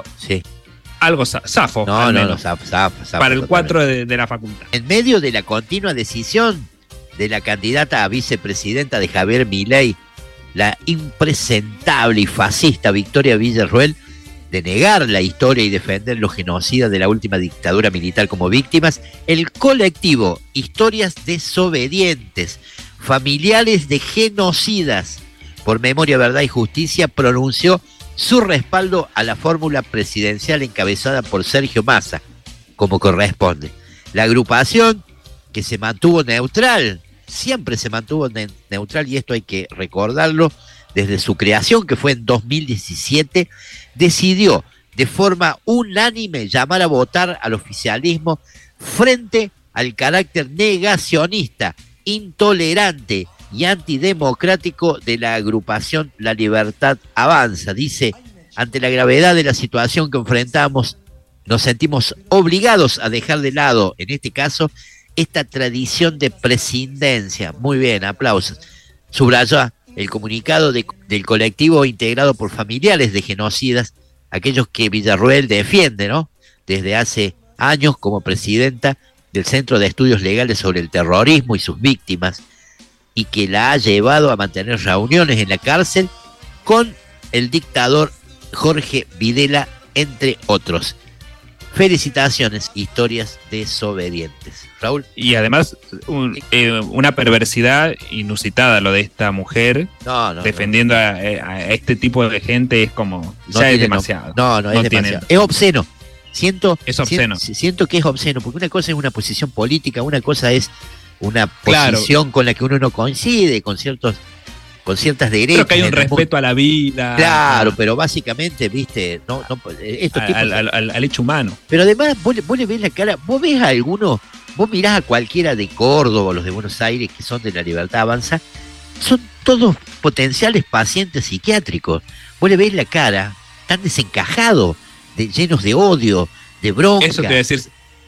algo zafo. Zafo. Para el 4 de la facultad. En medio de la continua decisión de la candidata a vicepresidenta de Javier Milei, la impresentable y fascista Victoria Villarruel, de negar la historia y defender los genocidas de la última dictadura militar como víctimas, el colectivo Historias Desobedientes, familiares de genocidas por Memoria, Verdad y Justicia, pronunció su respaldo a la fórmula presidencial encabezada por Sergio Massa, como corresponde. La agrupación, que se mantuvo neutral, siempre se mantuvo neutral, y esto hay que recordarlo, desde su creación, que fue en 2017, decidió de forma unánime llamar a votar al oficialismo frente al carácter negacionista, intolerante y antidemocrático de la agrupación La Libertad Avanza. Dice: ante la gravedad de la situación que enfrentamos, nos sentimos obligados a dejar de lado, en este caso, esta tradición de prescindencia. Muy bien, aplausos. Subrayó el comunicado del colectivo integrado por familiares de genocidas, aquellos que Villarruel defiende, ¿no?, desde hace años como presidenta del Centro de Estudios Legales sobre el Terrorismo y sus Víctimas, y que la ha llevado a mantener reuniones en la cárcel con el dictador Jorge Videla, entre otros. Felicitaciones, Historias Desobedientes. Raúl. Y además, una perversidad inusitada lo de esta mujer defendiendo a este tipo de gente, es como, ya es demasiado. Es demasiado. Es obsceno. Es obsceno. Siento que es obsceno, porque una cosa es una posición política, una cosa es una posición con la que uno no coincide, con ciertas derechas. Creo que hay un respeto a la vida. Claro, pero básicamente, viste, al hecho humano. Pero además, vos le ves la cara, vos ves a alguno, vos mirás a cualquiera de Córdoba, los de Buenos Aires, que son de La Libertad Avanza, son todos potenciales pacientes psiquiátricos. Vos le ves la cara, tan desencajados, llenos de odio, de bronca. Eso te voy a decir,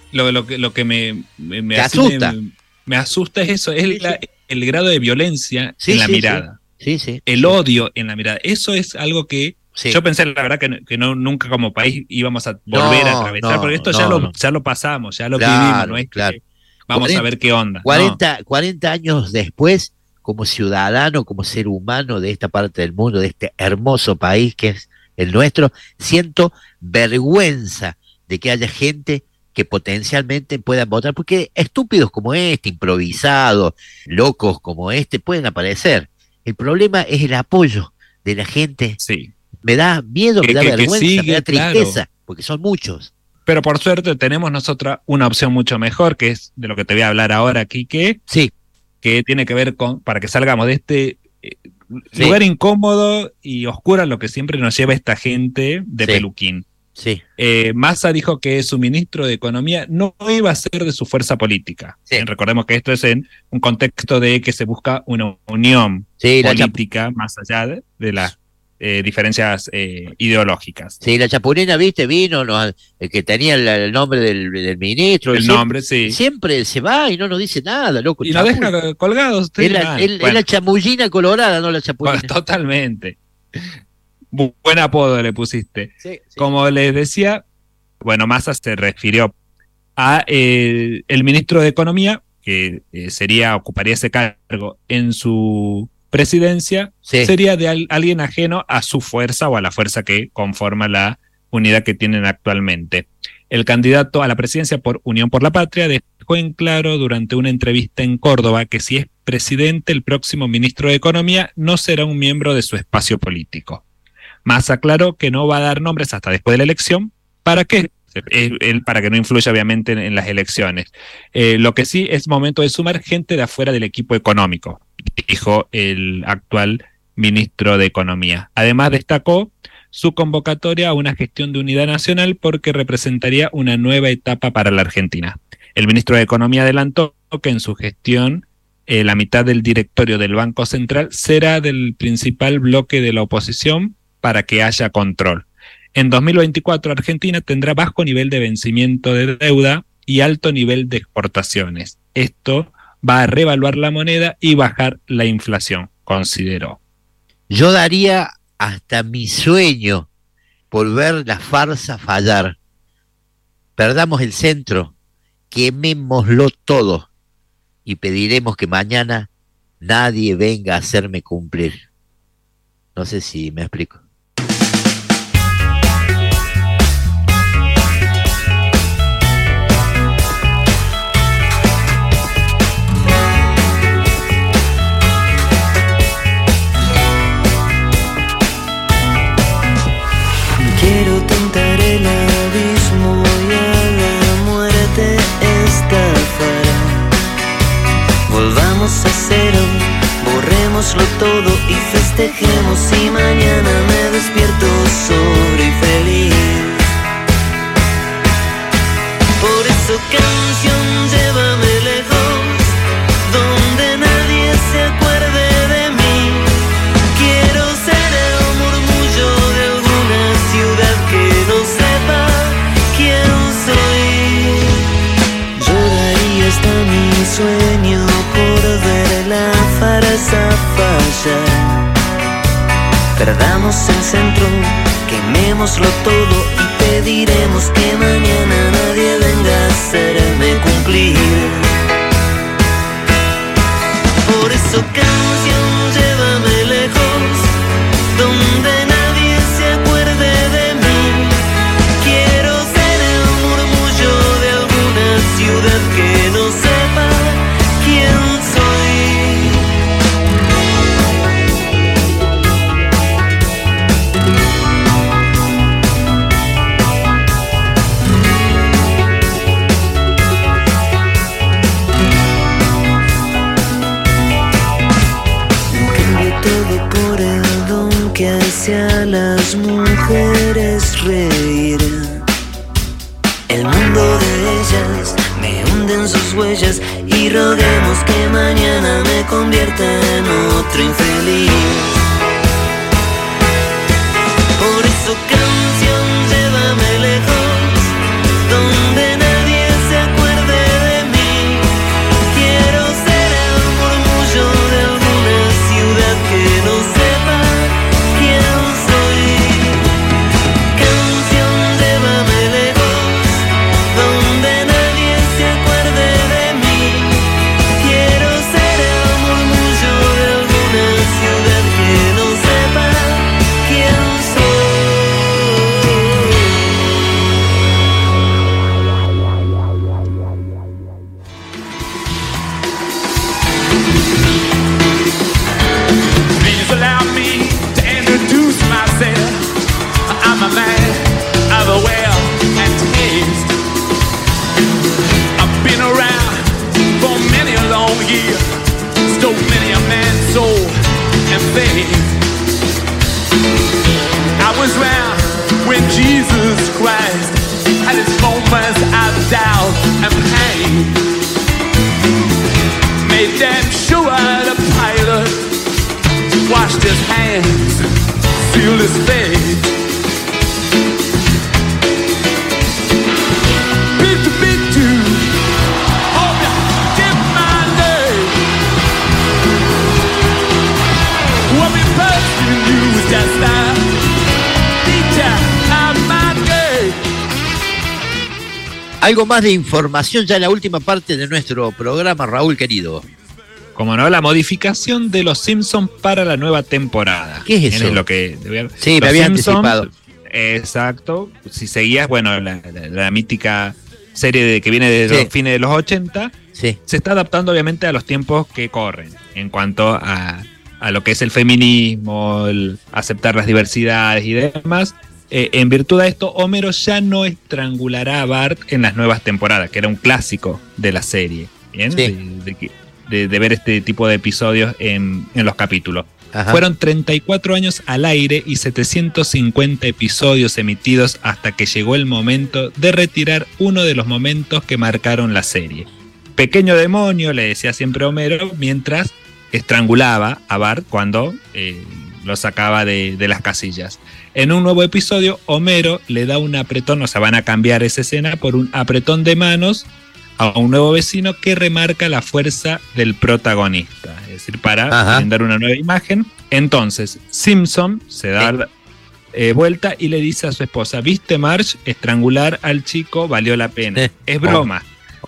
lo que me asusta. Me asusta es eso, es el grado de violencia en la mirada. Sí. El odio en la mirada. Eso es algo que yo pensé, la verdad, que nunca como país íbamos a volver a atravesar, porque esto ya lo pasamos, ya lo vivimos, no es que vamos a ver qué onda. 40 años después, como ciudadano, como ser humano de esta parte del mundo, de este hermoso país que es el nuestro, siento vergüenza de que haya gente que potencialmente puedan votar, porque estúpidos como este, improvisados, locos como este, pueden aparecer. El problema es el apoyo de la gente. Sí. Me da miedo, me da vergüenza, me da tristeza, porque son muchos. Pero por suerte tenemos nosotros una opción mucho mejor, que es de lo que te voy a hablar ahora, Quique. Sí. Que tiene que ver con, para que salgamos de este lugar incómodo y oscuro a lo que siempre nos lleva esta gente de peluquín. Sí. Massa dijo que su ministro de Economía no iba a ser de su fuerza política. Recordemos que esto es en un contexto de que se busca una unión política más allá de las diferencias ideológicas. Sí, la Chapulina, viste, vino, el que tenía el nombre del ministro. El nombre, sí. Siempre se va y no nos dice nada, loco. Y nos deja colgados. Es la chamullina colorada, no la Chapulina. Bueno, totalmente. Buen apodo le pusiste. Sí. Como les decía, bueno, Massa se refirió a el ministro de Economía, que ocuparía ese cargo en su presidencia, sería de alguien ajeno a su fuerza o a la fuerza que conforma la unidad que tienen actualmente. El candidato a la presidencia por Unión por la Patria dejó en claro durante una entrevista en Córdoba que si es presidente, el próximo ministro de Economía no será un miembro de su espacio político. Massa aclaró que no va a dar nombres hasta después de la elección. ¿Para qué? Para que no influya obviamente en las elecciones. Lo que sí es momento de sumar gente de afuera del equipo económico, dijo el actual ministro de Economía. Además destacó su convocatoria a una gestión de unidad nacional porque representaría una nueva etapa para la Argentina. El ministro de Economía adelantó que en su gestión la mitad del directorio del Banco Central será del principal bloque de la oposición para que haya control. En 2024 Argentina tendrá bajo nivel de vencimiento de deuda y alto nivel de exportaciones. Esto va a revaluar la moneda y bajar la inflación, consideró. Yo daría hasta mi sueño por ver la farsa fallar. Perdamos el centro, quemémoslo todo y pediremos que mañana nadie venga a hacerme cumplir. No sé si me explico. Quiero tentar el abismo y a la muerte estafará. Volvamos a cero, borrémoslo todo y festejemos. Y mañana me despierto sobre y feliz. Por eso, canción, llévame lejos, donde nadie se acuerde de mí. Quiero ser el murmullo de alguna ciudad que no sepa quién soy. Yo daría hasta mi sueño por ver la farsa fallar. Perdamos el centro, quemémoslo todo y pediremos que mañana nadie venga a hacerme cumplir. Por eso, canción, llévame lejos, donde nadie se acuerde de mí. Quiero ser el murmullo de alguna ciudad que no sepa quién soy. Todo por el don que hace a las mujeres reír. El mundo de ellas me hunde en sus huellas y roguemos que mañana me convierta en otro infeliz. Por eso, canción, llévame lejos, donde nadie se acuerde de mí. Quiero ser el murmullo de alguna ciudad que no sepa quién soy. Canción, llévame lejos, donde nadie se acuerde de mí. Quiero ser el murmullo de alguna ciudad que no sepa quién soy. Please allow me to introduce myself. I'm a man of the well and taste. I've been around for many a long year, stole many a man's soul and faith. I was round when Jesus Christ had his moments of doubt and pain. Made damn sure the pilot washed his hands, sealed his fate. Big to big to, hope you get my name. What we posting you is just that teacher of my game. Algo más de información ya en la última parte de nuestro programa, Raúl querido. Como no, la modificación de Los Simpsons para la nueva temporada. ¿Qué es eso? Es lo que, sí, me había anticipado. Exacto. Si seguías, bueno, la mítica serie que viene de los fines de los 80, se está adaptando obviamente a los tiempos que corren en cuanto a lo que es el feminismo, el aceptar las diversidades y demás. En virtud de esto, Homero ya no estrangulará a Bart en las nuevas temporadas, que era un clásico de la serie. ¿Bien? de ver este tipo de episodios en los capítulos. Ajá. Fueron 34 años al aire y 750 episodios emitidos hasta que llegó el momento de retirar uno de los momentos que marcaron la serie. Pequeño demonio, le decía siempre Homero, mientras estrangulaba a Bart cuando lo sacaba de las casillas. En un nuevo episodio, Homero le da un apretón, o sea, van a cambiar esa escena por un apretón de manos a un nuevo vecino que remarca la fuerza del protagonista, es decir, para brindar una nueva imagen. Entonces, Simpson se da vuelta y le dice a su esposa: ¿viste, Marge? Estrangular al chico valió la pena. Es broma.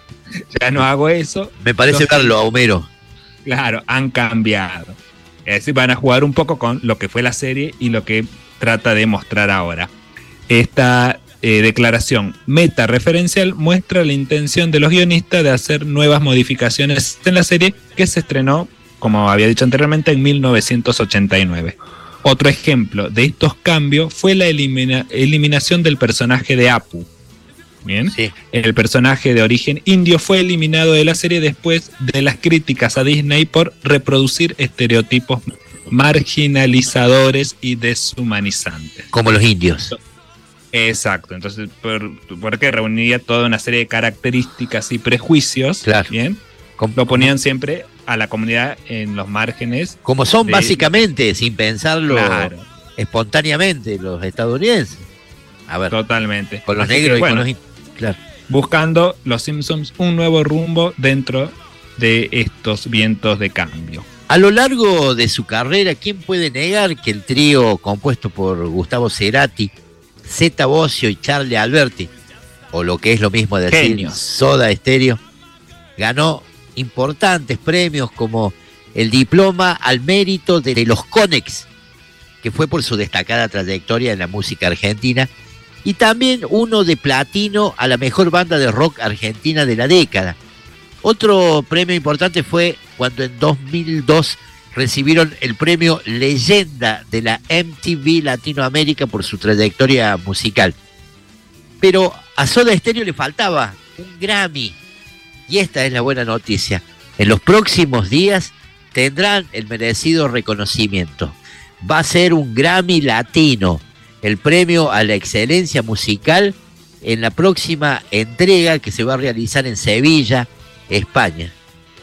Ya no hago eso. Me parece verlo a Homero. Claro, han cambiado. Es decir, van a jugar un poco con lo que fue la serie y lo que trata de mostrar ahora. Esta declaración meta-referencial muestra la intención de los guionistas de hacer nuevas modificaciones en la serie, que se estrenó, como había dicho anteriormente, en 1989. Otro ejemplo de estos cambios fue la eliminación del personaje de Apu. Bien. Sí. El personaje de origen indio fue eliminado de la serie después de las críticas a Disney por reproducir estereotipos marginalizadores y deshumanizantes. Como los indios. Exacto, entonces porque reunía toda una serie de características y prejuicios, claro. Bien, lo ponían siempre a la comunidad en los márgenes. Como son básicamente, sin pensarlo, claro, espontáneamente los estadounidenses. A ver, totalmente. Con los así negros que, y bueno, con los indios. Claro. Buscando los Simpsons un nuevo rumbo dentro de estos vientos de cambio. A lo largo de su carrera, ¿quién puede negar que el trío compuesto por Gustavo Cerati, Zeta Bosio y Charlie Alberti, o lo que es lo mismo decir, Genios. Soda Stereo, ganó importantes premios como el diploma al mérito de los Conex, que fue por su destacada trayectoria en la música argentina, y también uno de platino a la mejor banda de rock argentina de la década. Otro premio importante fue cuando en 2002 recibieron el premio Leyenda de la MTV Latinoamérica por su trayectoria musical. Pero a Soda Stereo le faltaba un Grammy. Y esta es la buena noticia. En los próximos días tendrán el merecido reconocimiento. Va a ser un Grammy Latino, el premio a la excelencia musical, en la próxima entrega que se va a realizar en Sevilla, España.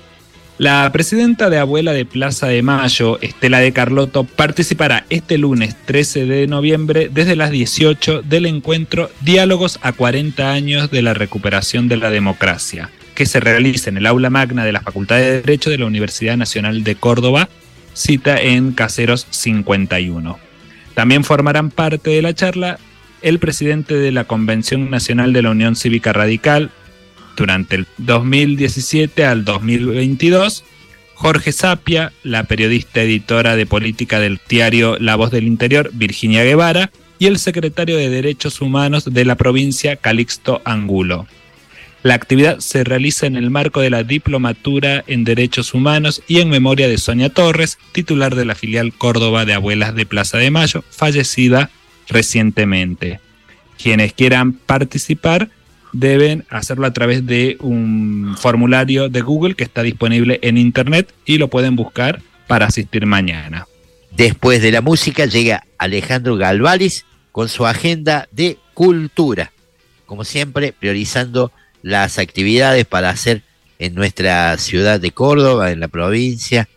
La presidenta de Abuela de Plaza de Mayo, Estela de Carlotto, participará este lunes 13 de noviembre desde las 18 del encuentro Diálogos a 40 años de la recuperación de la democracia, que se realiza en el aula magna de la Facultad de Derecho de la Universidad Nacional de Córdoba, cita en Caseros 51. También formarán parte de la charla el presidente de la Convención Nacional de la Unión Cívica Radical, durante el 2017 al 2022, Jorge Sapia, la periodista editora de política del diario La Voz del Interior, Virginia Guevara, y el secretario de Derechos Humanos de la provincia, Calixto Angulo. La actividad se realiza en el marco de la Diplomatura en Derechos Humanos y en memoria de Sonia Torres, titular de la filial Córdoba de Abuelas de Plaza de Mayo, fallecida recientemente. Quienes quieran participar deben hacerlo a través de un formulario de Google que está disponible en internet y lo pueden buscar para asistir mañana. Después de la música llega Alejandro Galvalis con su agenda de cultura, como siempre priorizando las actividades para hacer en nuestra ciudad de Córdoba, en la provincia,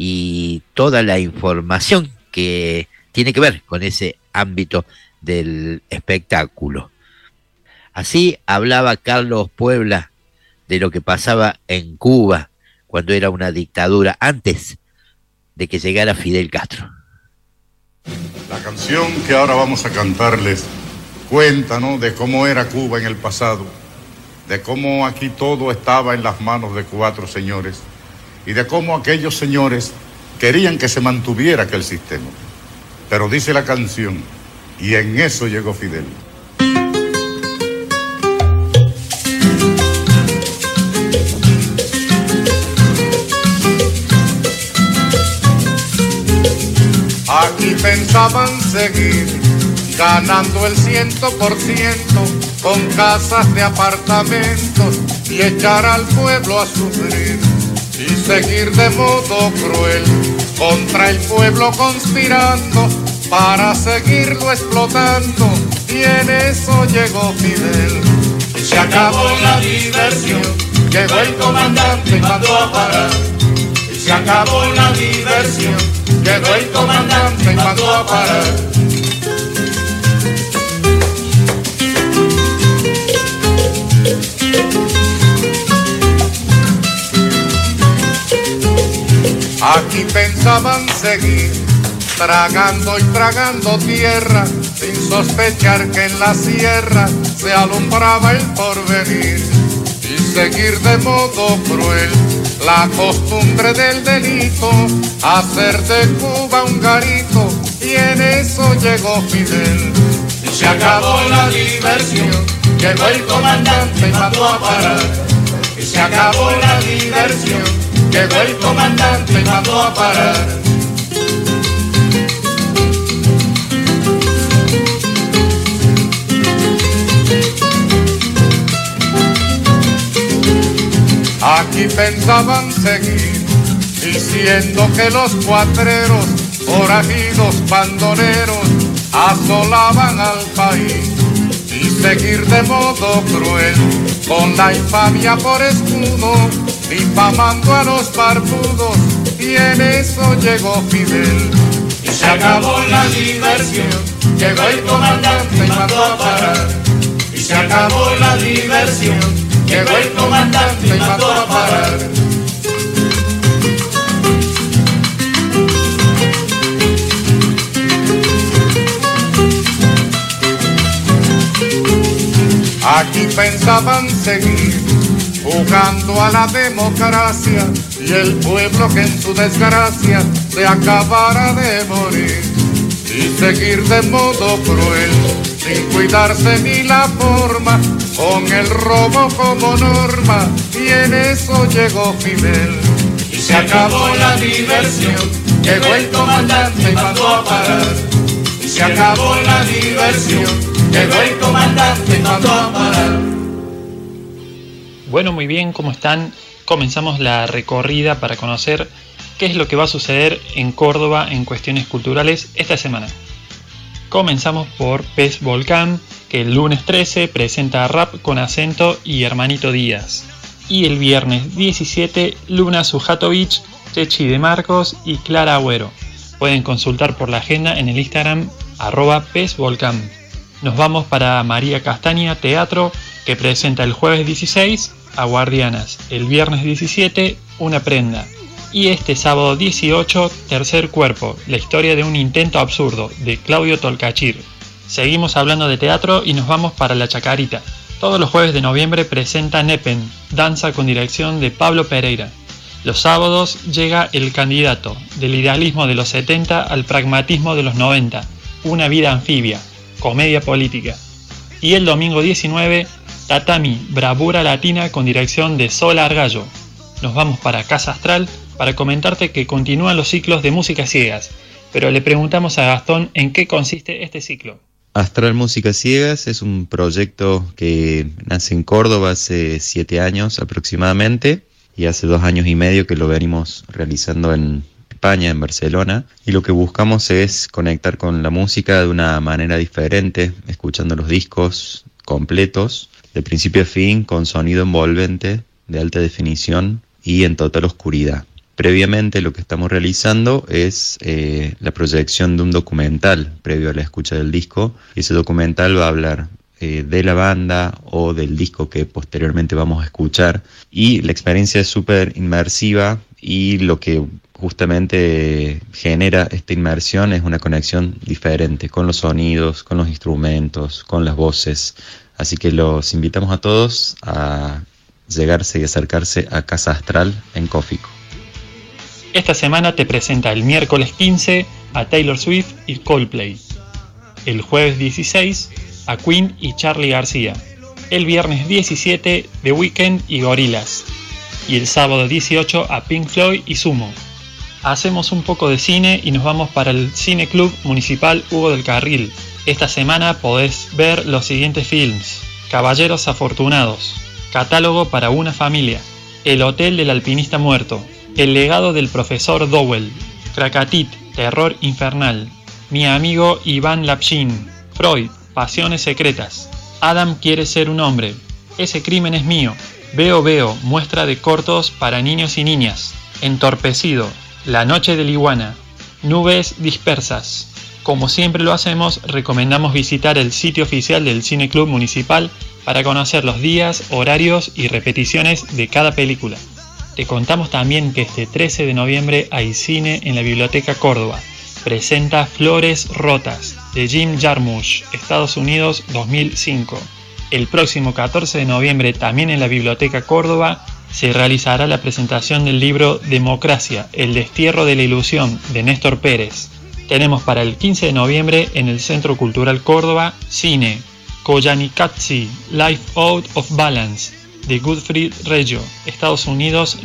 y toda la información que tiene que ver con ese ámbito del espectáculo. Así hablaba Carlos Puebla de lo que pasaba en Cuba cuando era una dictadura, antes de que llegara Fidel Castro. La canción que ahora vamos a cantarles cuenta, ¿no?, de cómo era Cuba en el pasado, de cómo aquí todo estaba en las manos de 4 señores y de cómo aquellos señores querían que se mantuviera aquel sistema. Pero dice la canción, y en eso llegó Fidel. Aquí pensaban seguir ganando el 100% con casas de apartamentos y echar al pueblo a sufrir. Y seguir de modo cruel contra el pueblo conspirando para seguirlo explotando, y en eso llegó Fidel. Y se acabó la diversión, llegó el comandante y mandó a parar. Y se acabó la diversión, llegó el comandante y mandó a parar. Aquí pensaban seguir, tragando y tragando tierra, sin sospechar que en la sierra se alumbraba el porvenir, y seguir de modo cruel la costumbre del delito, hacer de Cuba un garito, y en eso llegó Fidel. Y se acabó la diversión, llegó el comandante y mandó a parar. Y se acabó la diversión, llegó el comandante y mandó a parar. Aquí pensaban seguir, diciendo que los cuatreros, forajidos, bandoneros, asolaban al país, y seguir de modo cruel, con la infamia por escudo, difamando a los barbudos, y en eso llegó Fidel. Y se acabó la diversión, llegó el comandante y mandó a parar. Y se acabó la diversión, llegó el comandante y mandó a parar. Aquí pensaban seguir, jugando a la democracia, y el pueblo que en su desgracia se acabara de morir, y seguir de modo cruel, sin cuidarse ni la forma, con el robo como norma, y en eso llegó Fidel. Y se acabó la diversión, llegó el comandante y mandó a parar. Y se acabó la diversión, llegó el comandante y mandó a parar. Bueno, muy bien, ¿cómo están? Comenzamos la recorrida para conocer qué es lo que va a suceder en Córdoba en cuestiones culturales esta semana. Comenzamos por Pez Volcán, que el lunes 13 presenta Rap con Acento y Hermanito Díaz. Y el viernes 17, Luna Sujatovic, Chechi de Marcos y Clara Agüero. Pueden consultar por la agenda en el Instagram @pezvolcán. Nos vamos para María Castaña Teatro, que presenta el jueves 16 a Guardianas, el viernes 17 Una Prenda, y este sábado 18 Tercer Cuerpo, la historia de un intento absurdo, de Claudio Tolcachir. Seguimos hablando de teatro y nos vamos para La Chacarita. Todos los jueves de noviembre presenta Nepen, danza con dirección de Pablo Pereira. Los sábados llega El Candidato, del idealismo de los 70 al pragmatismo de los 90, una vida anfibia, comedia política. Y el domingo 19, Tatami, bravura latina con dirección de Sol Argallo. Nos vamos para Casa Astral para comentarte que continúan los ciclos de Músicas Ciegas, pero le preguntamos a Gastón en qué consiste este ciclo. Astral Músicas Ciegas es un proyecto que nace en Córdoba hace 7 años aproximadamente, y hace 2 años y medio que lo venimos realizando en España, en Barcelona, y lo que buscamos es conectar con la música de una manera diferente, escuchando los discos completos, de principio a fin, con sonido envolvente, de alta definición y en total oscuridad. Previamente lo que estamos realizando es la proyección de un documental previo a la escucha del disco, y ese documental va a hablar de la banda o del disco que posteriormente vamos a escuchar, y la experiencia es súper inmersiva, y lo que justamente genera esta inmersión es una conexión diferente con los sonidos, con los instrumentos, con las voces. Así que los invitamos a todos a llegarse y acercarse a Casa Astral en Cófico. Esta semana te presenta el miércoles 15 a Taylor Swift y Coldplay, el jueves 16 a Queen y Charly García, el viernes 17 The Weeknd y Gorillaz, y el sábado 18 a Pink Floyd y Sumo. Hacemos un poco de cine y nos vamos para el Cine Club Municipal Hugo del Carril. Esta semana podés ver los siguientes films: Caballeros Afortunados, Catálogo para una familia, El Hotel del Alpinista Muerto, El legado del profesor Dowell, Krakatit, Terror infernal, Mi amigo Iván Lapshin, Freud, Pasiones secretas, Adam quiere ser un hombre, Ese crimen es mío, Veo, muestra de cortos para niños y niñas, Entorpecido, La noche del iguana, Nubes dispersas. Como siempre lo hacemos, recomendamos visitar el sitio oficial del Cine Club Municipal para conocer los días, horarios y repeticiones de cada película. Te contamos también que este 13 de noviembre hay cine en la Biblioteca Córdoba. Presenta Flores Rotas, de Jim Jarmusch, Estados Unidos 2005. El próximo 14 de noviembre, también en la Biblioteca Córdoba, se realizará la presentación del libro Democracia, el destierro de la ilusión, de Néstor Pérez. Tenemos para el 15 de noviembre en el Centro Cultural Córdoba, cine, Koyaanisqatsi, Life Out of Balance, de Godfrey Reggio, Estados Unidos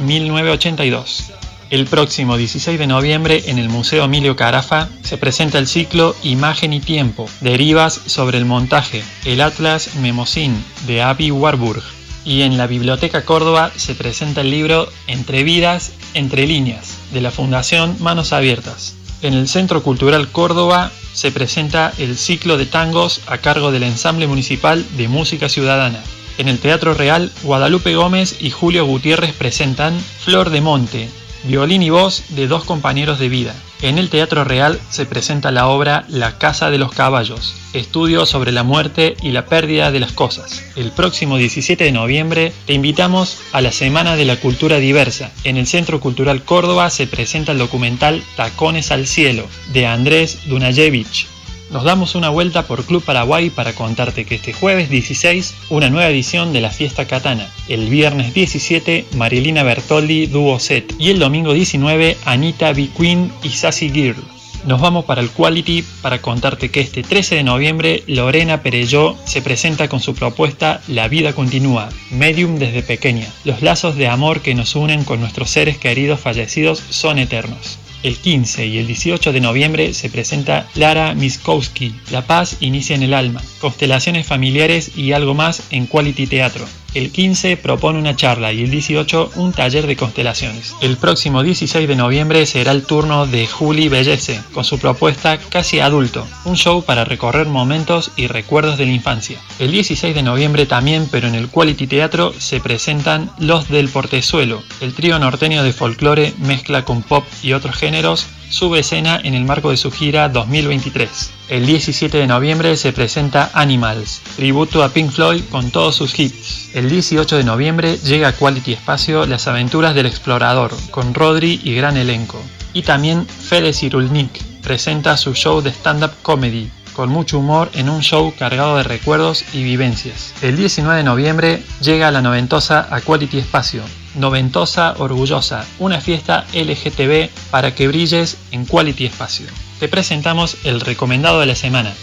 1982. El próximo 16 de noviembre en el Museo Emilio Carafa se presenta el ciclo Imagen y Tiempo, Derivas sobre el montaje, el Atlas Mnemosyne, de Aby Warburg. Y en la Biblioteca Córdoba se presenta el libro Entre vidas, entre líneas, de la Fundación Manos Abiertas. En el Centro Cultural Córdoba se presenta el ciclo de tangos a cargo del Ensamble Municipal de Música Ciudadana. En el Teatro Real, Guadalupe Gómez y Julio Gutiérrez presentan Flor de Monte, violín y voz de dos compañeros de vida. En el Teatro Real se presenta la obra La Casa de los Caballos, estudio sobre la muerte y la pérdida de las cosas. El próximo 17 de noviembre te invitamos a la Semana de la Cultura Diversa. En el Centro Cultural Córdoba se presenta el documental Tacones al Cielo, de Andrés Dunajevich. Nos damos una vuelta por Club Paraguay para contarte que este jueves 16, una nueva edición de la Fiesta Katana. El viernes 17, Marilina Bertoldi Duo Set. Y el domingo 19, Anita B. Queen y Sassy Girl. Nos vamos para el Quality para contarte que este 13 de noviembre Lorena Perelló se presenta con su propuesta La vida continúa, medium desde pequeña. Los lazos de amor que nos unen con nuestros seres queridos fallecidos son eternos. El 15 y el 18 de noviembre se presenta Lara Miskowski, La paz inicia en el alma, constelaciones familiares y algo más en Quality Teatro. El 15 propone una charla y el 18 un taller de constelaciones. El próximo 16 de noviembre será el turno de Juli Bellese con su propuesta Casi Adulto, un show para recorrer momentos y recuerdos de la infancia. El 16 de noviembre también, pero en el Quality Teatro, se presentan Los del Portezuelo, el trío norteño de folclore mezcla con pop y otros géneros, sube escena en el marco de su gira 2023. El 17 de noviembre se presenta Animals, tributo a Pink Floyd con todos sus hits. El 18 de noviembre llega a Quality Espacio Las aventuras del explorador, con Rodri y gran elenco. Y también Fede Cirulnik presenta su show de stand-up comedy, con mucho humor en un show cargado de recuerdos y vivencias. El 19 de noviembre llega la Noventosa a Quality Espacio, Noventosa Orgullosa, una fiesta LGTB para que brilles en Quality Espacio. Te presentamos el recomendado de la semana.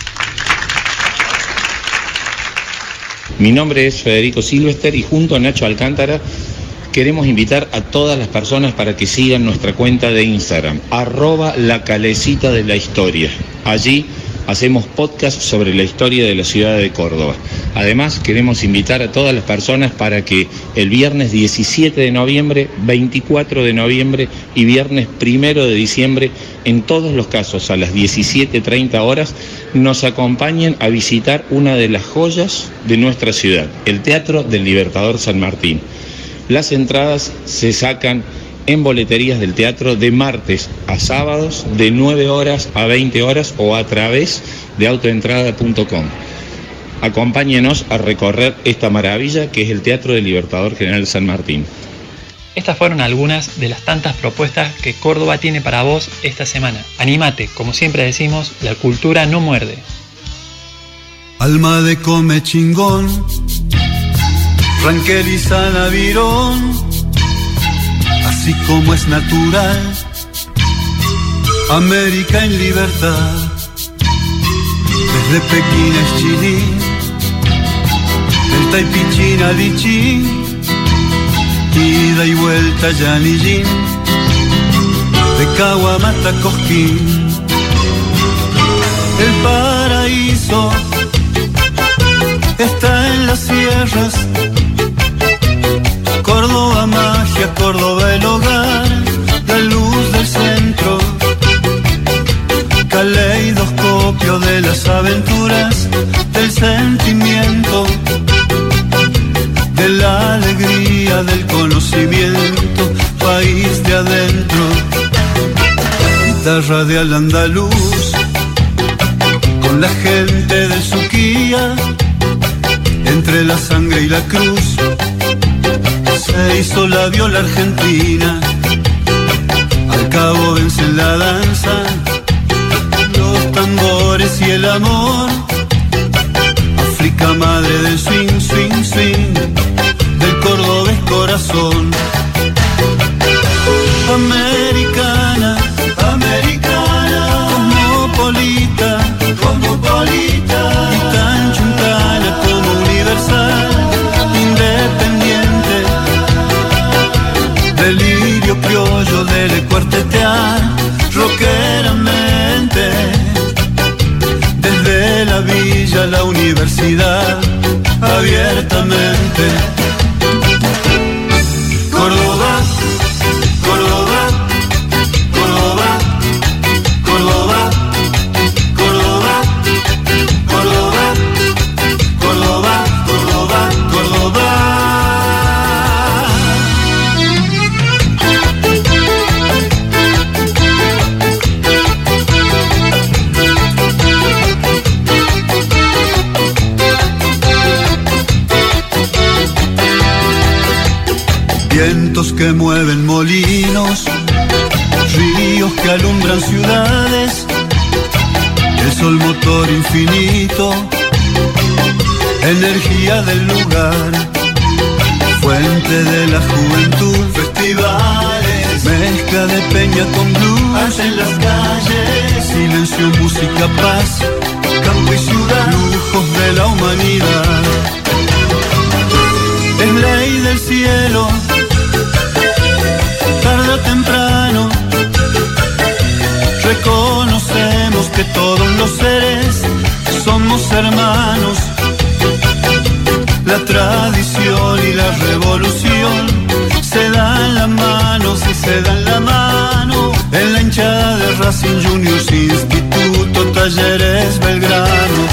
Mi nombre es Federico Silvester y junto a Nacho Alcántara queremos invitar a todas las personas para que sigan nuestra cuenta de Instagram, @lacalecitaDeLaHistoria. Allí hacemos podcast sobre la historia de la ciudad de Córdoba. Además, queremos invitar a todas las personas para que el viernes 17 de noviembre, 24 de noviembre y viernes 1 de diciembre, en todos los casos a las 17:30 horas, nos acompañen a visitar una de las joyas de nuestra ciudad, el Teatro del Libertador San Martín. Las entradas se sacan en boleterías del teatro de martes a sábados de 9 horas a 20 horas o a través de autoentrada.com. Acompáñenos a recorrer esta maravilla que es el Teatro del Libertador General San Martín. Estas fueron algunas de las tantas propuestas que Córdoba tiene para vos esta semana. Anímate, como siempre decimos, la cultura no muerde. Alma de come chingón, Ranquel y Sanavirón, así como es natural, América en libertad, desde Pekín a Chilín, del Taipichín a Lichín, ida y vuelta a Yanillín, de Caguamata a Cosquín. El paraíso está en las sierras, Córdoba magia, Córdoba el hogar, sitio de las aventuras, del sentimiento, de la alegría, del conocimiento, país de adentro, guitarra de al-andaluz, con la gente de Suquía, entre la sangre y la cruz, se hizo la viola argentina, al cabo vencen la danza, los tambores y el amor, África madre del swing, swing, swing, del cordobés corazón. Americana, americana, cosmopolita, cosmopolita, y tan chuntana como universal, independiente, delirio criollo del cuartetear, rockeramente, desde la villa a la universidad, abiertamente. Córdoba, Córdoba, Córdoba, Córdoba, Córdoba, Córdoba, Córdoba, Córdoba, Córdoba. Vientos que mueven molinos, ríos que alumbran ciudades, el sol motor infinito, energía del lugar, fuente de la juventud, festivales, mezcla de peña con blues, en las calles, silencio, música, paz, campo y ciudad, lujos de la humanidad, es ley del cielo, tarde o temprano, reconocemos que todos los seres somos hermanos. La tradición y la revolución se dan la mano, si se dan la mano, en la hinchada de Racing Juniors, Instituto Talleres Belgrano.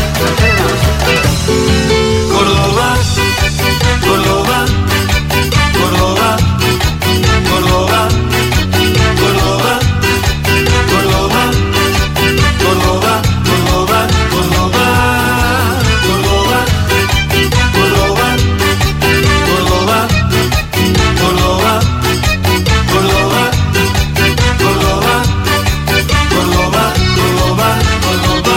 Córdoba, Córdoba, Córdoba, Córdoba, Córdoba, Córdoba, Córdoba, Córdoba, Córdoba, Córdoba, Córdoba, Córdoba, Córdoba, Córdoba, Córdoba, Córdoba, Córdoba, Córdoba.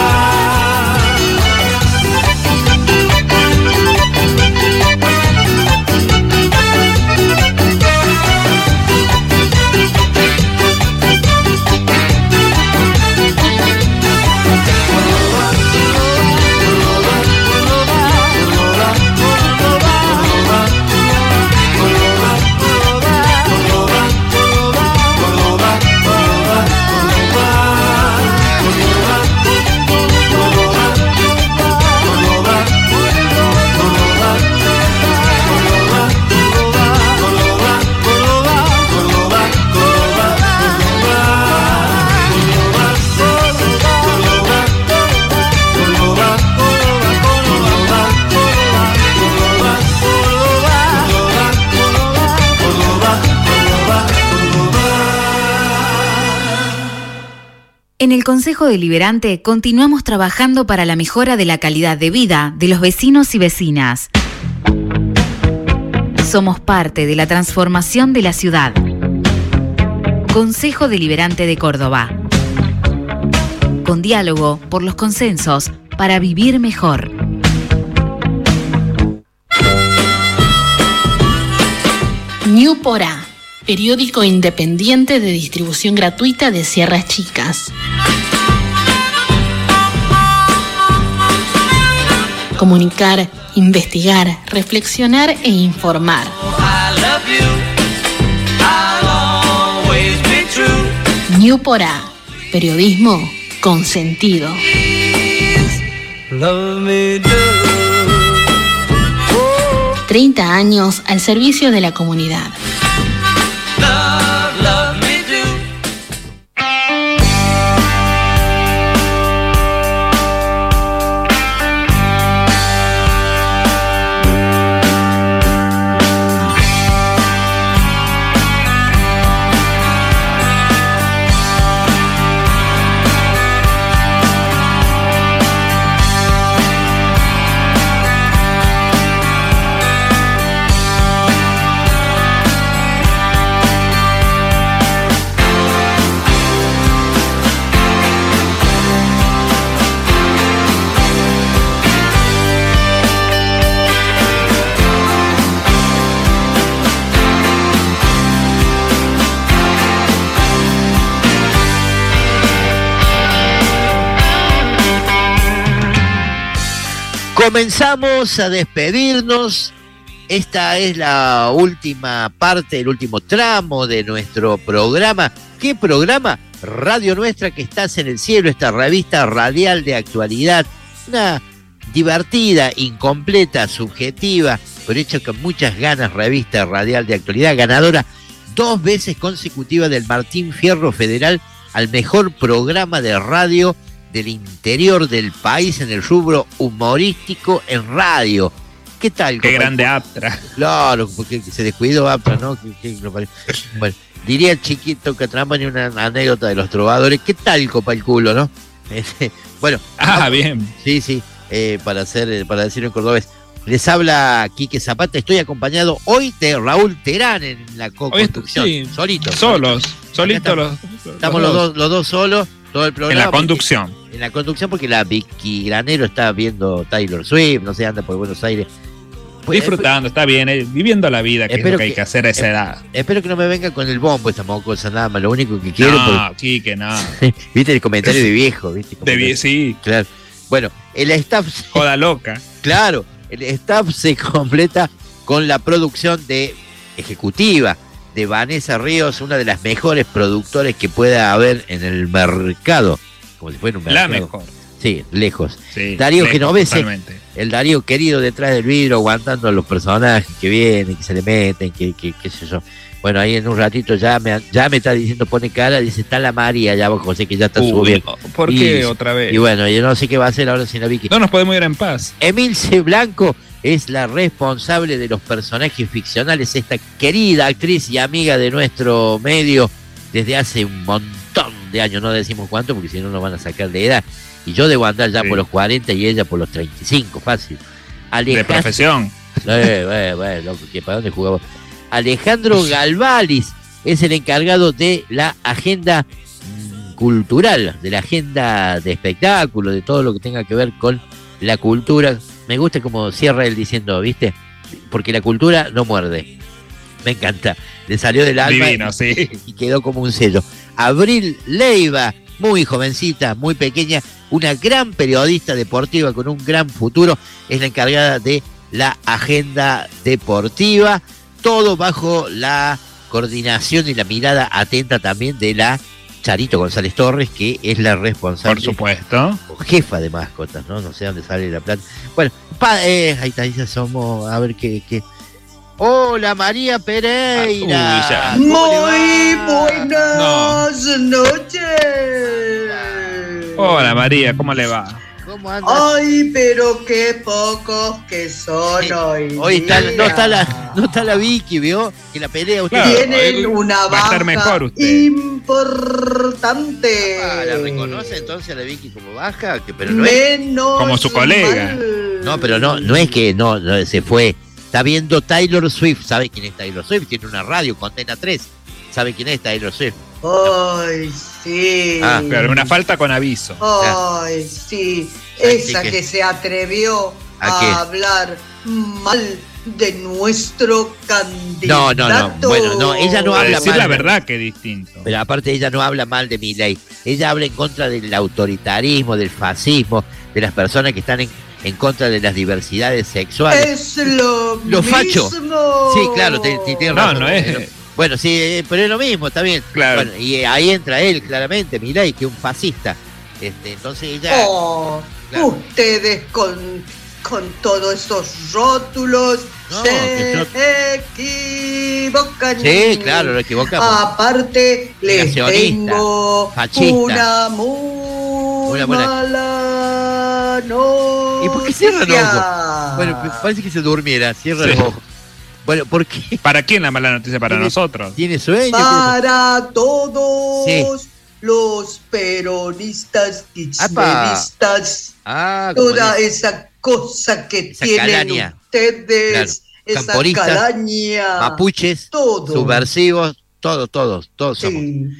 En el Consejo Deliberante continuamos trabajando para la mejora de la calidad de vida de los vecinos y vecinas. Somos parte de la transformación de la ciudad. Consejo Deliberante de Córdoba. Con diálogo por los consensos para vivir mejor. New Porá, periódico independiente de distribución gratuita de Sierras Chicas. Comunicar, investigar, reflexionar e informar. New Porá, periodismo con sentido. 30 años al servicio de la comunidad. Comenzamos a despedirnos. Esta es la última parte, el último tramo de nuestro programa. ¿Qué programa? Radio Nuestra que estás en el cielo, esta revista radial de actualidad. Una divertida, incompleta, subjetiva, pero hecha con muchas ganas, revista radial de actualidad, ganadora 2 veces consecutiva del Martín Fierro Federal al mejor programa de radio del interior del país en el rubro humorístico en radio. ¿Qué tal? Qué grande Aptra. Claro, porque se descuidó Aptra, ¿no? Bueno, diría el chiquito Catramani una anécdota de los trovadores. ¿Qué tal, copa el culo, no? Bueno. Bien. Sí, para decirlo en cordobés. Les habla Quique Zapata. Estoy acompañado hoy de Raúl Terán en la co-conducción. Sí, solitos. Estamos los dos solos. Todo el programa. En la conducción. En la conducción porque la Vicky Granero está viendo Taylor Swift, no sé, anda por Buenos Aires. Disfrutando, está bien, viviendo la vida, que es lo que hay que hacer a esa edad. Espero que no me venga con el bombo esta mocosa, nada más, lo único que quiero. No, Quique, no. Viste el comentario de viejo, ¿viste? Sí. Claro. Bueno, el staff... Joda loca. Claro, el staff se completa con la producción ejecutiva de Vanessa Ríos, una de las mejores productores que pueda haber en el mercado. Como si fuera un mercado. La mejor. Sí, lejos. Sí, Darío Genovese, totalmente. El Darío querido detrás del vidrio, aguantando a los personajes que vienen, que se le meten, que qué sé yo. Bueno, ahí en un ratito ya me está diciendo, pone cara, dice, está la María allá abajo, sé que ya está subiendo. ¿Por qué otra vez? Y bueno, yo no sé qué va a hacer ahora sin la Vicky. No nos podemos ir en paz. Emilce Blanco es la responsable de los personajes ficcionales, esta querida actriz y amiga de nuestro medio desde hace un montón de años, no decimos cuánto porque si no nos van a sacar de edad. Y yo debo andar ya por los 40 y ella por los 35, fácil. De profesión. Loco, ¿para dónde jugaba? Alejandro Galvalis es el encargado de la agenda cultural, de la agenda de espectáculo, de todo lo que tenga que ver con la cultura. Me gusta como cierra él diciendo, ¿viste? Porque la cultura no muerde. Me encanta. Le salió del alma. Divino, sí. Y quedó como un sello. Abril Leiva, muy jovencita, muy pequeña, una gran periodista deportiva con un gran futuro, es la encargada de la agenda deportiva, todo bajo la coordinación y la mirada atenta también de la Charito González Torres, que es la responsable. Por supuesto. Jefa de mascotas, ¿no? No sé dónde sale la plata. Bueno, ahí está, ya somos, a ver qué. Hola, María Pereira. Muy buenas noches. Hola, María, ¿cómo le va? ¿Cómo andas? Ay, pero qué pocos que son hoy. Hoy no está la Vicky, ¿vio? Que la pelea usted. Tienen una baja mejor importante. ¿La reconoce entonces a la Vicky como baja? Pero no menos como su colega. No, pero no es que no se fue. Está viendo Taylor Swift. ¿Sabe quién es Taylor Swift? Tiene una radio, Condena 3. ¿Sabe quién es Taylor Swift? Ay, sí. Pero una falta con aviso. Ay, sí. Esa que se atrevió a hablar mal de nuestro candidato. No. Bueno, no, ella no habla decir mal. La verdad que es distinto. Pero aparte ella no habla mal de Milei. Ella habla en contra del autoritarismo, del fascismo, de las personas que están en contra de las diversidades sexuales. Es lo Los fachos. mismo. Sí, claro, tiene razón. No es. Bueno, sí, pero es lo mismo, está bien. Claro. Bueno, y ahí entra él, claramente, Milei, que es un fascista. Entonces ella... Claro. Ustedes con todos esos rótulos se equivocan. Sí, claro, lo equivocamos. Aparte, les tengo fascista. una muy mala noticia. ¿Y por qué cierra los ojos? Bueno, parece que se durmiera, cierra los ojos. Bueno, ¿por qué? ¿Para quién la mala noticia? ¿Para nosotros? ¿Tiene sueño? Para todos los peronistas, kirchneristas, toda esa cosa que tienen ustedes, esa calaña, mapuches, todo. Subversivos, todos somos.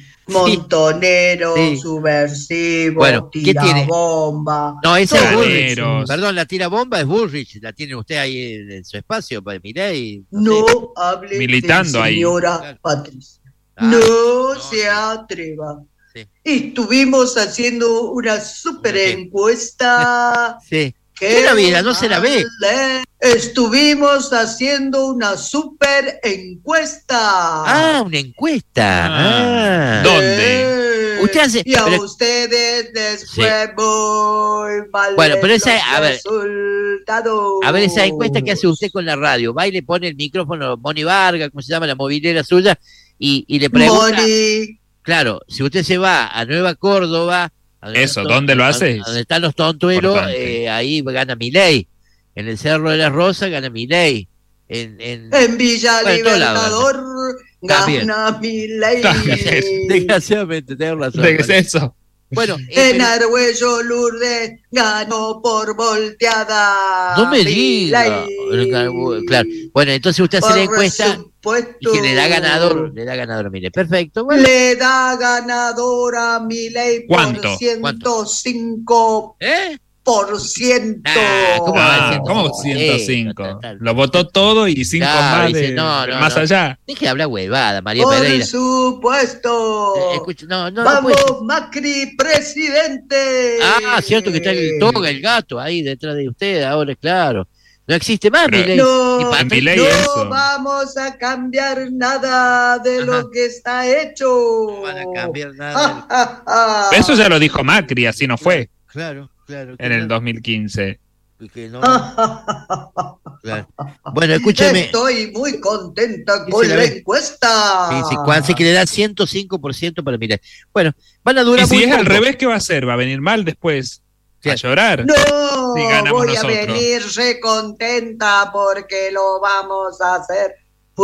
Montonero, subversivo, bueno, tirabomba. No, ese es Bullrich. Perdón, la tirabomba es Bullrich. La tiene usted ahí en su espacio para Milei. No hable militando de señora ahí. Patricia. No se atreva. Sí. Estuvimos haciendo una super encuesta. Sí. ¿Qué la vida? No se la ve. Estuvimos haciendo una super encuesta. Ah, una encuesta. ¿Dónde? Usted hace... Y a ustedes les fue muy mal. Bueno, pero esa, a ver, resultados. A ver, esa encuesta que hace usted con la radio, va y le pone el micrófono Moni Vargas, ¿cómo se llama? La movilera suya, y le pregunta. Moni. Claro, si usted se va a Nueva Córdoba. Eso, ¿dónde lo hace? Donde están los tontuelos, ahí gana Milei. En el Cerro de las Rosas gana Milei. En Villa Libertador gana Milei. Desgraciadamente, tenés razón. ¿Qué es eso? Bueno, en Argüello Lourdes ganó por volteada. No me diga. Claro. Bueno, entonces usted hace la encuesta y que le da ganador a Milei. Perfecto. Bueno. Le da ganador a Milei por ¿Cuánto? 105%. ¿Cómo 105? Lo votó todo y 5 más más allá. Deje de hablar huevada, María Por Pereira. supuesto. Escucha, Vamos, Macri, presidente. Ah, cierto que está el Toga, el gato, ahí detrás de usted, ahora, claro. No existe más Milei. No, no vamos a cambiar nada de lo que está hecho. No van a cambiar nada. Eso ya lo dijo Macri, así no fue. Claro. En el 2015. Claro. Bueno, escúchame. Estoy muy contenta con la encuesta. Sí, así que le da 105% para Milei. Bueno, van a durar y si muy es poco. al revés, ¿qué va a hacer? ¿Va a venir mal después? ¿A llorar? No, si ganamos voy nosotros. a venir re contenta porque lo vamos a hacer.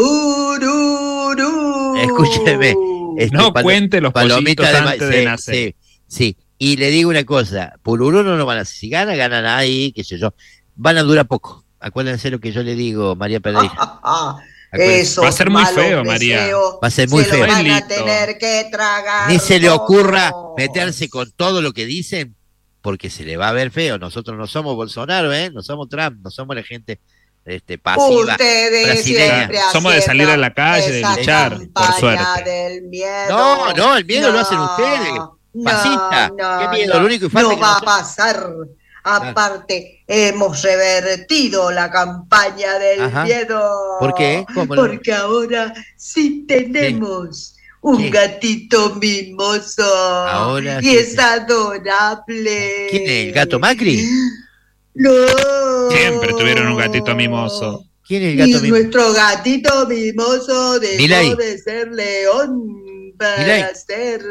Pururú. Escúcheme. No cuente los pollitos antes de nacer. Sí. Y le digo una cosa, Pururú no lo van a hacer. Si ganan ahí, qué sé yo, van a durar poco. Acuérdense lo que yo le digo, María Pereira. Eso va a ser muy feo, María. Va a ser muy feo. Lo van a tener que tragar. Ni se le ocurra meterse con todo lo que dicen, porque se le va a ver feo. Nosotros no somos Bolsonaro, no somos Trump, no somos la gente pasiva. Ustedes siempre somos de salir a la calle, de luchar, por suerte. Del miedo. No, el miedo lo hacen ustedes. Fascista. Qué miedo, lo único que falta no va a pasar. Aparte, hemos revertido la campaña del miedo. ¿Por qué? Porque ahora sí tenemos un gatito mimoso. Ahora y es adorable. ¿Quién es? ¿El gato Macri? No. Siempre tuvieron un gatito mimoso. ¿Quién es el gato mimoso? Nuestro gatito mimoso dejó Milei. de ser león para Milei. ser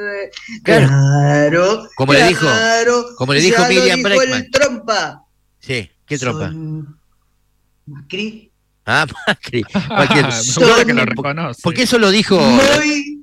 Claro. Como le dijo Miriam Bregman. El trompa. Sí, ¿qué trompa? Macri. Ah, Macri. Seguro que lo reconoce. Porque eso lo dijo. Muy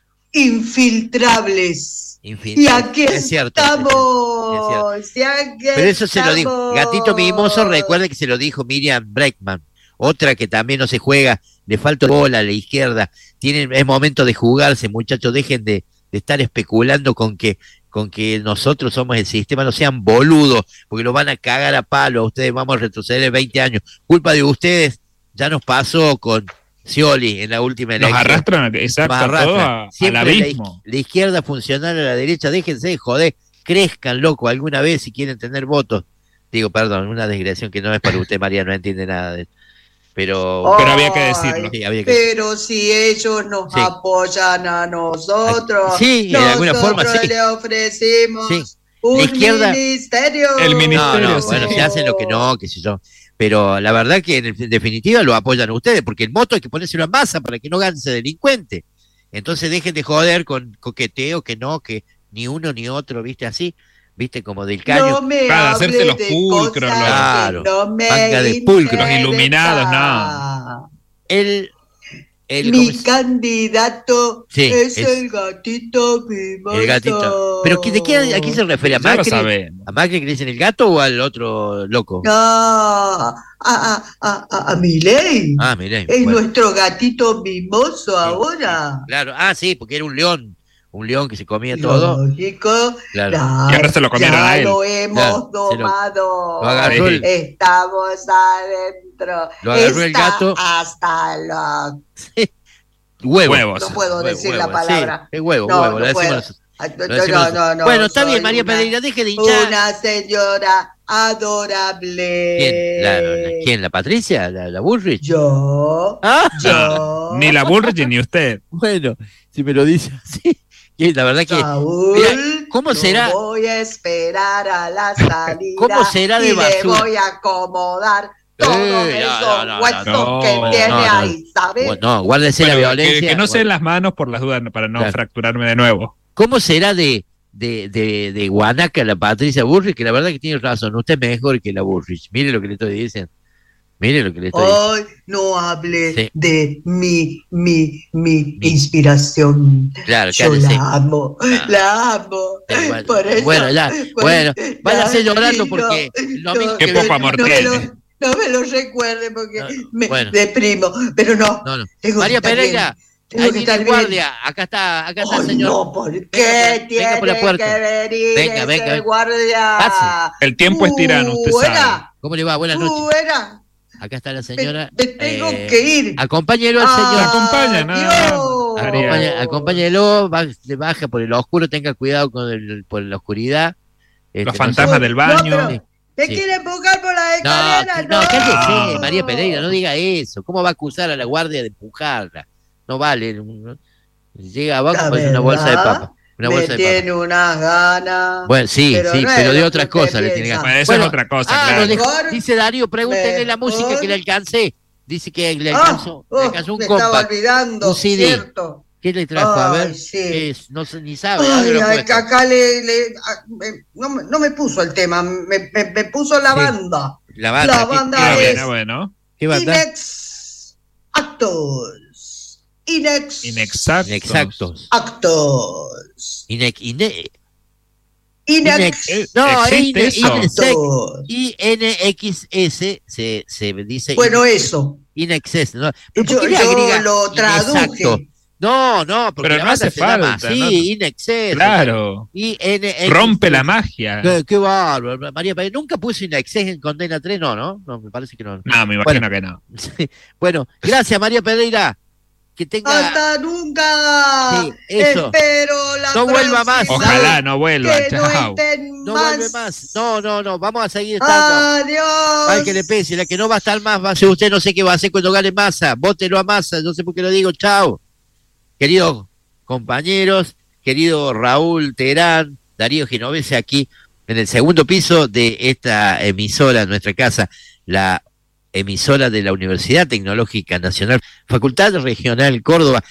infiltrables. Y aquí es cierto, estamos. es cierto. Pero eso se lo dijo. Gatito mimoso, recuerde que se lo dijo Miriam Bregman. Otra que también no se juega, le falta bola a la izquierda. Es momento de jugarse, muchachos. Dejen de estar especulando con que nosotros somos el sistema, no sean boludos, porque lo van a cagar a palo a ustedes. Vamos a retroceder 20 años. Culpa de ustedes, ya nos pasó con Scioli en la última elección. Nos arrastran, exacto, todo al abismo. La izquierda funcional a la derecha, déjense de joder, crezcan, loco, alguna vez si quieren tener votos. Digo, perdón, una digresión que no es para usted, María, no entiende nada de eso. Pero había que decirlo. Sí, había pero si ellos nos apoyan a nosotros, sí, de alguna forma sí. Le ofrecimos un ministerio. El ministerio. No, bueno, se hacen lo que no, qué sé yo. Pero la verdad que en definitiva lo apoyan a ustedes, porque el moto hay que ponérselo a Massa para que no gane ese delincuente. Entonces dejen de joder con coqueteo, que ni uno ni otro, ¿viste? Así, ¿viste? Como del caño. Para hacerse los pulcros, claro. Manga de pulcros. Los iluminados, no. Mi candidato es el gatito mimoso. El gatito. ¿Pero a quién se refiere? ¿A Macri? ¿A Macri que le dicen el gato o al otro loco? No, a Milei. Ah, Milei. Es nuestro gatito mimoso ahora. Claro, sí, porque era un león que se comía todo. Lógico. Claro. Y ahora se lo comieron a él. Lo hemos domado. Lo agarró Estamos adentro. Lo agarró el gato. Hasta los huevos. No puedo decir la palabra. Sí, huevo. No lo puedo. decimos. No. Bueno, está bien, María Pereira, deje de hinchar. Una señora adorable. ¿Quién? ¿La Patricia? ¿La Bullrich? Yo. No, ni la Bullrich ni usted. Bueno, si me lo dice así. La verdad que. Saúl, mira, ¿cómo será? Voy a esperar a la salida. ¿Cómo será de y basura? le voy a acomodar todos esos huesos que no, tiene ahí, ¿sabes? No, guárdese la violencia. Que no se den las manos por las dudas para no fracturarme de nuevo. ¿Cómo será de guanaca la Patricia Bullrich? Que la verdad que tiene razón. Usted es mejor que la Bullrich. Mire lo que le estoy diciendo. Mire lo que le estoy diciendo. Hoy no hable de mi inspiración. Claro, yo cállese. la amo. Por eso, váyase llorando porque el domingo qué poco amor tiene. No me lo recuerde porque me deprimo. Pero no. María Pereira, ahí viene guardia. Acá está el señor. No, ¿por qué tiene por la puerta. que venir Venga. guardia? Pase. El tiempo es tirano, usted sabe. ¿Cómo le va? Buenas noches. Acá está la señora. Me tengo que ir. Acompáñelo al señor. Acompáñelo, le baja por el oscuro, tenga cuidado por la oscuridad. Los fantasmas del baño. ¿Te quiere empujar por la escalera? No, cállese, María Pereira, no diga eso. ¿Cómo va a acusar a la guardia de empujarla? No vale. Llega abajo con una bolsa de papa. Tiene unas ganas. Bueno, sí, pero de otras cosas le tiene ganas. Bueno, eso es otra cosa, claro. Dice Darío, pregúntenle la música que le alcancé. Dice que le alcanzó un me compact. estaba olvidando, un CD. ¿cierto? ¿Qué le trajo? A ver. Sí. No sé, ni sabe. Acá no me puso el tema, me puso la banda. La banda es bueno. ¿Qué banda? Inexactos. INXS se dice. Bueno, eso. Inexes. ¿No? Yo lo traduje. No, porque pero no hace falta. Sí, ¿no? Inexes. Claro. Rompe la magia. Qué bárbaro. María Pereira, nunca puso Inexes en Condena 3, no, me parece que no. No, me imagino que no. Bueno, gracias María Pereira. Que tenga... Hasta nunca. Sí, eso. Espero la no vuelva más. Ojalá no vuelva. Chao. No vuelve más. No. Vamos a seguir estando. Adiós. Ay, que le pese. La que no va a estar más va a ser usted. No sé qué va a hacer cuando gane Massa. Vótelo a Massa. No sé por qué lo digo. Chao. Queridos compañeros, querido Raúl Terán, Darío Genovese, aquí en el segundo piso de esta emisora, nuestra casa, la emisora de la Universidad Tecnológica Nacional, Facultad Regional Córdoba,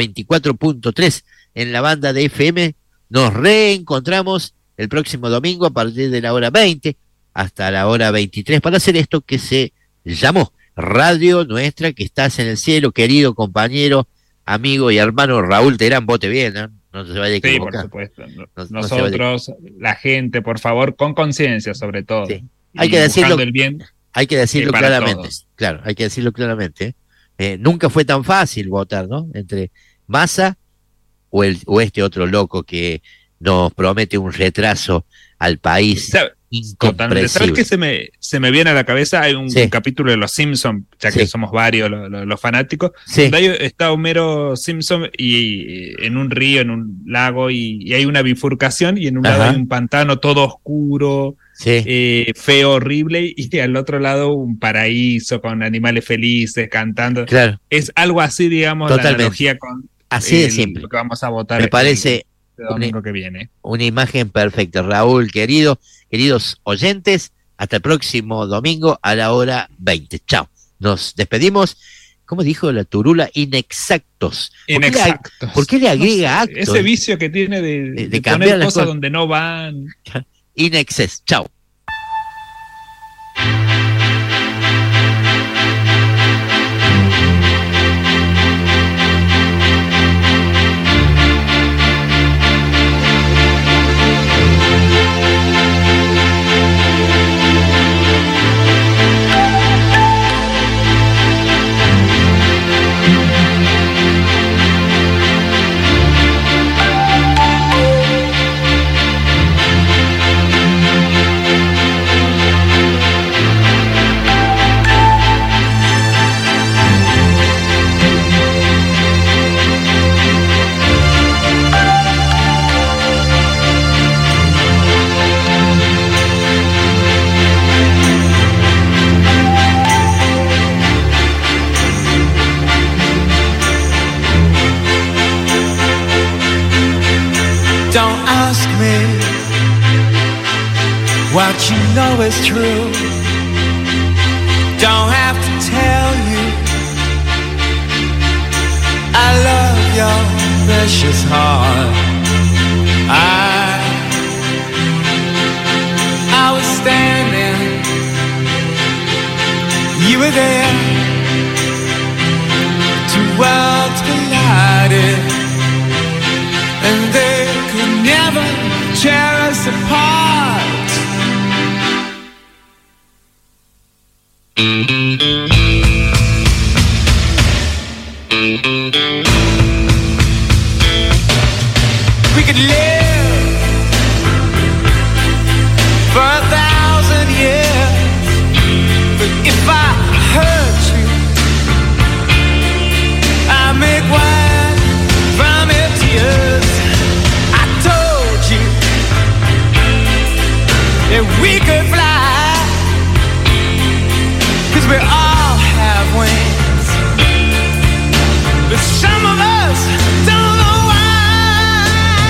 94.3 en la banda de FM. Nos reencontramos el próximo domingo a partir de la hora 20 hasta la hora 23 para hacer esto que se llamó Radio Nuestra, que estás en el cielo, querido compañero, amigo y hermano Raúl Terán. Vote bien, ¿no? No se vaya a equivocar. Sí, por supuesto. Nosotros, la gente, por favor, con conciencia sobre todo. Sí. Hay que decirlo. El bien. Hay que decirlo claramente, claro, hay que decirlo claramente. Nunca fue tan fácil votar, ¿no? Entre Massa o este otro loco que nos promete un retraso al país incomprensible. ¿Sabes qué se me viene a la cabeza? Hay un capítulo de Los Simpsons, ya que somos varios los fanáticos, donde ahí está Homero Simpson y en un río, en un lago, y hay una bifurcación, y en un lado hay un pantano todo oscuro, feo, horrible, y al otro lado un paraíso con animales felices cantando. Claro. Es algo así, digamos, totalmente. La analogía con así de simple. Lo que vamos a votar. Me parece el domingo que viene. Una imagen perfecta. Raúl, queridos oyentes, hasta el próximo domingo a la hora 20. Chao. Nos despedimos. ¿Cómo dijo la turula? Inexactos. ¿Por qué le agrega actos? Ese vicio que tiene de cambiar poner cosas donde no van. Inexes. Chao. what you know is true. Don't have to tell you I love your precious heart. I was standing, you were there. Two worlds collided, and they could never tear us apart. We could live for 1,000 years, but if I hurt you, I make wine from your tears. I told you that we could fly, 'cause we all have wings, but some of us don't know why.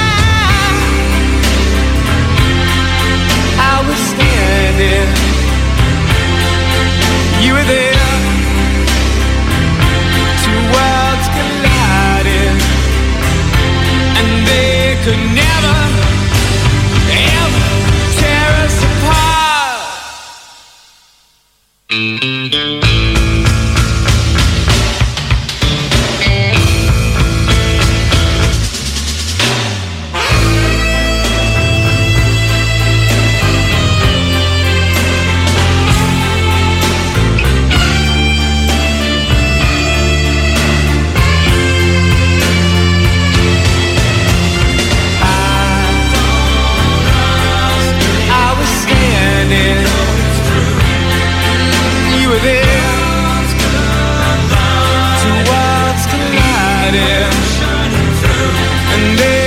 I was standing, you were there. Two worlds collided, and they could never, ever tear us apart. And they